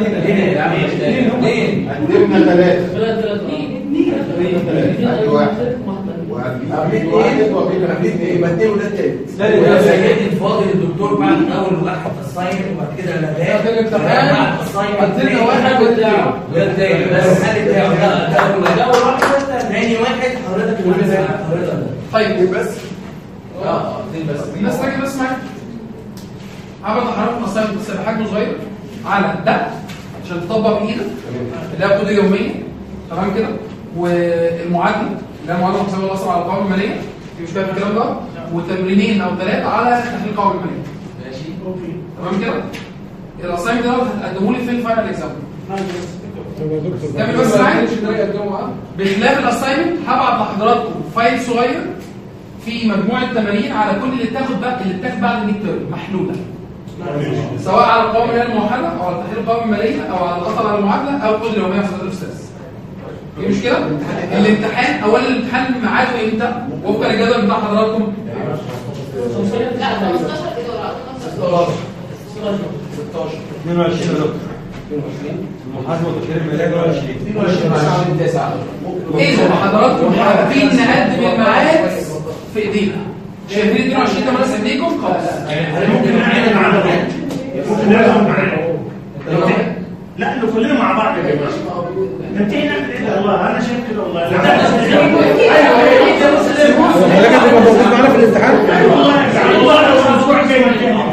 اثنين قدمنا ثلاثة عندي واحد قبل اثنين قبل اثنين يبقى اثنين وده الثالث لا سيدي الفاضل الدكتور بعد اول واحد اسايمنت وبعد كده لغايه الامتحان بعد اسايمنت قدمنا واحد بتاعه ده الثاني بس الحل بتاعه ده ده اول واحد ثاني واحد حضرتك اللي حضرتك طيب بس اه بس الناس راجل بس معايا هبعت لحضراتكم اسايمنت بس بحجم صغير على ده عشان تطبق بايدك اللي هي كود يوميه تمام كده والمعادله اللي هي معادله حساب الاثر على القوائم الماليه دي مش فاهم الكلام ده وتمرينين او ثلاثه على تحليل القوائم الماليه ماشي اوكي تمام كده الاسايمنت دوت هتقدموا لي في الفاينل اكزام كمل بس معايا بخلاف الاسايمنت هبعت لحضراتكم فايل صغير في مجموعه تمارين على كل اللي تاخد بقى اللي بتاخد بعد الميد تيرم محلوله سواء على القوائم الماليه الموحده او على تحليل القوائم الماليه او على الاثر على المعادله او كود اليوميه في صدر الاستاذ في مشكله الامتحان اولا الامتحان ميعاده امتى وفقا للجدول بتاع حضراتكم لا خمستاشر اداره ستاشر اثنين وعشرين يا دكتور المحاسبه وتقرير الماليه اثنين وعشرين اثنين وعشرين تسعة اذا حضراتكم حابين نقدم الميعاد في ايدينا شايفين اثنين وعشرين ده مناسب ليكم خلاص ممكن نعمل معانا ممكن نعمل معانا لا انه كلنا مع بعض يا جماعه ننتهي نعمل ايه والله انا شايف كده والله ولكن تبقى موجود معانا في الامتحان والله والله لو الاسبوع الجاي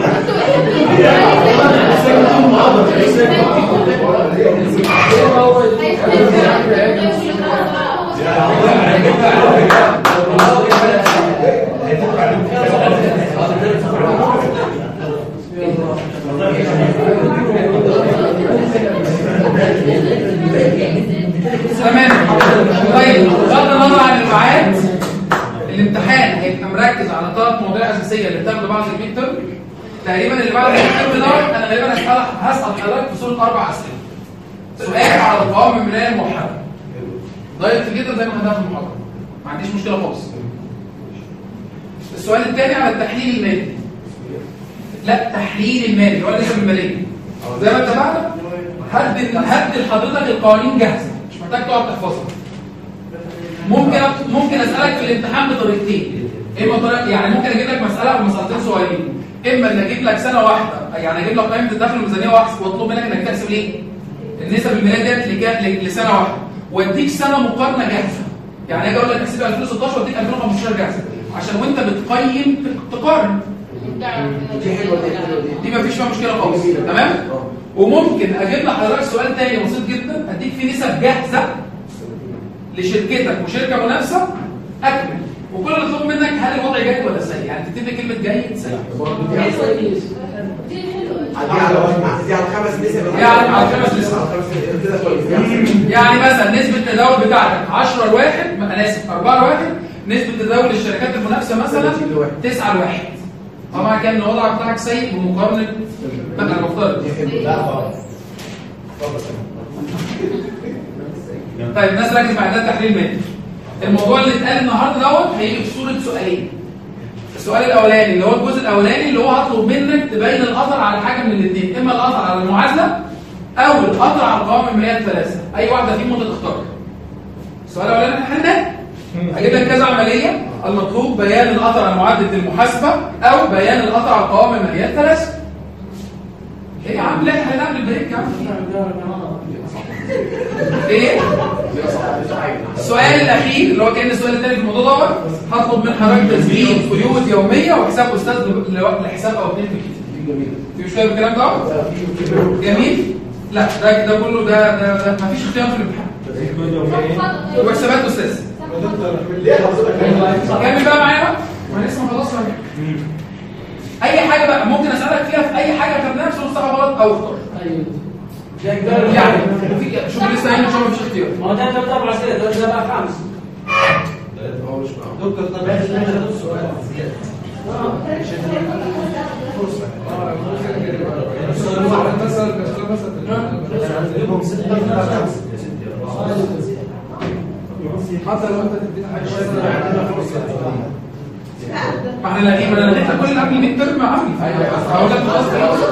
تمام طيب بغض النظر عن الميعاد الامتحان هيبقى مركز على ثلاث مواضيع اساسيه اللي بتاخدوا بعد الميد تيرم تقريبا اللي بعد الميد تيرم دوت انا غالبا هسال هسال حضرتك في صوره اربع اسئله سؤال على القوائم الماليه الموحده دايركت جدا زي ما خدناها في المحاضره ما عنديش مشكله خالص السؤال الثاني على التحليل المالي لا التحليل المالي اللي هو النسب الماليه زي ما اتفقنا هدي هدي لحضرتك القوانين جاهزه مش محتاج تقعد تحفظها ممكن ممكن اسالك في الامتحان بطريقتين اما طريقه يعني ممكن اجيب لك مساله او مسالتين صغيرين اما ان اجيب لك سنه واحده يعني اجيب لك قائمه الدخل الميزانيه واحده واطلب منك انك تحسب ايه النسب الماليه ديت لسنه واحده واديك سنه مقارنه جاهزه يعني اجي اقول لك احسب ألفين وستاشر واديك ألفين وخمستاشر جاهزه عشان وانت بتقيم تقارن دي حلوه دي حلوه دي مفيش فيها مشكله خالص تمام وممكن اجيب لحضرتك سؤال تاني بسيط جدا اديك فيه نسب جاهزه لشركتك وشركه منافسه اكمل وكل اللي يطلب منك هل الوضع جيد ولا سيء يعني تكتب كلمه جيد سيء دي على دي على خمس نسب يعني على خمس نسب كده كويس يعني مثلا نسبه التداول بتاعتك عشرة لواحد انا اسف أربعة لواحد نسبه تداول الشركات المنافسه مثلا تسعة لواحد طبعا كان الوضع بتاعك سيء بمقارنه بقى المفترض لا خالص طيب الناس ركز مع ده تحليل مالي الموضوع اللي اتقال النهارده دوت هيجي في صوره سؤالين السؤال الاولاني اللي هو الجزء الاولاني اللي هو هطلب منك تبين الاثر على حاجه من الاثنين اما الاثر على المعادله او الاثر على القوائم الماليه الثلاثه اي واحده فيهم انت تختار السؤال الاولاني احنا حلناه هجيب لك كذا عمليه المطلوب بيان الاثر على معادله المحاسبه او بيان الاثر على القوائم الماليه الثلاثه ايه يا عم لا احنا قبل البريك يا عم ايه السؤال الاخير اللي هو كان السؤال الثاني في الموضوع دوت هطلب من حضرتك تسجيل قيود يوميه وحساب استاذ لحساب او اثنين في جميل في مشكله بالكلام ده جميل لا ده ده كله ده ده, ده مفيش اختيار في الامتحان وحسابات استاذ ليه حضرتك كمل بقى معايا بقى، ما لسه ما خلصنا. اي حاجه بقى ممكن اسالك فيها في اي حاجه خدناها بس صح غلط او اختار. ايوه يعني في شوف لسه هنا شوف مفيش اختيار. ما هو ده ده اربع اسئله ده بقى خمس. هو مش معقول دكتور. طب احنا ناخد السؤال زياده حتى لو انت تدينا حاجه ما احنا لاقيين، ما انا لقيت كل اللي قبل الميد ترم عملي. هقول لك خلاص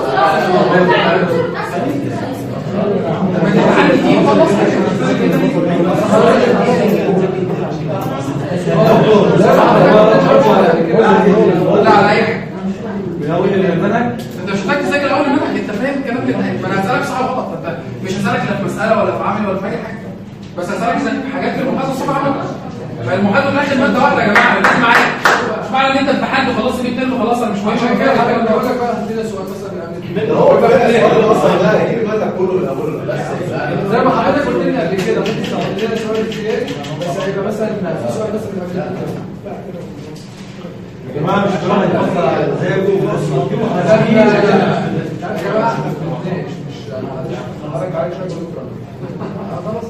لا على اي حاجه من اول المنهج. انت مش محتاج تذاكر اول المنهج، انت فاهم الكلام اللي اتقال. ما انا هسالك صح ولا غلط، انت مش هسالك لا في مساله ولا في عامل ولا في اي حاجه، بس هسالك حاجات في المحاضره الصبح عمل. فالمحاضره في الاخر ماده واحده يا جماعه، ركزوا معايا. مش معنى ان انت امتحنت وخلصت ميد ترم وخلاص انا مش مهم كده. هقول لك بقى عندنا سؤال مثلا هو بقى اصلا ده هيجيب المنهج كله من اوله بس زي ما حضرتك قلت لي قبل كده ممكن تعمل لنا سؤال ابتدائي بس هيبقى مثلا في سؤال بس من قبل يا جماعه مش كلام هيتوصل على ازاي يا جماعه مش حضرتك عايز شويه بكره خلاص.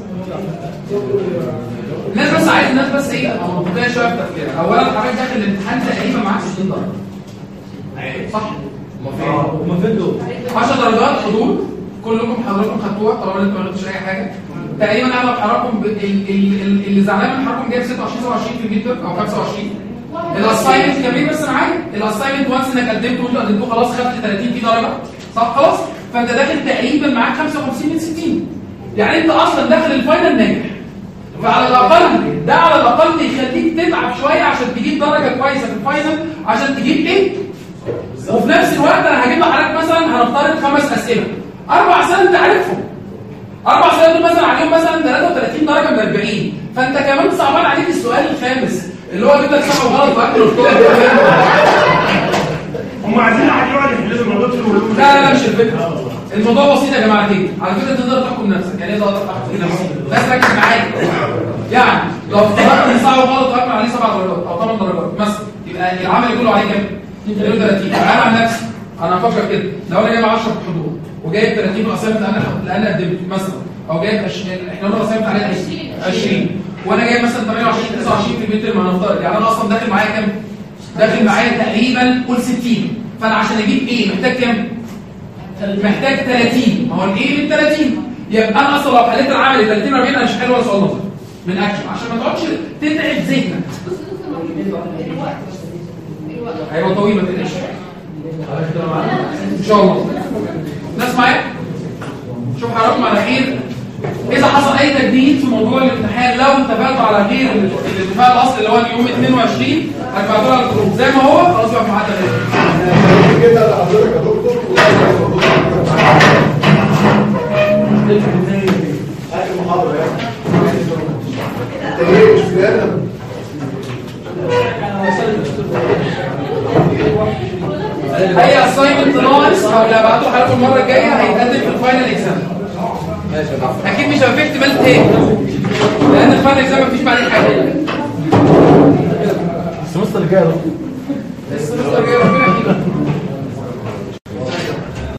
الناس بس عايز الناس بس ايه منطقيه شويه في تفكيرها. اولا حضرتك داخل الامتحان تقريبا معاك ستين درجه صح؟ هم فين دول؟ عشر درجات حضور كلكم حضراتكم خدتوها طالما انتوا ما غلطتوش اي حاجه. تقريبا اغلب حضراتكم اللي زعلان من حضراتكم جايب ستة وعشرين سبعة وعشرين في الميد ترم او خمسة وعشرين. الاساينمنت كمان بس معايا الاساينمنت وانس انك قدمته وانتوا قدمتوه خلاص خدت ثلاثين في درجه صح خلاص. فانت داخل تقريبا معاك خمسة وخمسين من ستين، يعني انت اصلا داخل الفاينل ناجح. فعلى الاقل ده على الاقل يخليك تتعب شويه عشان تجيب درجه كويسه في الفاينل عشان تجيب ايه. وفي نفس الوقت انا هجيب لحضرتك مثلا هنفترض خمس اسئله اربع اسئله انت عارفهم. اربع اسئله دول مثلا عليهم مثلا ثلاثة وثلاثين درجه من أربعين، فانت كمان صعبان عليك السؤال الخامس اللي هو جيب لك صح وغلط واكل وفطار. هم عايزين حد يقعد يحل الموضوع كله. لا لا مش الفكره، الموضوع بسيط يا جماعه كده. على فكره تقدر تحكم نفسك، يعني ايه تقدر تحكم نفسك؟ بس ركز معايا. يعني لو افترضت ان صح وغلط واكل عليه سبع درجات او ثمان درجات مثلا، يبقى العمل كله عليه كام؟ اثنين وثلاثين. انا عن نفسي انا هفكر كده، لو انا جايب عشرة في الحضور وجايب ثلاثين في الاسايمنت اللي انا اللي انا قدمته مثلا، او جايب عشرين احنا قلنا الاسايمنت عليه عشرين وانا جايب مثلا ثمانية وعشرين تسعة وعشرين في الميد ترم هنفترض، يعني انا اصلا داخل معايا كام؟ داخل معايا تقريبا قول ستين. فانا عشان اجيب ايه محتاج كام؟ محتاج ثلاثين. ما هو الايه من ثلاثين، يبقى انا اصلا لو حليت العملي ثلاثين أربعين انا مش حلو ولا سؤال نظري من اكشن عشان ما تقعدش تتعب ذهنك. هيبقى طويل ما تقلقش ان شاء الله. ناس معايا؟ شوف حضراتكم على خير. اذا حصل اي تجديد في موضوع الامتحان لو اتفقتوا على غير الاتفاق الاصلي اللي هو اليوم اثنين وعشرين هتبعتوه على الجروب زي ما هو خلاص يبقى في معدل كده لحضرتك يا دكتور. اخر محاضره يعني انت ايه مش فاهم. اي اساينمنت ناقص او اللي هبعته لحضراتكم المره الجايه هيتقدم في الفاينل اكزام. اكيد مش هيبقى في احتمال تاني لان الفاينل اكزام مفيش بعدين حاجه. السمستر الجاي السمستر الجاي ربنا